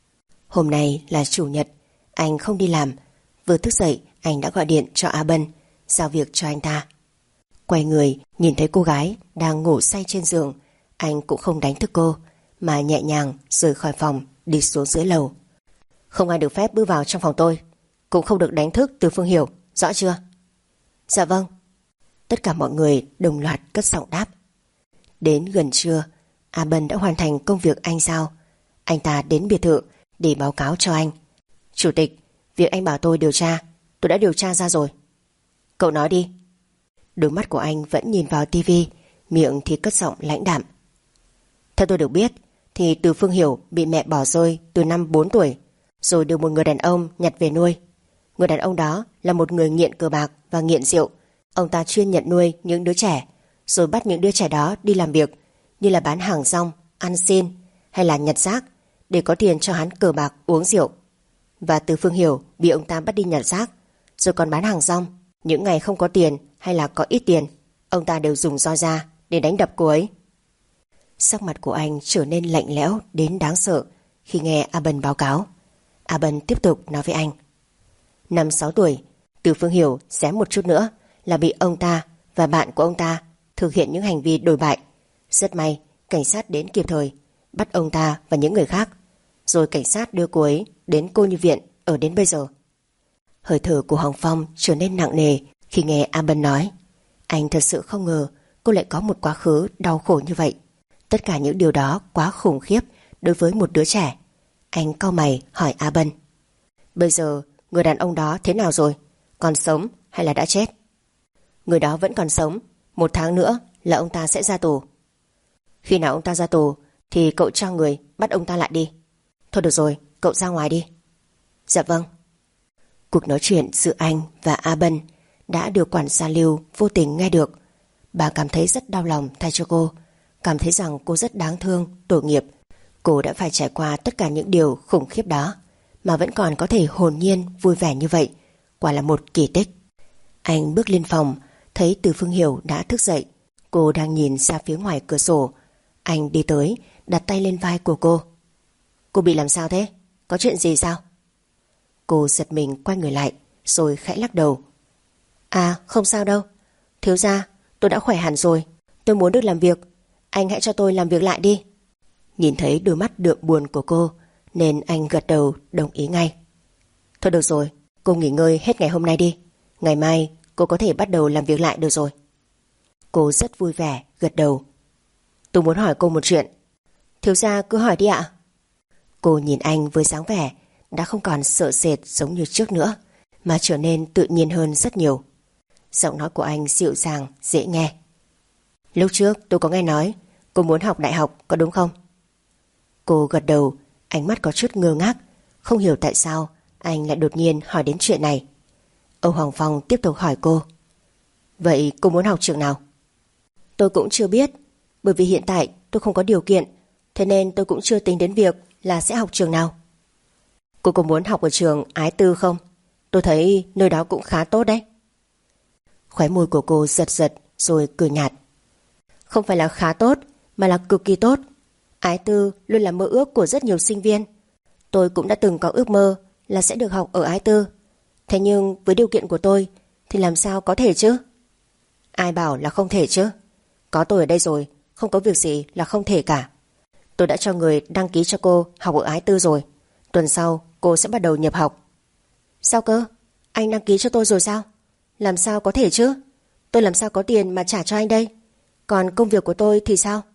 Hôm nay là chủ nhật, anh không đi làm. Vừa thức dậy, anh đã gọi điện cho A Bân, giao việc cho anh ta. Quay người, nhìn thấy cô gái đang ngủ say trên giường, anh cũng không đánh thức cô, mà nhẹ nhàng rời khỏi phòng, đi xuống dưới lầu. Không ai được phép bước vào trong phòng tôi, cũng không được đánh thức Từ Phương Hiểu, rõ chưa? Dạ vâng. Tất cả mọi người đồng loạt cất giọng đáp. Đến gần trưa, A Bân đã hoàn thành công việc anh giao. Anh ta đến biệt thự để báo cáo cho anh. Chủ tịch, việc anh bảo tôi điều tra, tôi đã điều tra ra rồi. Cậu nói đi. Đôi mắt của anh vẫn nhìn vào tivi, miệng thì cất giọng lãnh đạm. Theo tôi được biết thì Từ Phương Hiểu bị mẹ bỏ rơi từ năm bốn tuổi, rồi được một người đàn ông nhặt về nuôi. Người đàn ông đó là một người nghiện cờ bạc và nghiện rượu. Ông ta chuyên nhận nuôi những đứa trẻ, rồi bắt những đứa trẻ đó đi làm việc như là bán hàng rong, ăn xin hay là nhặt rác để có tiền cho hắn cờ bạc uống rượu. Và Từ Phương Hiểu bị ông ta bắt đi nhặt rác, rồi còn bán hàng rong. Những ngày không có tiền hay là có ít tiền, ông ta đều dùng roi ra để đánh đập cô ấy. Sắc mặt của anh trở nên lạnh lẽo đến đáng sợ khi nghe A Bân báo cáo. A Bân tiếp tục nói với anh. Năm sáu tuổi, Từ Phương Hiểu xém một chút nữa là bị ông ta và bạn của ông ta thực hiện những hành vi đồi bại. Rất may cảnh sát đến kịp thời, bắt ông ta và những người khác, rồi cảnh sát đưa cô ấy đến cô nhi viện ở đến bây giờ. Hơi thở của Hoàng Phong trở nên nặng nề khi nghe A Bân nói. Anh thật sự không ngờ cô lại có một quá khứ đau khổ như vậy. Tất cả những điều đó quá khủng khiếp đối với một đứa trẻ. Anh cau mày hỏi A Bân. Bây giờ người đàn ông đó thế nào rồi? Còn sống hay là đã chết? Người đó vẫn còn sống. Một tháng nữa là ông ta sẽ ra tù. Khi nào ông ta ra tù thì cậu cho người bắt ông ta lại đi. Thôi được rồi, cậu ra ngoài đi. Dạ vâng. Cuộc nói chuyện giữa anh và A Bân đã được quản gia Lưu vô tình nghe được. Bà cảm thấy rất đau lòng thay cho cô, cảm thấy rằng cô rất đáng thương, tội nghiệp. Cô đã phải trải qua tất cả những điều khủng khiếp đó mà vẫn còn có thể hồn nhiên vui vẻ như vậy, quả là một kỳ tích. Anh bước lên phòng, thấy Từ Phương Hiểu đã thức dậy. Cô đang nhìn ra phía ngoài cửa sổ. Anh đi tới, đặt tay lên vai của cô. Cô bị làm sao thế? Có chuyện gì sao? Cô giật mình quay người lại, rồi khẽ lắc đầu. À, không sao đâu. Thiếu gia, tôi đã khỏe hẳn rồi. Tôi muốn được làm việc. Anh hãy cho tôi làm việc lại đi. Nhìn thấy đôi mắt đượm buồn của cô, nên anh gật đầu đồng ý ngay. Thôi được rồi, cô nghỉ ngơi hết ngày hôm nay đi. Ngày mai cô có thể bắt đầu làm việc lại được rồi. Cô rất vui vẻ gật đầu. Tôi muốn hỏi cô một chuyện. Thiếu gia cứ hỏi đi ạ. Cô nhìn anh với dáng vẻ đã không còn sợ sệt giống như trước nữa, mà trở nên tự nhiên hơn rất nhiều. Giọng nói của anh dịu dàng, dễ nghe. Lúc trước tôi có nghe nói cô muốn học đại học, có đúng không? Cô gật đầu, ánh mắt có chút ngơ ngác, không hiểu tại sao anh lại đột nhiên hỏi đến chuyện này. Âu Hoàng Phong tiếp tục hỏi cô. Vậy cô muốn học trường nào? Tôi cũng chưa biết, bởi vì hiện tại tôi không có điều kiện, thế nên tôi cũng chưa tính đến việc là sẽ học trường nào. Cô có muốn học ở trường Ái Tư không? Tôi thấy nơi đó cũng khá tốt đấy. Khóe môi của cô giật giật rồi cười nhạt. Không phải là khá tốt, mà là cực kỳ tốt. Ái Tư luôn là mơ ước của rất nhiều sinh viên. Tôi cũng đã từng có ước mơ là sẽ được học ở Ái Tư. Thế nhưng với điều kiện của tôi thì làm sao có thể chứ? Ai bảo là không thể chứ? Có tôi ở đây rồi, không có việc gì là không thể cả. Tôi đã cho người đăng ký cho cô học ở Ái Tư rồi. Tuần sau cô sẽ bắt đầu nhập học. Sao cơ? Anh đăng ký cho tôi rồi sao? Làm sao có thể chứ? Tôi làm sao có tiền mà trả cho anh đây? Còn công việc của tôi thì sao?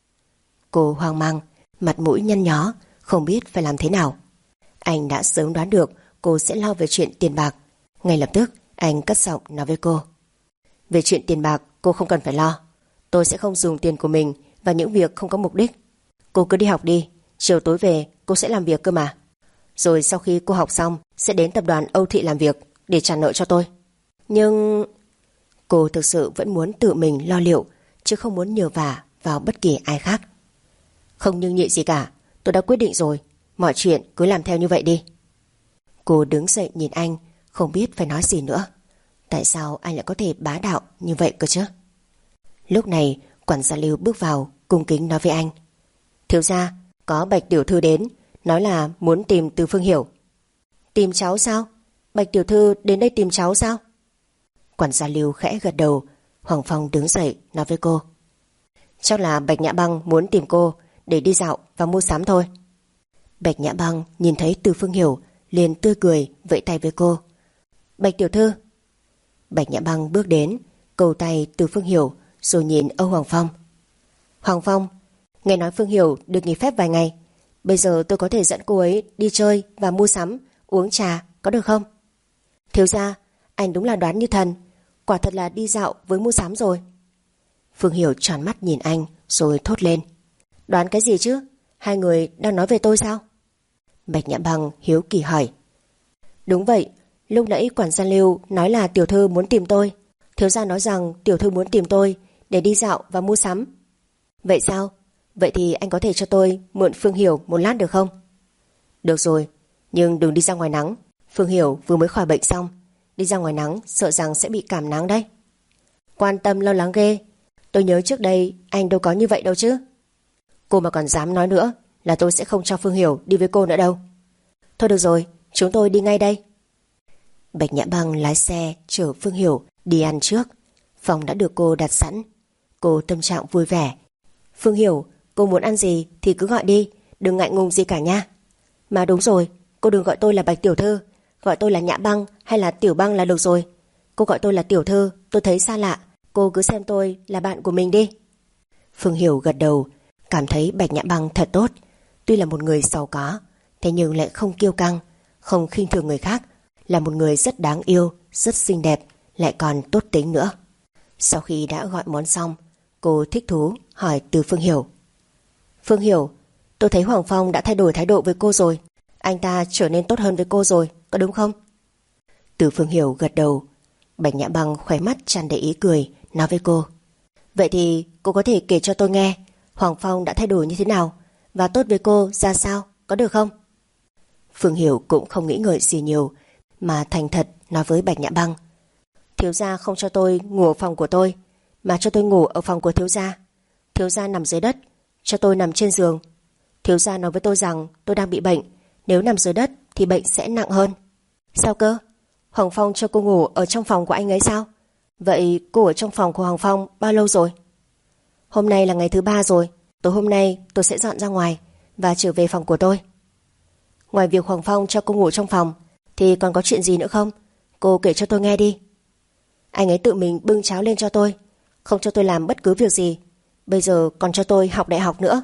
Cô hoang mang, mặt mũi nhăn nhó, không biết phải làm thế nào. Anh đã sớm đoán được cô sẽ lo về chuyện tiền bạc. Ngay lập tức anh cất giọng nói với cô. Về chuyện tiền bạc cô không cần phải lo. Tôi sẽ không dùng tiền của mình vào những việc không có mục đích. Cô cứ đi học đi, chiều tối về cô sẽ làm việc cơ mà. Rồi sau khi cô học xong sẽ đến tập đoàn Âu Thị làm việc để trả nợ cho tôi. Nhưng cô thực sự vẫn muốn tự mình lo liệu, chứ không muốn nhờ vả vào bất kỳ ai khác. Không nhưng nhị gì cả, tôi đã quyết định rồi. Mọi chuyện cứ làm theo như vậy đi. Cô đứng dậy nhìn anh, không biết phải nói gì nữa. Tại sao anh lại có thể bá đạo như vậy cơ chứ? Lúc này quản gia Lưu bước vào, cung kính nói với anh. Thiếu gia, có Bạch tiểu thư đến, nói là muốn tìm Từ Phương Hiểu. Tìm cháu sao? Bạch tiểu thư đến đây tìm cháu sao? Quản gia Lưu khẽ gật đầu. Hoàng Phong đứng dậy nói với cô. Chắc là Bạch Nhã Băng muốn tìm cô để đi dạo và mua sắm thôi. Bạch Nhã Băng nhìn thấy Từ Phương Hiểu liền tươi cười vẫy tay với cô. Bạch tiểu thư. Bạch Nhã Băng bước đến, cầu tay Từ Phương Hiểu rồi nhìn Âu Hoàng Phong. Hoàng Phong, nghe nói Phương Hiểu được nghỉ phép vài ngày. Bây giờ tôi có thể dẫn cô ấy đi chơi và mua sắm, uống trà, có được không? Thiếu gia, anh đúng là đoán như thần. Quả thật là đi dạo với mua sắm rồi. Phương Hiểu tròn mắt nhìn anh rồi thốt lên. Đoán cái gì chứ? Hai người đang nói về tôi sao? Bạch Nhã Băng hiếu kỳ hỏi. Đúng vậy, lúc nãy quản gia Lưu nói là tiểu thư muốn tìm tôi. Thiếu gia nói rằng tiểu thư muốn tìm tôi để đi dạo và mua sắm. Vậy sao? Vậy thì anh có thể cho tôi mượn Phương Hiểu một lát được không? Được rồi, nhưng đừng đi ra ngoài nắng. Phương Hiểu vừa mới khỏi bệnh xong, đi ra ngoài nắng sợ rằng sẽ bị cảm nắng đấy. Quan tâm lo lắng ghê. Tôi nhớ trước đây anh đâu có như vậy đâu chứ. Cô mà còn dám nói nữa là tôi sẽ không cho Phương Hiểu đi với cô nữa đâu. Thôi được rồi, chúng tôi đi ngay đây. Bạch Nhã Băng lái xe chở Phương Hiểu đi ăn trước. Phòng đã được cô đặt sẵn. Cô tâm trạng vui vẻ. Phương Hiểu, cô muốn ăn gì thì cứ gọi đi, đừng ngại ngùng gì cả nha. Mà đúng rồi, cô đừng gọi tôi là Bạch tiểu thư, gọi tôi là Nhã Băng hay là Tiểu Băng là được rồi. Cô gọi tôi là tiểu thư, tôi thấy xa lạ. Cô cứ xem tôi là bạn của mình đi. Phương Hiểu gật đầu, cảm thấy Bạch Nhã Băng thật tốt. Tuy là một người giàu có, thế nhưng lại không kiêu căng, không khinh thường người khác. Là một người rất đáng yêu, rất xinh đẹp, lại còn tốt tính nữa. Sau khi đã gọi món xong, cô thích thú hỏi từ Phương Hiểu. Phương Hiểu, tôi thấy Hoàng Phong đã thay đổi thái độ với cô rồi. Anh ta trở nên tốt hơn với cô rồi, có đúng không? Từ Phương Hiểu gật đầu. Bạch Nhã Băng khóe mắt tràn đầy ý cười, nói với cô. Vậy thì cô có thể kể cho tôi nghe Hoàng Phong đã thay đổi như thế nào và tốt với cô ra sao, có được không? Phương Hiểu cũng không nghĩ ngợi gì nhiều, mà thành thật nói với Bạch Nhã Băng. Thiếu gia không cho tôi ngủ ở phòng của tôi, mà cho tôi ngủ ở phòng của thiếu gia. Thiếu gia nằm dưới đất, cho tôi nằm trên giường. Thiếu gia nói với tôi rằng tôi đang bị bệnh, nếu nằm dưới đất thì bệnh sẽ nặng hơn. Sao cơ? Hoàng Phong cho cô ngủ ở trong phòng của anh ấy sao? Vậy cô ở trong phòng của Hoàng Phong bao lâu rồi? Hôm nay là ngày thứ ba rồi. Tối hôm nay tôi sẽ dọn ra ngoài và trở về phòng của tôi. Ngoài việc Hoàng Phong cho cô ngủ trong phòng thì còn có chuyện gì nữa không? Cô kể cho tôi nghe đi. Anh ấy tự mình bưng cháo lên cho tôi, không cho tôi làm bất cứ việc gì. Bây giờ còn cho tôi học đại học nữa.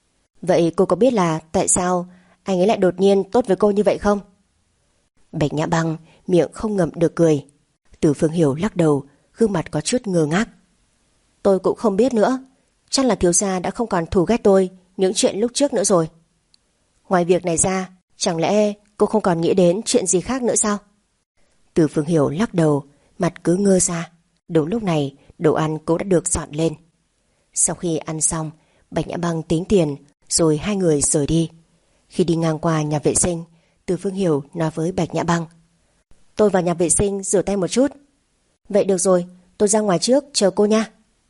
Vậy cô có biết là tại sao anh ấy lại đột nhiên tốt với cô như vậy không? Bạch Nhã Băng miệng không ngậm được cười. Từ Phương Hiểu lắc đầu, gương mặt có chút ngơ ngác. Tôi cũng không biết nữa. Chắc là thiếu gia đã không còn thù ghét tôi những chuyện lúc trước nữa rồi. Ngoài việc này ra, chẳng lẽ cô không còn nghĩ đến chuyện gì khác nữa sao? Từ Phương Hiểu lắc đầu, mặt cứ ngơ ra. Đúng lúc này, đồ ăn cũng đã được dọn lên. Sau khi ăn xong, Bạch Nhã Băng tính tiền, rồi hai người rời đi. Khi đi ngang qua nhà vệ sinh, Từ Phương Hiểu nói với Bạch Nhã Băng: tôi vào nhà vệ sinh rửa tay một chút. Vậy được rồi, tôi ra ngoài trước chờ cô nha.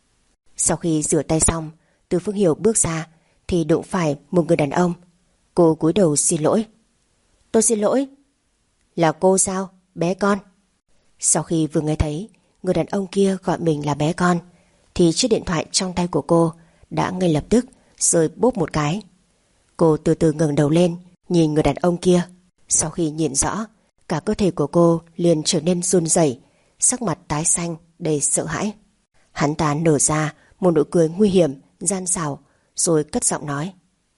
Sau khi rửa tay xong, Từ Phương Hiểu bước ra thì đụng phải một người đàn ông. Cô cúi đầu xin lỗi. Tôi xin lỗi. Là cô sao, bé con? Sau khi vừa nghe thấy người đàn ông kia gọi mình là bé con, thì chiếc điện thoại trong tay của cô đã ngay lập tức rơi bốp một cái. Cô từ từ ngẩng đầu lên nhìn người đàn ông kia. Sau khi nhìn rõ, cả cơ thể của cô liền trở nên run rẩy, sắc mặt tái xanh đầy sợ hãi. Hắn ta nở ra một nụ cười nguy hiểm, gian xảo, rồi cất giọng nói: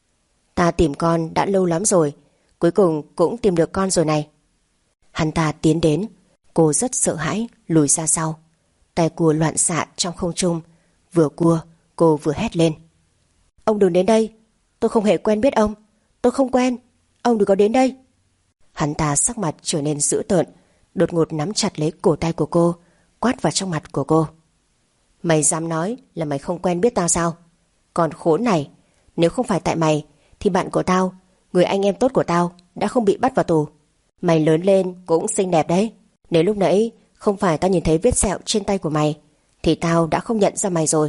ta tìm con đã lâu lắm rồi, cuối cùng cũng tìm được con rồi này. Hắn ta tiến đến, cô rất sợ hãi lùi ra sau. Tay cua loạn xạ trong không trung, vừa cua cô vừa hét lên: ông đừng đến đây, tôi không hề quen biết ông, tôi không quen, ông đừng có đến đây. Hắn ta sắc mặt trở nên dữ tợn, đột ngột nắm chặt lấy cổ tay của cô, quát vào trong mặt của cô: mày dám nói là mày không quen biết tao sao? Còn khốn này, nếu không phải tại mày thì bạn của tao, người anh em tốt của tao, đã không bị bắt vào tù. Mày lớn lên cũng xinh đẹp đấy. Nếu lúc nãy không phải tao nhìn thấy vết sẹo trên tay của mày thì tao đã không nhận ra mày rồi.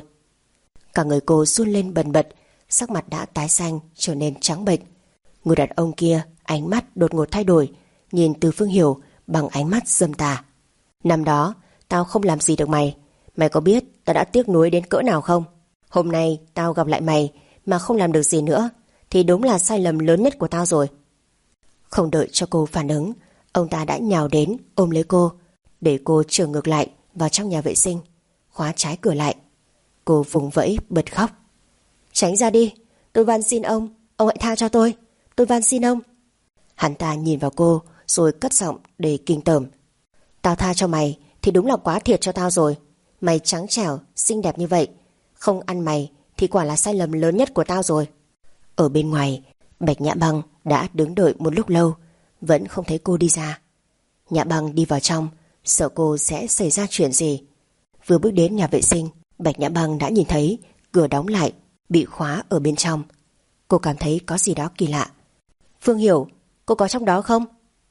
Cả người cô run lên bần bật, sắc mặt đã tái xanh trở nên trắng bệch. Người đàn ông kia ánh mắt đột ngột thay đổi, nhìn Từ Phương Hiểu bằng ánh mắt dâm tà. Năm đó tao không làm gì được mày, mày có biết tao đã tiếc nuối đến cỡ nào không? Hôm nay tao gặp lại mày mà không làm được gì nữa thì đúng là sai lầm lớn nhất của tao rồi. Không đợi cho cô phản ứng, ông ta đã nhào đến ôm lấy cô, để cô trở ngược lại vào trong nhà vệ sinh, khóa trái cửa lại. Cô vùng vẫy bật khóc: tránh ra đi, tôi van xin ông, ông hãy tha cho tôi, tôi van xin ông. Hắn ta nhìn vào cô rồi cất giọng đầy kinh tởm: tao tha cho mày thì đúng là quá thiệt cho tao rồi. Mày trắng trẻo, xinh đẹp như vậy, không ăn mày thì quả là sai lầm lớn nhất của tao rồi. Ở bên ngoài, Bạch Nhã Băng đã đứng đợi một lúc lâu, vẫn không thấy cô đi ra. Nhã Băng đi vào trong, sợ cô sẽ xảy ra chuyện gì. Vừa bước đến nhà vệ sinh, Bạch Nhã Băng đã nhìn thấy cửa đóng lại, bị khóa ở bên trong. Cô cảm thấy có gì đó kỳ lạ. Phương Hiểu, cô có trong đó không?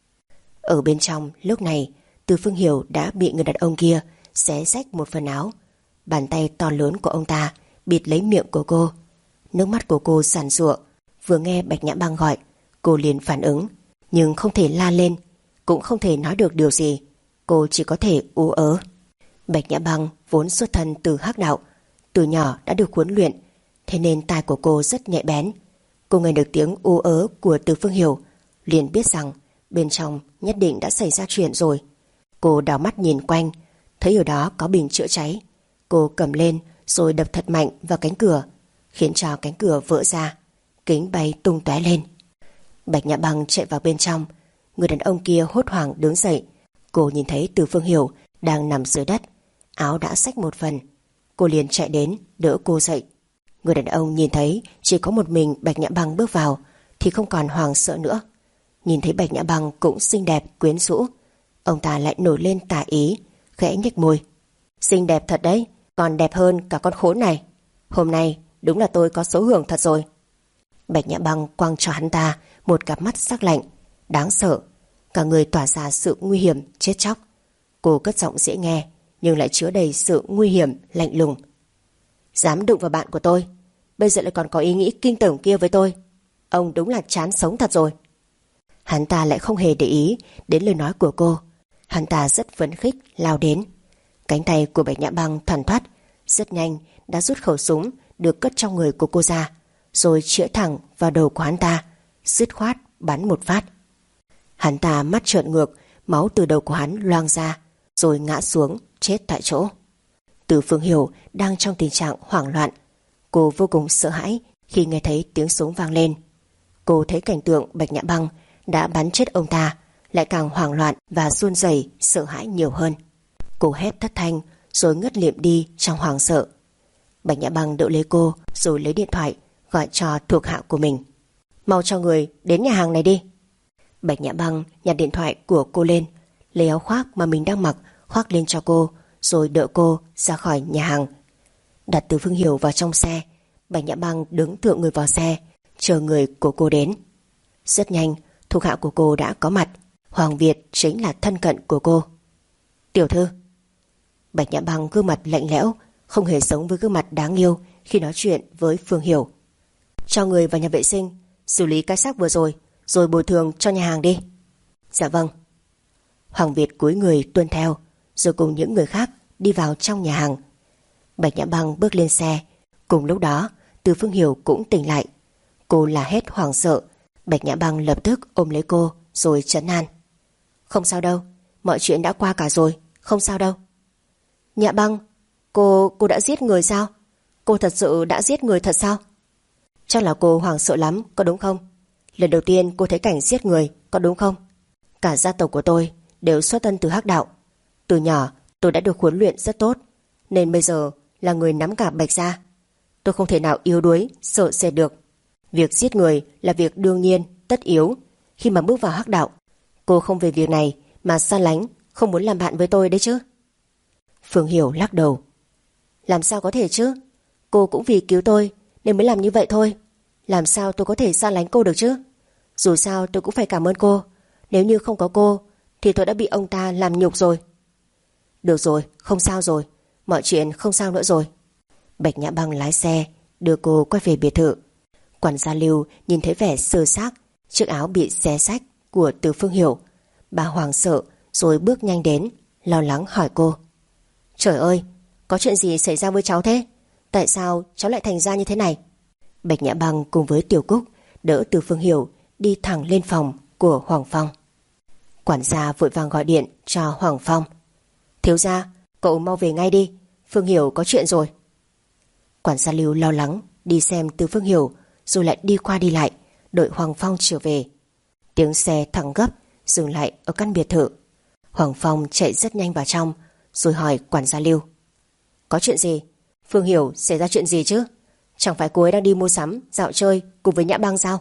Ở bên trong lúc này, Từ Phương Hiểu đã bị người đàn ông kia xé rách một phần áo. Bàn tay to lớn của ông ta bịt lấy miệng của cô. Nước mắt của cô giàn giụa. Vừa nghe Bạch Nhã Băng gọi, cô liền phản ứng, nhưng không thể la lên, cũng không thể nói được điều gì. Cô chỉ có thể ú ớ. Bạch Nhã Băng vốn xuất thân từ hắc đạo, từ nhỏ đã được huấn luyện, thế nên tai của cô rất nhạy bén. Cô nghe được tiếng ú ớ của Từ Phương Hiểu, liền biết rằng bên trong nhất định đã xảy ra chuyện rồi. Cô đảo mắt nhìn quanh, thấy ở đó có bình chữa cháy. Cô cầm lên rồi đập thật mạnh vào cánh cửa, khiến cho cánh cửa vỡ ra, kính bay tung tóe lên. Bạch Nhã Băng chạy vào bên trong. Người đàn ông kia hốt hoảng đứng dậy. Cô nhìn thấy Từ Phương Hiểu đang nằm dưới đất, áo đã xách một phần. Cô liền chạy đến đỡ cô dậy. Người đàn ông nhìn thấy chỉ có một mình Bạch Nhã Băng bước vào thì không còn hoảng sợ nữa. Nhìn thấy Bạch Nhã Băng cũng xinh đẹp quyến rũ, ông ta lại nổi lên tà ý, khẽ nhếch môi: xinh đẹp thật đấy, còn đẹp hơn cả con khốn này. Hôm nay đúng là tôi có số hưởng thật rồi. Bạch Nhã Băng quăng cho hắn ta một cặp mắt sắc lạnh, đáng sợ, cả người tỏa ra sự nguy hiểm chết chóc. Cô cất giọng dễ nghe nhưng lại chứa đầy sự nguy hiểm lạnh lùng: dám đụng vào bạn của tôi, bây giờ lại còn có ý nghĩ kinh tởm kia với tôi. Ông đúng là chán sống thật rồi. Hắn ta lại không hề để ý đến lời nói của cô. Hắn ta rất phấn khích lao đến. Cánh tay của Bạch Nhã Băng thoăn thoắt, rất nhanh đã rút khẩu súng được cất trong người của cô ra, rồi chĩa thẳng vào đầu của hắn ta, dứt khoát bắn một phát. Hắn ta mắt trợn ngược, máu từ đầu của hắn loang ra, rồi ngã xuống chết tại chỗ. Từ Phương Hiểu đang trong tình trạng hoảng loạn. Cô vô cùng sợ hãi khi nghe thấy tiếng súng vang lên. Cô thấy cảnh tượng Bạch Nhã Băng đã bắn chết ông ta, lại càng hoảng loạn và run rẩy, sợ hãi nhiều hơn. Cô hét thất thanh rồi ngất lịm đi trong hoảng sợ. Bạch Nhã Băng đỡ lấy cô rồi lấy điện thoại gọi cho thuộc hạ của mình. Mau cho người đến nhà hàng này đi. Bạch Nhã Băng nhặt điện thoại của cô lên, lấy áo khoác mà mình đang mặc khoác lên cho cô, rồi đỡ cô ra khỏi nhà hàng. Đặt Từ Phương Hiểu vào trong xe, Bạch Nhã Băng đứng tựa người vào xe, chờ người của cô đến. Rất nhanh, thuộc hạ của cô đã có mặt. Hoàng Việt chính là thân cận của cô. Tiểu thư. Bạch Nhã Băng gương mặt lạnh lẽo, không hề giống với gương mặt đáng yêu khi nói chuyện với Phương Hiểu. Cho người vào nhà vệ sinh xử lý cái xác vừa rồi, rồi bồi thường cho nhà hàng đi. Dạ vâng. Hoàng Việt cúi người tuân theo, rồi cùng những người khác đi vào trong nhà hàng. Bạch Nhã Băng bước lên xe. Cùng lúc đó, Từ Phương Hiểu cũng tỉnh lại. Cô là hết hoảng sợ. Bạch Nhã Băng lập tức ôm lấy cô rồi trấn an. Không sao đâu, mọi chuyện đã qua cả rồi, không sao đâu. Nhã Băng, cô cô đã giết người sao? Cô thật sự đã giết người thật sao? Chắc là cô hoảng sợ lắm, có đúng không? Lần đầu tiên cô thấy cảnh giết người, có đúng không? Cả gia tộc của tôi đều xuất thân từ hắc đạo. Từ nhỏ tôi đã được huấn luyện rất tốt, nên bây giờ là người nắm cả Bạch gia. Tôi không thể nào yếu đuối, sợ sệt được. Việc giết người là việc đương nhiên, tất yếu. Khi mà bước vào hắc đạo, cô không về việc này mà xa lánh, không muốn làm bạn với tôi đấy chứ? Phương Hiểu lắc đầu. Làm sao có thể chứ? Cô cũng vì cứu tôi nên mới làm như vậy thôi. Làm sao tôi có thể xa lánh cô được chứ? Dù sao tôi cũng phải cảm ơn cô. Nếu như không có cô thì tôi đã bị ông ta làm nhục rồi. Được rồi, không sao rồi. Mọi chuyện không sao nữa rồi. Bạch Nhã Băng lái xe đưa cô quay về biệt thự. Quản gia Lưu nhìn thấy vẻ sơ xác, chiếc áo bị xé xách của Từ Phương Hiểu. Bà hoảng sợ rồi bước nhanh đến, lo lắng hỏi cô. Trời ơi, có chuyện gì xảy ra với cháu thế? Tại sao cháu lại thành ra như thế này? Bạch Nhã Băng cùng với Tiểu Cúc đỡ Từ Phương Hiểu đi thẳng lên phòng của Hoàng Phong. Quản gia vội vàng gọi điện cho Hoàng Phong. Thiếu gia, cậu mau về ngay đi, Phương Hiểu có chuyện rồi. Quản gia Lưu lo lắng đi xem Từ Phương Hiểu, rồi lại đi qua đi lại đợi Hoàng Phong trở về. Tiếng xe thẳng gấp dừng lại ở căn biệt thự. Hoàng Phong chạy rất nhanh vào trong rồi hỏi quản gia Lưu. Có chuyện gì? Phương Hiểu xảy ra chuyện gì chứ? Chẳng phải cô ấy đang đi mua sắm, dạo chơi cùng với Nhã Băng sao?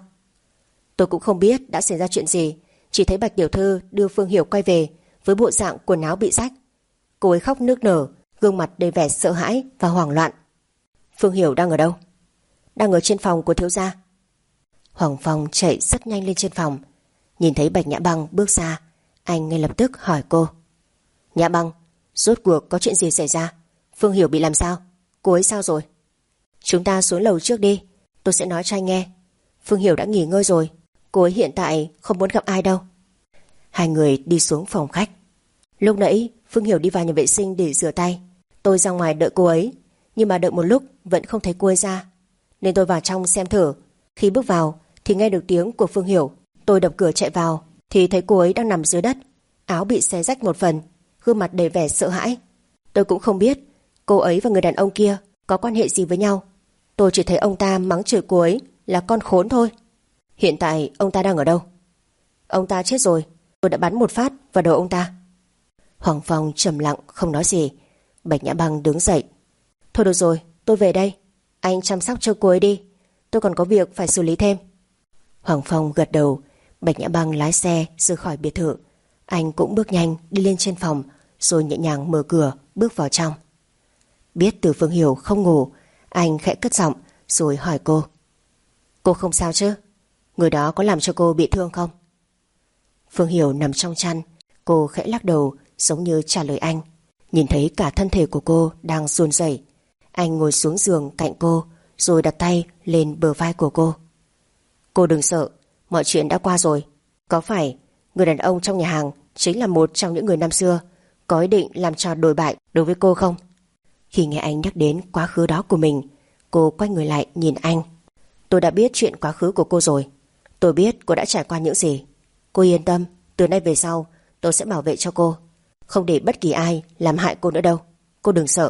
Tôi cũng không biết đã xảy ra chuyện gì, chỉ thấy Bạch tiểu thư đưa Phương Hiểu quay về với bộ dạng quần áo bị rách. Cô ấy khóc nức nở, gương mặt đầy vẻ sợ hãi và hoảng loạn. Phương Hiểu đang ở đâu? Đang ở trên phòng của thiếu gia. Hoàng Phong chạy rất nhanh lên trên phòng. Nhìn thấy Bạch Nhã Băng bước ra, anh ngay lập tức hỏi cô. Nhã Băng, rốt cuộc có chuyện gì xảy ra? Phương Hiểu bị làm sao? Cô ấy sao rồi? Chúng ta xuống lầu trước đi, tôi sẽ nói cho anh nghe. Phương Hiểu đã nghỉ ngơi rồi, cô ấy hiện tại không muốn gặp ai đâu. Hai người đi xuống phòng khách. Lúc nãy Phương Hiểu đi vào nhà vệ sinh để rửa tay. Tôi ra ngoài đợi cô ấy, nhưng mà đợi một lúc vẫn không thấy cô ấy ra, nên tôi vào trong xem thử. Khi bước vào thì nghe được tiếng của Phương Hiểu. Tôi đập cửa chạy vào thì thấy cô ấy đang nằm dưới đất, áo bị xé rách một phần, gương mặt đầy vẻ sợ hãi. Tôi cũng không biết cô ấy và người đàn ông kia có quan hệ gì với nhau. Tôi chỉ thấy ông ta mắng chửi cô ấy là con khốn thôi. Hiện tại ông ta đang ở đâu? Ông ta chết rồi, tôi đã bắn một phát vào đầu ông ta. Hoàng Phong trầm lặng không nói gì. Bạch Nhã Băng đứng dậy. Thôi được rồi, tôi về đây. Anh chăm sóc cho cô ấy đi, tôi còn có việc phải xử lý thêm. Hoàng Phong gật đầu. Bạch Nhã Băng lái xe rời khỏi biệt thự. Anh cũng bước nhanh đi lên trên phòng, rồi nhẹ nhàng mở cửa bước vào trong. Biết Từ Phương Hiểu không ngủ, anh khẽ cất giọng rồi hỏi cô. Cô không sao chứ? Người đó có làm cho cô bị thương không? Phương Hiểu nằm trong chăn. Cô khẽ lắc đầu giống như trả lời anh. Nhìn thấy cả thân thể của cô đang run rẩy, anh ngồi xuống giường cạnh cô rồi đặt tay lên bờ vai của cô. Cô đừng sợ, mọi chuyện đã qua rồi. Có phải người đàn ông trong nhà hàng chính là một trong những người năm xưa có ý định làm trò đồi bại đối với cô không? Khi nghe anh nhắc đến quá khứ đó của mình, cô quay người lại nhìn anh. Tôi đã biết chuyện quá khứ của cô rồi. Tôi biết cô đã trải qua những gì. Cô yên tâm, từ nay về sau tôi sẽ bảo vệ cho cô, không để bất kỳ ai làm hại cô nữa đâu. Cô đừng sợ.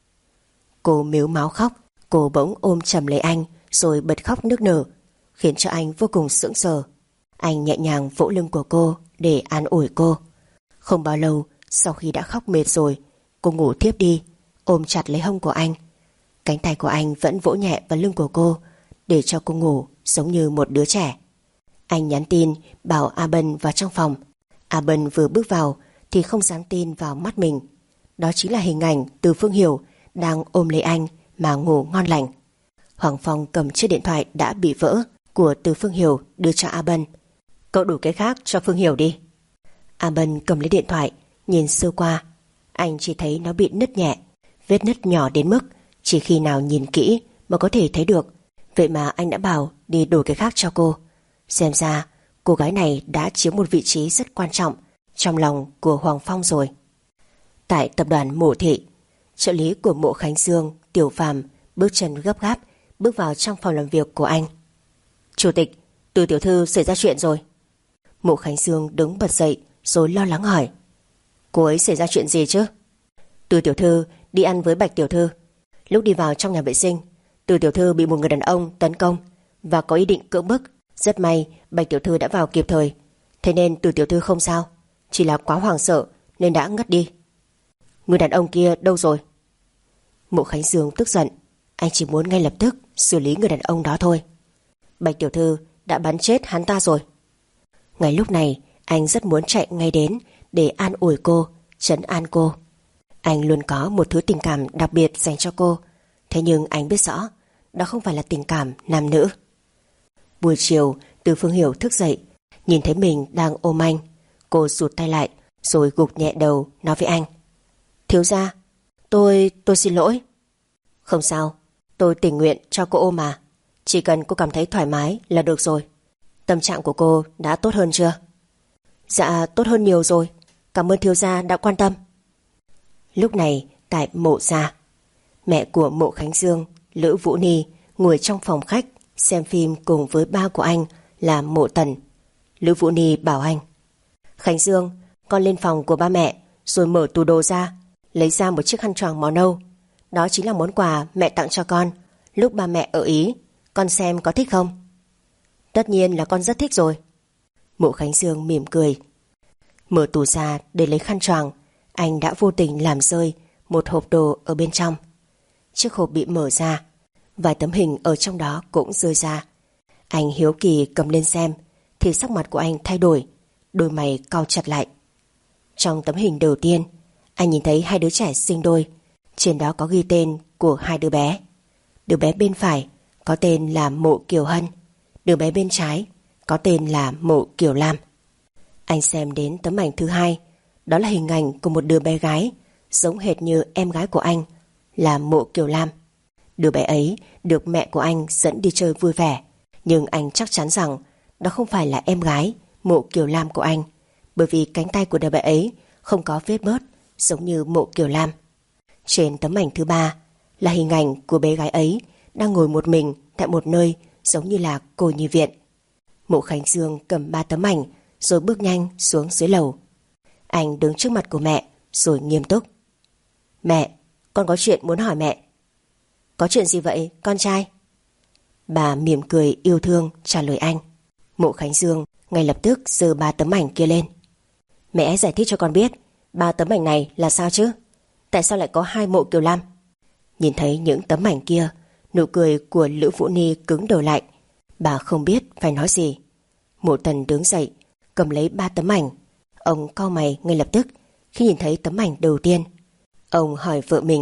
Cô mếu máo khóc. Cô bỗng ôm chầm lấy anh rồi bật khóc nức nở, khiến cho anh vô cùng sững sờ. Anh nhẹ nhàng vỗ lưng của cô để an ủi cô. Không bao lâu sau khi đã khóc mệt rồi, cô ngủ thiếp đi, ôm chặt lấy hông của anh. Cánh tay của anh vẫn vỗ nhẹ vào lưng của cô, để cho cô ngủ giống như một đứa trẻ. Anh nhắn tin bảo A Bân vào trong phòng. A Bân vừa bước vào thì không dám tin vào mắt mình. Đó chính là hình ảnh Từ Phương Hiểu đang ôm lấy anh mà ngủ ngon lành. Hoàng Phong cầm chiếc điện thoại đã bị vỡ của Từ Phương Hiểu đưa cho A Bân. Cậu đủ cái khác cho Phương Hiểu đi. A Bân cầm lấy điện thoại, nhìn sơ qua. Anh chỉ thấy nó bị nứt nhẹ, vết nứt nhỏ đến mức chỉ khi nào nhìn kỹ mà có thể thấy được. Vậy mà anh đã bảo đi đổi cái khác cho cô. Xem ra cô gái này đã chiếm một vị trí rất quan trọng trong lòng của Hoàng Phong rồi. Tại tập đoàn Mộ Thị, trợ lý của Mộ Khánh Dương, Tiểu Phàm bước chân gấp gáp bước vào trong phòng làm việc của anh. Chủ tịch, Từ tiểu thư xảy ra chuyện rồi. Mộ Khánh Dương đứng bật dậy rồi lo lắng hỏi. Cô ấy xảy ra chuyện gì chứ? Từ tiểu thư đi ăn với Bạch tiểu thư. Lúc đi vào trong nhà vệ sinh, Từ tiểu thư bị một người đàn ông tấn công và có ý định cưỡng bức. Rất may Bạch tiểu thư đã vào kịp thời, thế nên Từ tiểu thư không sao, chỉ là quá hoảng sợ nên đã ngất đi. Người đàn ông kia đâu rồi? Mộ Khánh Dương tức giận. Anh chỉ muốn ngay lập tức xử lý người đàn ông đó thôi. Bạch tiểu thư đã bắn chết hắn ta rồi. Ngay lúc này anh rất muốn chạy ngay đến để an ủi cô, trấn an cô. Anh luôn có một thứ tình cảm đặc biệt dành cho cô. Thế nhưng anh biết rõ đó không phải là tình cảm nam nữ. Buổi chiều, Từ Phương Hiểu thức dậy, nhìn thấy mình đang ôm anh. Cô rụt tay lại rồi gục nhẹ đầu nói với anh. Thiếu gia, tôi, tôi xin lỗi. Không sao, tôi tình nguyện cho cô ôm mà. Chỉ cần cô cảm thấy thoải mái là được rồi. Tâm trạng của cô đã tốt hơn chưa? Dạ, tốt hơn nhiều rồi. Cảm ơn thiếu gia đã quan tâm. Lúc này, tại Mộ gia, mẹ của Mộ Khánh Dương, Lữ Vũ Ni, ngồi trong phòng khách xem phim cùng với ba của anh là Mộ Tần. Lữ Vũ Ni bảo anh. Khánh Dương, con lên phòng của ba mẹ rồi mở tủ đồ ra, lấy ra một chiếc khăn choàng màu nâu. Đó chính là món quà mẹ tặng cho con lúc ba mẹ ở Ý. Con xem có thích không? Tất nhiên là con rất thích rồi. Mộ Khánh Dương mỉm cười. Mở tủ ra để lấy khăn choàng, anh đã vô tình làm rơi một hộp đồ ở bên trong. Chiếc hộp bị mở ra, vài tấm hình ở trong đó cũng rơi ra. Anh hiếu kỳ cầm lên xem thì sắc mặt của anh thay đổi, đôi mày cau chặt lại. Trong tấm hình đầu tiên, anh nhìn thấy hai đứa trẻ sinh đôi. Trên đó có ghi tên của hai đứa bé. Đứa bé bên phải có tên là Mộ Kiều Hân, đứa bé bên trái có tên là Mộ Kiều Lam. Anh xem đến tấm ảnh thứ hai, đó là hình ảnh của một đứa bé gái giống hệt như em gái của anh là Mộ Kiều Lam. Đứa bé ấy được mẹ của anh dẫn đi chơi vui vẻ, nhưng anh chắc chắn rằng đó không phải là em gái Mộ Kiều Lam của anh, bởi vì cánh tay của đứa bé ấy không có vết bớt giống như Mộ Kiều Lam. Trên tấm ảnh thứ ba là hình ảnh của bé gái ấy đang ngồi một mình tại một nơi giống như là cô nhi viện. Mộ Khánh Dương cầm ba tấm ảnh rồi bước nhanh xuống dưới lầu. Anh đứng trước mặt của mẹ rồi nghiêm túc. Mẹ, con có chuyện muốn hỏi mẹ. Có chuyện gì vậy con trai? Bà mỉm cười yêu thương trả lời anh. Mộ Khánh Dương ngay lập tức giơ ba tấm ảnh kia lên. Mẹ giải thích cho con biết ba tấm ảnh này là sao chứ? Tại sao lại có hai Mộ Kiều Lam? Nhìn thấy những tấm ảnh kia, nụ cười của Lữ Vũ Ni cứng đờ lại. Bà không biết phải nói gì. Mộ Tần đứng dậy cầm lấy ba tấm ảnh. Ông cau mày ngay lập tức khi nhìn thấy tấm ảnh đầu tiên. Ông hỏi vợ mình.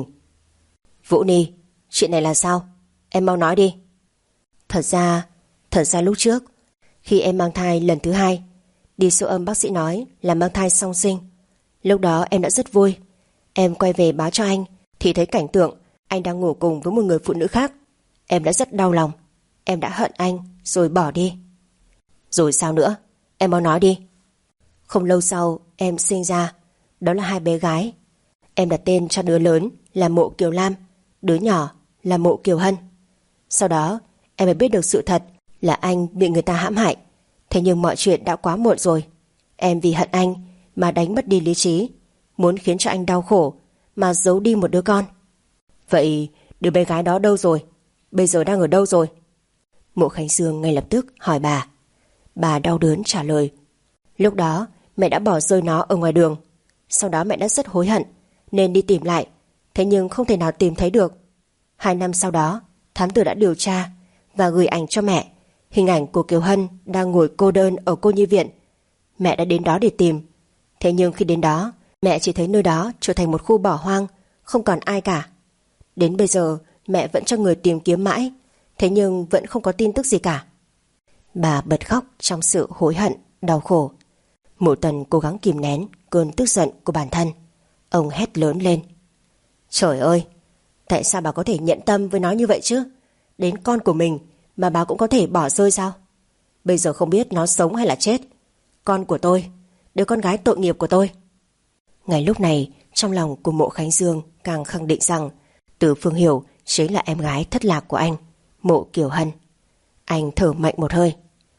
Vũ Ni, chuyện này là sao? Em mau nói đi. Thật ra Thật ra lúc trước khi em mang thai lần thứ hai, đi siêu âm bác sĩ nói là mang thai song sinh. Lúc đó em đã rất vui. Em quay về báo cho anh thì thấy cảnh tượng anh đang ngủ cùng với một người phụ nữ khác. Em đã rất đau lòng. Em đã hận anh rồi bỏ đi. Rồi sao nữa? Em mau nói đi. Không lâu sau em sinh ra, đó là hai bé gái. Em đặt tên cho đứa lớn là Mộ Kiều Lam, đứa nhỏ là Mộ Kiều Hân. Sau đó em mới biết được sự thật là anh bị người ta hãm hại. Thế nhưng mọi chuyện đã quá muộn rồi. Em vì hận anh mà đánh mất đi lý trí, muốn khiến cho anh đau khổ mà giấu đi một đứa con. Vậy đứa bé gái đó đâu rồi? Bây giờ đang ở đâu rồi? Mộ Khánh Dương ngay lập tức hỏi bà. Bà đau đớn trả lời. Lúc đó mẹ đã bỏ rơi nó ở ngoài đường. Sau đó mẹ đã rất hối hận nên đi tìm lại, thế nhưng không thể nào tìm thấy được. Hai năm sau đó, thám tử đã điều tra và gửi ảnh cho mẹ. Hình ảnh của Kiều Hân đang ngồi cô đơn ở cô nhi viện. Mẹ đã đến đó để tìm. Thế nhưng khi đến đó, mẹ chỉ thấy nơi đó trở thành một khu bỏ hoang, không còn ai cả. Đến bây giờ, mẹ vẫn cho người tìm kiếm mãi, thế nhưng vẫn không có tin tức gì cả. Bà bật khóc trong sự hối hận, đau khổ. Mộ Tần cố gắng kìm nén cơn tức giận của bản thân. Ông hét lớn lên. Trời ơi, tại sao bà có thể nhận tâm với nó như vậy chứ? Đến con của mình mà bà cũng có thể bỏ rơi sao? Bây giờ không biết nó sống hay là chết. Con của tôi, đứa con gái tội nghiệp của tôi. Ngay lúc này, trong lòng của Mộ Khánh Dương càng khẳng định rằng Từ Phương Hiểu chính là em gái thất lạc của anh, Mộ Kiều Hân. Anh thở mạnh một hơi.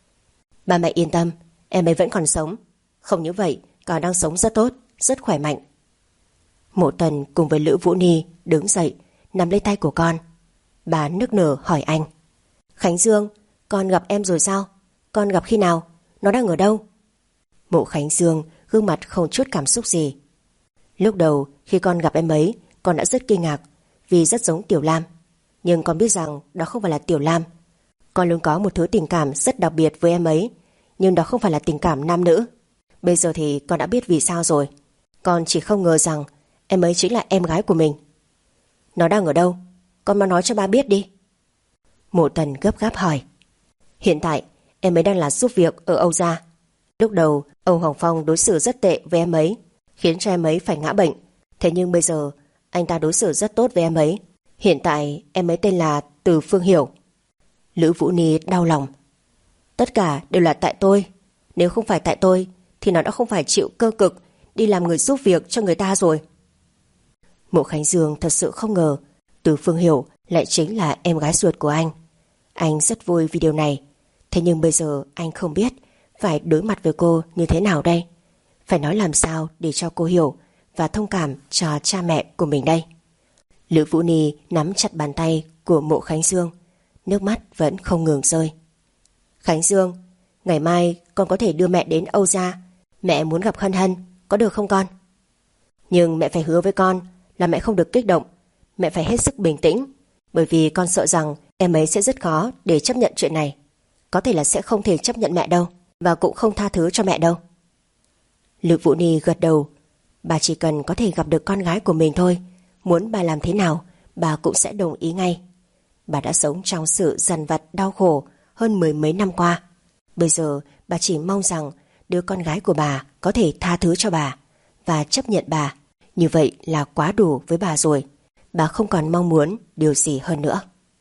Ba mẹ yên tâm, em ấy vẫn còn sống. Không như vậy, còn đang sống rất tốt, rất khỏe mạnh. Mộ Tần cùng với Lữ Vũ Ni đứng dậy, nắm lấy tay của con. Bà nức nở hỏi anh. Khánh Dương, con gặp em rồi sao? Con gặp khi nào? Nó đang ở đâu? Mộ Khánh Dương gương mặt không chút cảm xúc gì. Lúc đầu khi con gặp em ấy, con đã rất kinh ngạc vì rất giống Tiểu Lam. Nhưng con biết rằng đó không phải là Tiểu Lam. Con luôn có một thứ tình cảm rất đặc biệt với em ấy, nhưng đó không phải là tình cảm nam nữ. Bây giờ thì con đã biết vì sao rồi. Con chỉ không ngờ rằng em ấy chính là em gái của mình. Nó đang ở đâu? Con mau nói cho ba biết đi. Mộ Tần gấp gáp hỏi. Hiện tại em ấy đang là giúp việc ở Âu Gia. Lúc đầu Âu Hoàng Phong đối xử rất tệ với em ấy, khiến cho em ấy phải ngã bệnh. Thế nhưng bây giờ anh ta đối xử rất tốt với em ấy. Hiện tại em ấy tên là Từ Phương Hiểu. Lữ Vũ Ni đau lòng. Tất cả đều là tại tôi. Nếu không phải tại tôi thì nó đã không phải chịu cơ cực đi làm người giúp việc cho người ta rồi. Mộ Khánh Dương thật sự không ngờ Từ Phương Hiểu lại chính là em gái ruột của anh. Anh rất vui vì điều này. Thế nhưng bây giờ anh không biết phải đối mặt với cô như thế nào đây. Phải nói làm sao để cho cô hiểu và thông cảm cho cha mẹ của mình đây. Lữ Vũ Ni nắm chặt bàn tay của Mộ Khánh Dương, nước mắt vẫn không ngừng rơi. Khánh Dương, ngày mai con có thể đưa mẹ đến Âu Gia. Mẹ muốn gặp Hân Hân, có được không con? Nhưng mẹ phải hứa với con là mẹ không được kích động. Mẹ phải hết sức bình tĩnh, bởi vì con sợ rằng em ấy sẽ rất khó để chấp nhận chuyện này. Có thể là sẽ không thể chấp nhận mẹ đâu, và cũng không tha thứ cho mẹ đâu. Lữ Vũ Ni gật đầu. Bà chỉ cần có thể gặp được con gái của mình thôi, muốn bà làm thế nào bà cũng sẽ đồng ý ngay. Bà đã sống trong sự dằn vặt đau khổ hơn mười mấy năm qua. Bây giờ bà chỉ mong rằng đứa con gái của bà có thể tha thứ cho bà và chấp nhận bà. Như vậy là quá đủ với bà rồi. Bà không còn mong muốn điều gì hơn nữa.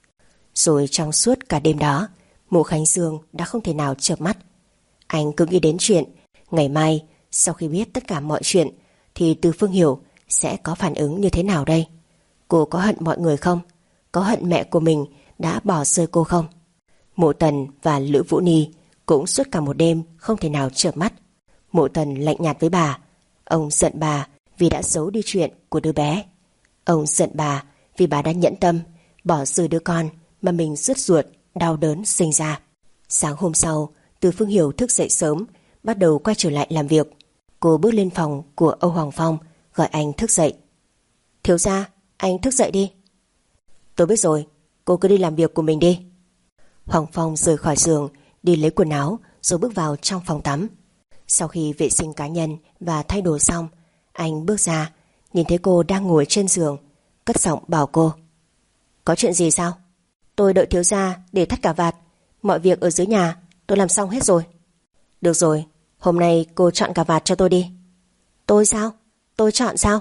Rồi trong suốt cả đêm đó, Mộ Khánh Dương đã không thể nào chợp mắt. Anh cứ nghĩ đến chuyện ngày mai sau khi biết tất cả mọi chuyện thì Từ Phương Hiểu sẽ có phản ứng như thế nào đây. Cô có hận mọi người không? Có hận mẹ của mình đã bỏ rơi cô không? Mộ Tần và Lữ Vũ Ni cũng suốt cả một đêm không thể nào chợp mắt. Mộ Tần lạnh nhạt với bà. Ông giận bà vì đã giấu đi chuyện của đứa bé. Ông giận bà vì bà đã nhẫn tâm bỏ rơi đứa con mà mình rứt ruột đau đớn sinh ra. Sáng hôm sau, Từ Phương Hiểu thức dậy sớm, bắt đầu quay trở lại làm việc. Cô bước lên phòng của Âu Hoàng Phong, gọi anh thức dậy. Thiếu gia, anh thức dậy đi. Tôi biết rồi, cô cứ đi làm việc của mình đi. Hoàng Phong rời khỏi giường, đi lấy quần áo rồi bước vào trong phòng tắm. Sau khi vệ sinh cá nhân và thay đồ xong, anh bước ra, nhìn thấy cô đang ngồi trên giường, cất giọng bảo cô. Có chuyện gì sao? Tôi đợi thiếu gia để thắt cà vạt. Mọi việc ở dưới nhà tôi làm xong hết rồi. Được rồi, hôm nay cô chọn cà vạt cho tôi đi. Tôi sao? Tôi chọn sao?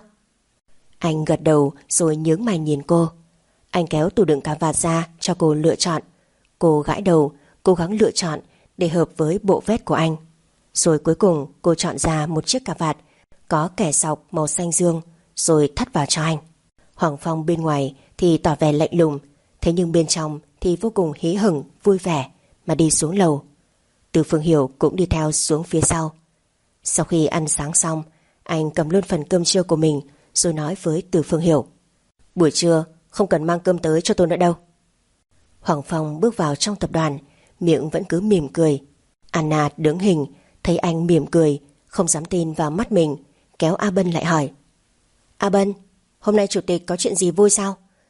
Anh gật đầu rồi nhướng mày nhìn cô. Anh kéo tủ đựng cà vạt ra cho cô lựa chọn. Cô gãi đầu, cố gắng lựa chọn để hợp với bộ vest của anh. Rồi cuối cùng cô chọn ra một chiếc cà vạt có kẻ sọc màu xanh dương, rồi thắt vào cho anh. Hoàng Phong bên ngoài thì tỏ vẻ lạnh lùng, thế nhưng bên trong thì vô cùng hí hửng, vui vẻ mà đi xuống lầu. Từ Phương Hiểu cũng đi theo xuống phía sau. Sau khi ăn sáng xong, anh cầm luôn phần cơm trưa của mình rồi nói với Từ Phương Hiểu. Buổi trưa không cần mang cơm tới cho tôi nữa đâu. Hoàng Phong bước vào trong tập đoàn, miệng vẫn cứ mỉm cười. Anna đứng hình, thấy anh mỉm cười, không dám tin vào mắt mình, kéo A Bân lại hỏi. A Bân, hôm nay chủ tịch có chuyện gì vui sao?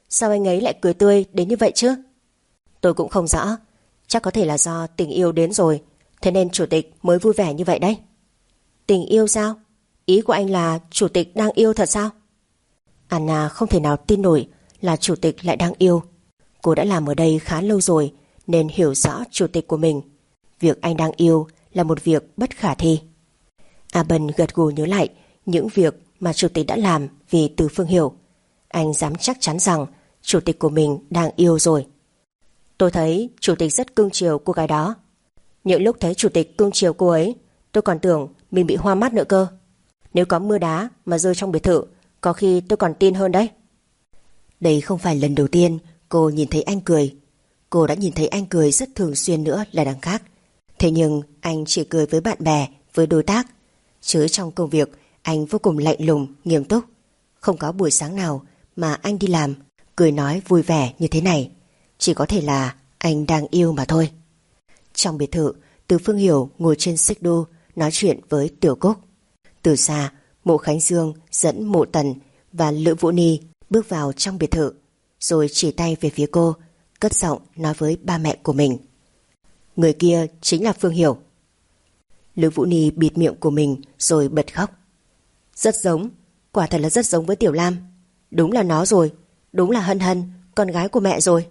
Sao anh ấy lại cười tươi đến như vậy chứ? Tôi cũng không rõ. Chắc có thể là do tình yêu đến rồi, thế nên chủ tịch mới vui vẻ như vậy đấy. Tình yêu sao? Ý của anh là chủ tịch đang yêu thật sao? Anna không thể nào tin nổi là chủ tịch lại đang yêu. Cô đã làm ở đây khá lâu rồi nên hiểu rõ chủ tịch của mình. Việc anh đang yêu là một việc bất khả thi. A Bân gật gù nhớ lại những việc mà chủ tịch đã làm vì Từ Phương Hiểu. Anh dám chắc chắn rằng chủ tịch của mình đang yêu rồi. Tôi thấy chủ tịch rất cưng chiều cô gái đó. Những lúc thấy chủ tịch cưng chiều cô ấy, tôi còn tưởng mình bị hoa mắt nữa cơ. Nếu có mưa đá mà rơi trong biệt thự, có khi tôi còn tin hơn đấy. Đây không phải lần đầu tiên cô nhìn thấy anh cười. Cô đã nhìn thấy anh cười rất thường xuyên nữa là đằng khác. Thế nhưng anh chỉ cười với bạn bè, với đối tác. Chứ trong công việc anh vô cùng lạnh lùng, nghiêm túc. Không có buổi sáng nào mà anh đi làm cười nói vui vẻ như thế này. Chỉ có thể là anh đang yêu mà thôi. Trong biệt thự, Từ Phương Hiểu ngồi trên xích đu nói chuyện với Tiểu Cúc. Từ xa, Mộ Khánh Dương dẫn Mộ Tần và Lữ Vũ Ni bước vào trong biệt thự, rồi chỉ tay về phía cô, cất giọng nói với ba mẹ của mình. Người kia chính là Phương Hiểu. Lữ Vũ Ni bịt miệng của mình rồi bật khóc. Rất giống, quả thật là rất giống với Tiểu Lam. Đúng là nó rồi, đúng là Hân Hân, con gái của mẹ rồi.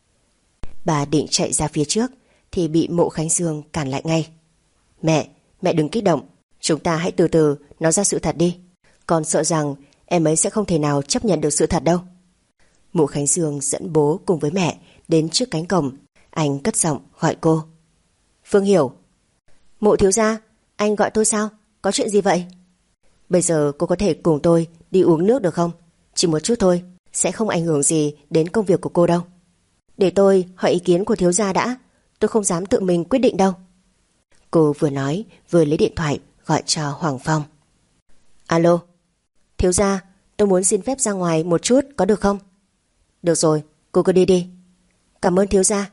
Bà định chạy ra phía trước thì bị Mộ Khánh Dương cản lại ngay. Mẹ, mẹ đừng kích động, chúng ta hãy từ từ nói ra sự thật đi. Con sợ rằng em ấy sẽ không thể nào chấp nhận được sự thật đâu. Mộ Khánh Dương dẫn bố cùng với mẹ đến trước cánh cổng. Anh cất giọng gọi cô. Phương Hiểu. Mộ thiếu gia, anh gọi tôi sao? Có chuyện gì vậy? Bây giờ cô có thể cùng tôi đi uống nước được không? Chỉ một chút thôi, sẽ không ảnh hưởng gì đến công việc của cô đâu. Để tôi hỏi ý kiến của thiếu gia đã. Tôi không dám tự mình quyết định đâu. Cô vừa nói vừa lấy điện thoại gọi cho Hoàng Phong. Alo. Thiếu gia, tôi muốn xin phép ra ngoài một chút có được không? Được rồi, cô cứ đi đi. Cảm ơn thiếu gia.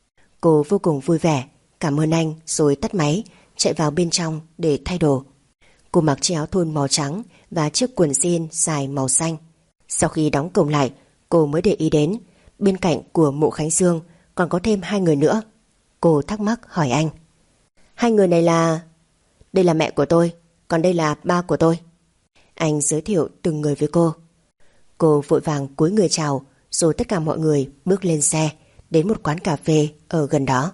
Cô vô cùng vui vẻ, cảm ơn anh rồi tắt máy, chạy vào bên trong để thay đồ. Cô mặc chiếc áo thun màu trắng và chiếc quần jean dài màu xanh. Sau khi đóng cổng lại, cô mới để ý đến bên cạnh của Mộ Khánh Dương còn có thêm hai người nữa. Cô thắc mắc hỏi anh. Hai người này là... Đây là mẹ của tôi, còn đây là ba của tôi. Anh giới thiệu từng người với cô. Cô vội vàng cúi người chào, rồi tất cả mọi người bước lên xe đến một quán cà phê ở gần đó.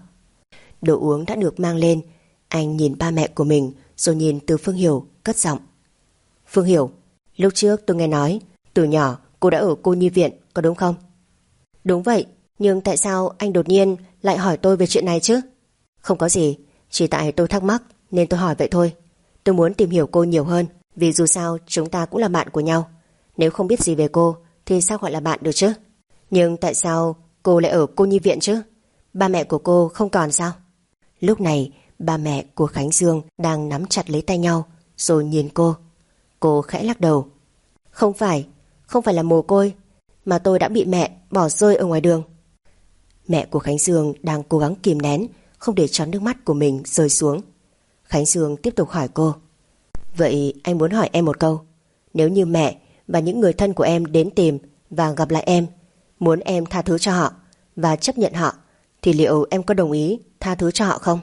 Đồ uống đã được mang lên. Anh nhìn ba mẹ của mình rồi nhìn từ Phương Hiểu, cất giọng. Phương Hiểu, lúc trước tôi nghe nói từ nhỏ cô đã ở cô nhi viện, có đúng không? Đúng vậy, nhưng tại sao anh đột nhiên lại hỏi tôi về chuyện này chứ? Không có gì, chỉ tại tôi thắc mắc nên tôi hỏi vậy thôi. Tôi muốn tìm hiểu cô nhiều hơn, vì dù sao chúng ta cũng là bạn của nhau. Nếu không biết gì về cô thì sao gọi là bạn được chứ? Nhưng tại sao cô lại ở cô nhi viện chứ? Ba mẹ của cô không còn sao? Lúc này ba mẹ của Khánh Dương đang nắm chặt lấy tay nhau rồi nhìn cô. Cô khẽ lắc đầu. Không phải, không phải là mồ côi, mà tôi đã bị mẹ bỏ rơi ở ngoài đường. Mẹ của Khánh Dương đang cố gắng kìm nén, không để cho nước mắt của mình rơi xuống. Khánh Dương tiếp tục hỏi cô. Vậy anh muốn hỏi em một câu. Nếu như mẹ và những người thân của em đến tìm và gặp lại em, muốn em tha thứ cho họ và chấp nhận họ, thì liệu em có đồng ý tha thứ cho họ không?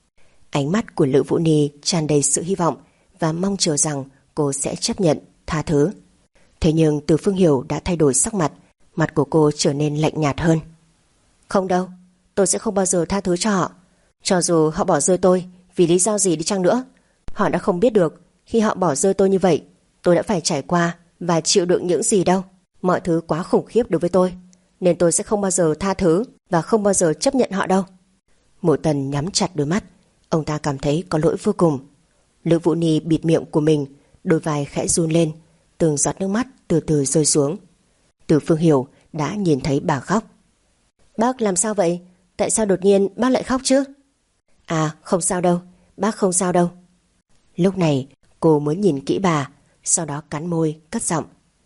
Ánh mắt của Lữ Vũ Ni tràn đầy sự hy vọng và mong chờ rằng cô sẽ chấp nhận tha thứ. Thế nhưng Từ Phương Hiểu đã thay đổi sắc mặt, mặt của cô trở nên lạnh nhạt hơn. Không đâu, tôi sẽ không bao giờ tha thứ cho họ. Cho dù họ bỏ rơi tôi vì lý do gì đi chăng nữa, họ đã không biết được khi họ bỏ rơi tôi như vậy, tôi đã phải trải qua và chịu đựng những gì đâu. Mọi thứ quá khủng khiếp đối với tôi, nên tôi sẽ không bao giờ tha thứ và không bao giờ chấp nhận họ đâu. Mộ Tần nhắm chặt đôi mắt, ông ta cảm thấy có lỗi vô cùng. Lữ Vũ Ni bịt miệng của mình, đôi vai khẽ run lên, từng giọt nước mắt từ từ rơi xuống. Từ Phương Hiểu đã nhìn thấy bà khóc. Bác làm sao vậy? Tại sao đột nhiên bác lại khóc chứ? À, không sao đâu, bác không sao đâu. Lúc này cô mới nhìn kỹ bà, sau đó cắn môi, cất giọng.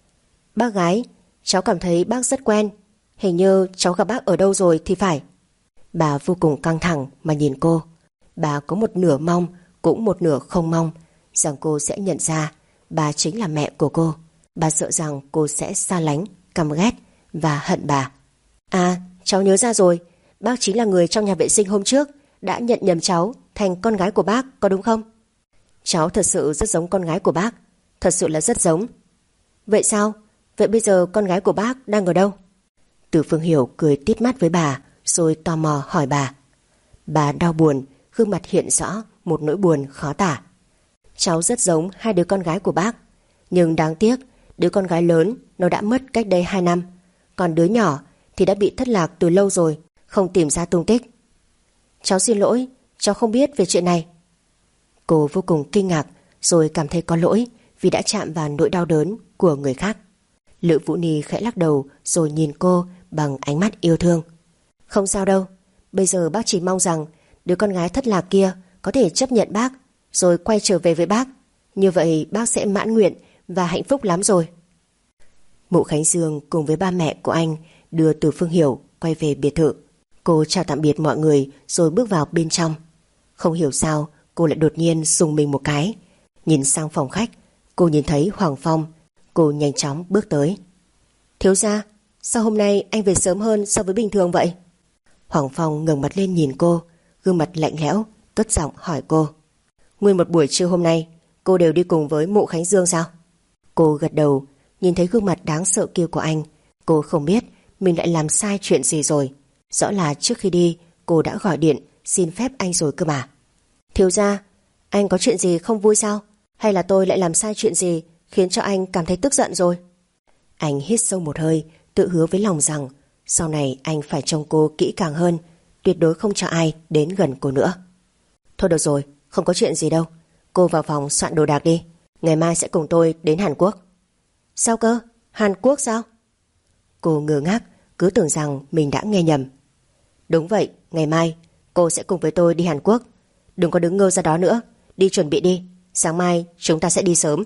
Bác gái, cháu cảm thấy bác rất quen. Hình như cháu gặp bác ở đâu rồi thì phải. Bà vô cùng căng thẳng mà nhìn cô. Bà có một nửa mong, cũng một nửa không mong rằng cô sẽ nhận ra bà chính là mẹ của cô. Bà sợ rằng cô sẽ xa lánh, căm ghét và hận bà. À, cháu nhớ ra rồi, bác chính là người trong nhà vệ sinh hôm trước đã nhận nhầm cháu thành con gái của bác, có đúng không? Cháu thật sự rất giống con gái của bác, thật sự là rất giống. Vậy sao? Vậy bây giờ con gái của bác đang ở đâu? Từ Phương Hiểu cười tít mắt với bà, rồi tò mò hỏi bà. Bà đau buồn, gương mặt hiện rõ một nỗi buồn khó tả. Cháu rất giống hai đứa con gái của bác, nhưng đáng tiếc đứa con gái lớn nó đã mất cách đây hai năm, còn đứa nhỏ thì đã bị thất lạc từ lâu rồi, không tìm ra tung tích. Cháu xin lỗi, cháu không biết về chuyện này. Cô vô cùng kinh ngạc, rồi cảm thấy có lỗi vì đã chạm vào nỗi đau đớn của người khác. Lữ Vũ Ni khẽ lắc đầu rồi nhìn cô bằng ánh mắt yêu thương. Không sao đâu, bây giờ bác chỉ mong rằng đứa con gái thất lạc kia có thể chấp nhận bác, rồi quay trở về với bác. Như vậy bác sẽ mãn nguyện và hạnh phúc lắm rồi. Mụ Khánh Dương cùng với ba mẹ của anh đưa Từ Phương Hiểu quay về biệt thự. Cô chào tạm biệt mọi người rồi bước vào bên trong. Không hiểu sao cô lại đột nhiên rùng mình một cái. Nhìn sang phòng khách, cô nhìn thấy Hoàng Phong. Cô nhanh chóng bước tới. Thiếu gia, sao hôm nay anh về sớm hơn so với bình thường vậy? Hoàng Phong ngẩng mặt lên nhìn cô, gương mặt lạnh lẽo, cất giọng hỏi cô. Nguyên một buổi trưa hôm nay cô đều đi cùng với mụ Khánh Dương sao? Cô gật đầu. Nhìn thấy gương mặt đáng sợ kia của anh, cô không biết mình lại làm sai chuyện gì rồi. Rõ là trước khi đi cô đã gọi điện xin phép anh rồi cơ mà. Thiếu gia, anh có chuyện gì không vui sao? Hay là tôi lại làm sai chuyện gì khiến cho anh cảm thấy tức giận rồi? Anh hít sâu một hơi, tự hứa với lòng rằng sau này anh phải trông cô kỹ càng hơn, tuyệt đối không cho ai đến gần cô nữa. Thôi được rồi, không có chuyện gì đâu. Cô vào phòng soạn đồ đạc đi, ngày mai sẽ cùng tôi đến Hàn Quốc. Sao cơ? Hàn Quốc sao? Cô ngơ ngác, cứ tưởng rằng mình đã nghe nhầm. Đúng vậy, ngày mai cô sẽ cùng với tôi đi Hàn Quốc. Đừng có đứng ngơ ra đó nữa, đi chuẩn bị đi, sáng mai chúng ta sẽ đi sớm.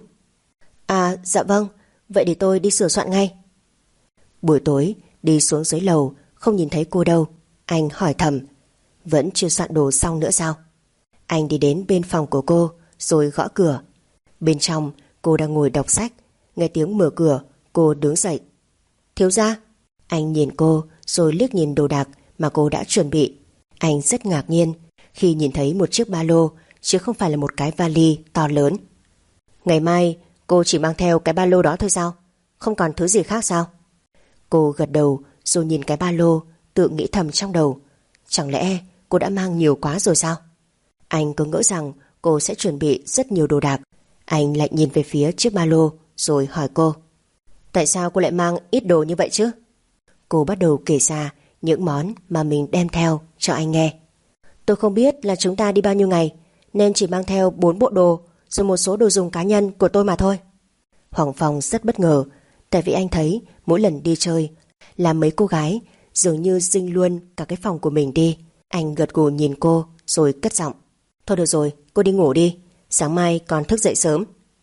À dạ vâng, vậy để tôi đi sửa soạn ngay. Buổi tối đi xuống dưới lầu, không nhìn thấy cô đâu. Anh hỏi thầm, vẫn chưa soạn đồ xong nữa sao? Anh đi đến bên phòng của cô rồi gõ cửa. Bên trong cô đang ngồi đọc sách. Nghe tiếng mở cửa, cô đứng dậy. Thiếu gia. Anh nhìn cô rồi liếc nhìn đồ đạc mà cô đã chuẩn bị. Anh rất ngạc nhiên khi nhìn thấy một chiếc ba lô, chứ không phải là một cái vali to lớn. Ngày mai cô chỉ mang theo cái ba lô đó thôi sao? Không còn thứ gì khác sao? Cô gật đầu rồi nhìn cái ba lô, tự nghĩ thầm trong đầu. Chẳng lẽ cô đã mang nhiều quá rồi sao? Anh cứ ngỡ rằng cô sẽ chuẩn bị rất nhiều đồ đạc. Anh lại nhìn về phía chiếc ba lô rồi hỏi cô. Tại sao cô lại mang ít đồ như vậy chứ? Cô bắt đầu kể ra những món mà mình đem theo cho anh nghe. Tôi không biết là chúng ta đi bao nhiêu ngày, nên chỉ mang theo bốn bộ đồ, rồi một số đồ dùng cá nhân của tôi mà thôi. Hoàng Phong rất bất ngờ, tại vì anh thấy mỗi lần đi chơi là mấy cô gái dường như dinh luôn cả cái phòng của mình đi. Anh gật gù nhìn cô rồi cất giọng. Thôi được rồi, cô đi ngủ đi, sáng mai còn thức dậy sớm.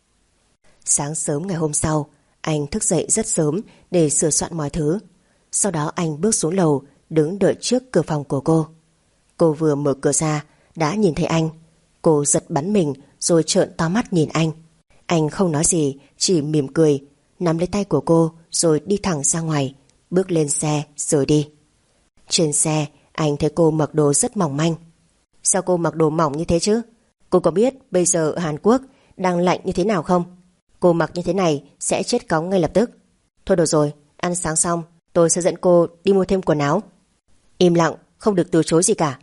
Sáng sớm ngày hôm sau, anh thức dậy rất sớm để sửa soạn mọi thứ. Sau đó anh bước xuống lầu, đứng đợi trước cửa phòng của cô. Cô vừa mở cửa ra đã nhìn thấy anh. Cô giật bắn mình rồi trợn to mắt nhìn anh. Anh không nói gì, chỉ mỉm cười, nắm lấy tay của cô rồi đi thẳng ra ngoài, bước lên xe rồi đi. Trên xe anh thấy cô mặc đồ rất mỏng manh. Sao cô mặc đồ mỏng như thế chứ? Cô có biết bây giờ ở Hàn Quốc đang lạnh như thế nào không? Cô mặc như thế này sẽ chết cóng ngay lập tức. Thôi được rồi, ăn sáng xong tôi sẽ dẫn cô đi mua thêm quần áo. Im lặng, không được từ chối gì cả.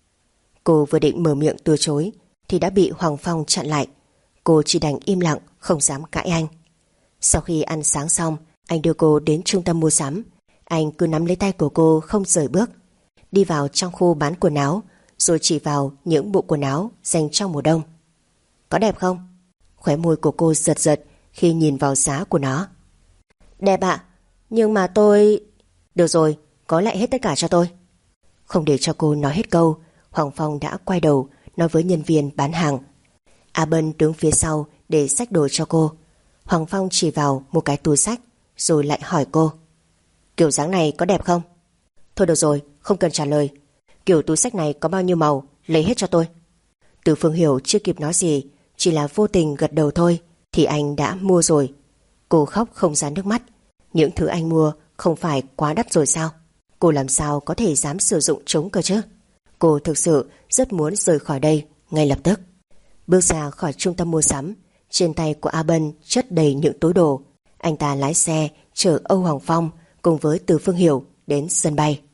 Cô vừa định mở miệng từ chối thì đã bị Hoàng Phong chặn lại. Cô chỉ đành im lặng, không dám cãi anh. Sau khi ăn sáng xong, anh đưa cô đến trung tâm mua sắm. Anh cứ nắm lấy tay của cô không rời bước. Đi vào trong khu bán quần áo, rồi chỉ vào những bộ quần áo dành cho mùa đông. Có đẹp không? Khóe môi của cô giật giật khi nhìn vào giá của nó. Đẹp ạ, nhưng mà tôi... Được rồi, gói lại hết tất cả cho tôi. Không để cho cô nói hết câu, Hoàng Phong đã quay đầu nói với nhân viên bán hàng. A Bân đứng phía sau để xách đồ cho cô. Hoàng Phong chỉ vào một cái túi xách rồi lại hỏi cô. Kiểu dáng này có đẹp không? Thôi được rồi, không cần trả lời. Kiểu túi xách này có bao nhiêu màu, lấy hết cho tôi. Từ Phương Hiểu chưa kịp nói gì, chỉ là vô tình gật đầu thôi thì anh đã mua rồi. Cô khóc không ra nước mắt. Những thứ anh mua không phải quá đắt rồi sao? Cô làm sao có thể dám sử dụng chúng cơ chứ? Cô thực sự rất muốn rời khỏi đây ngay lập tức. Bước ra khỏi trung tâm mua sắm, trên tay của A Bân chất đầy những túi đồ. Anh ta lái xe chở Âu Hoàng Phong cùng với Từ Phương Hiểu đến sân bay.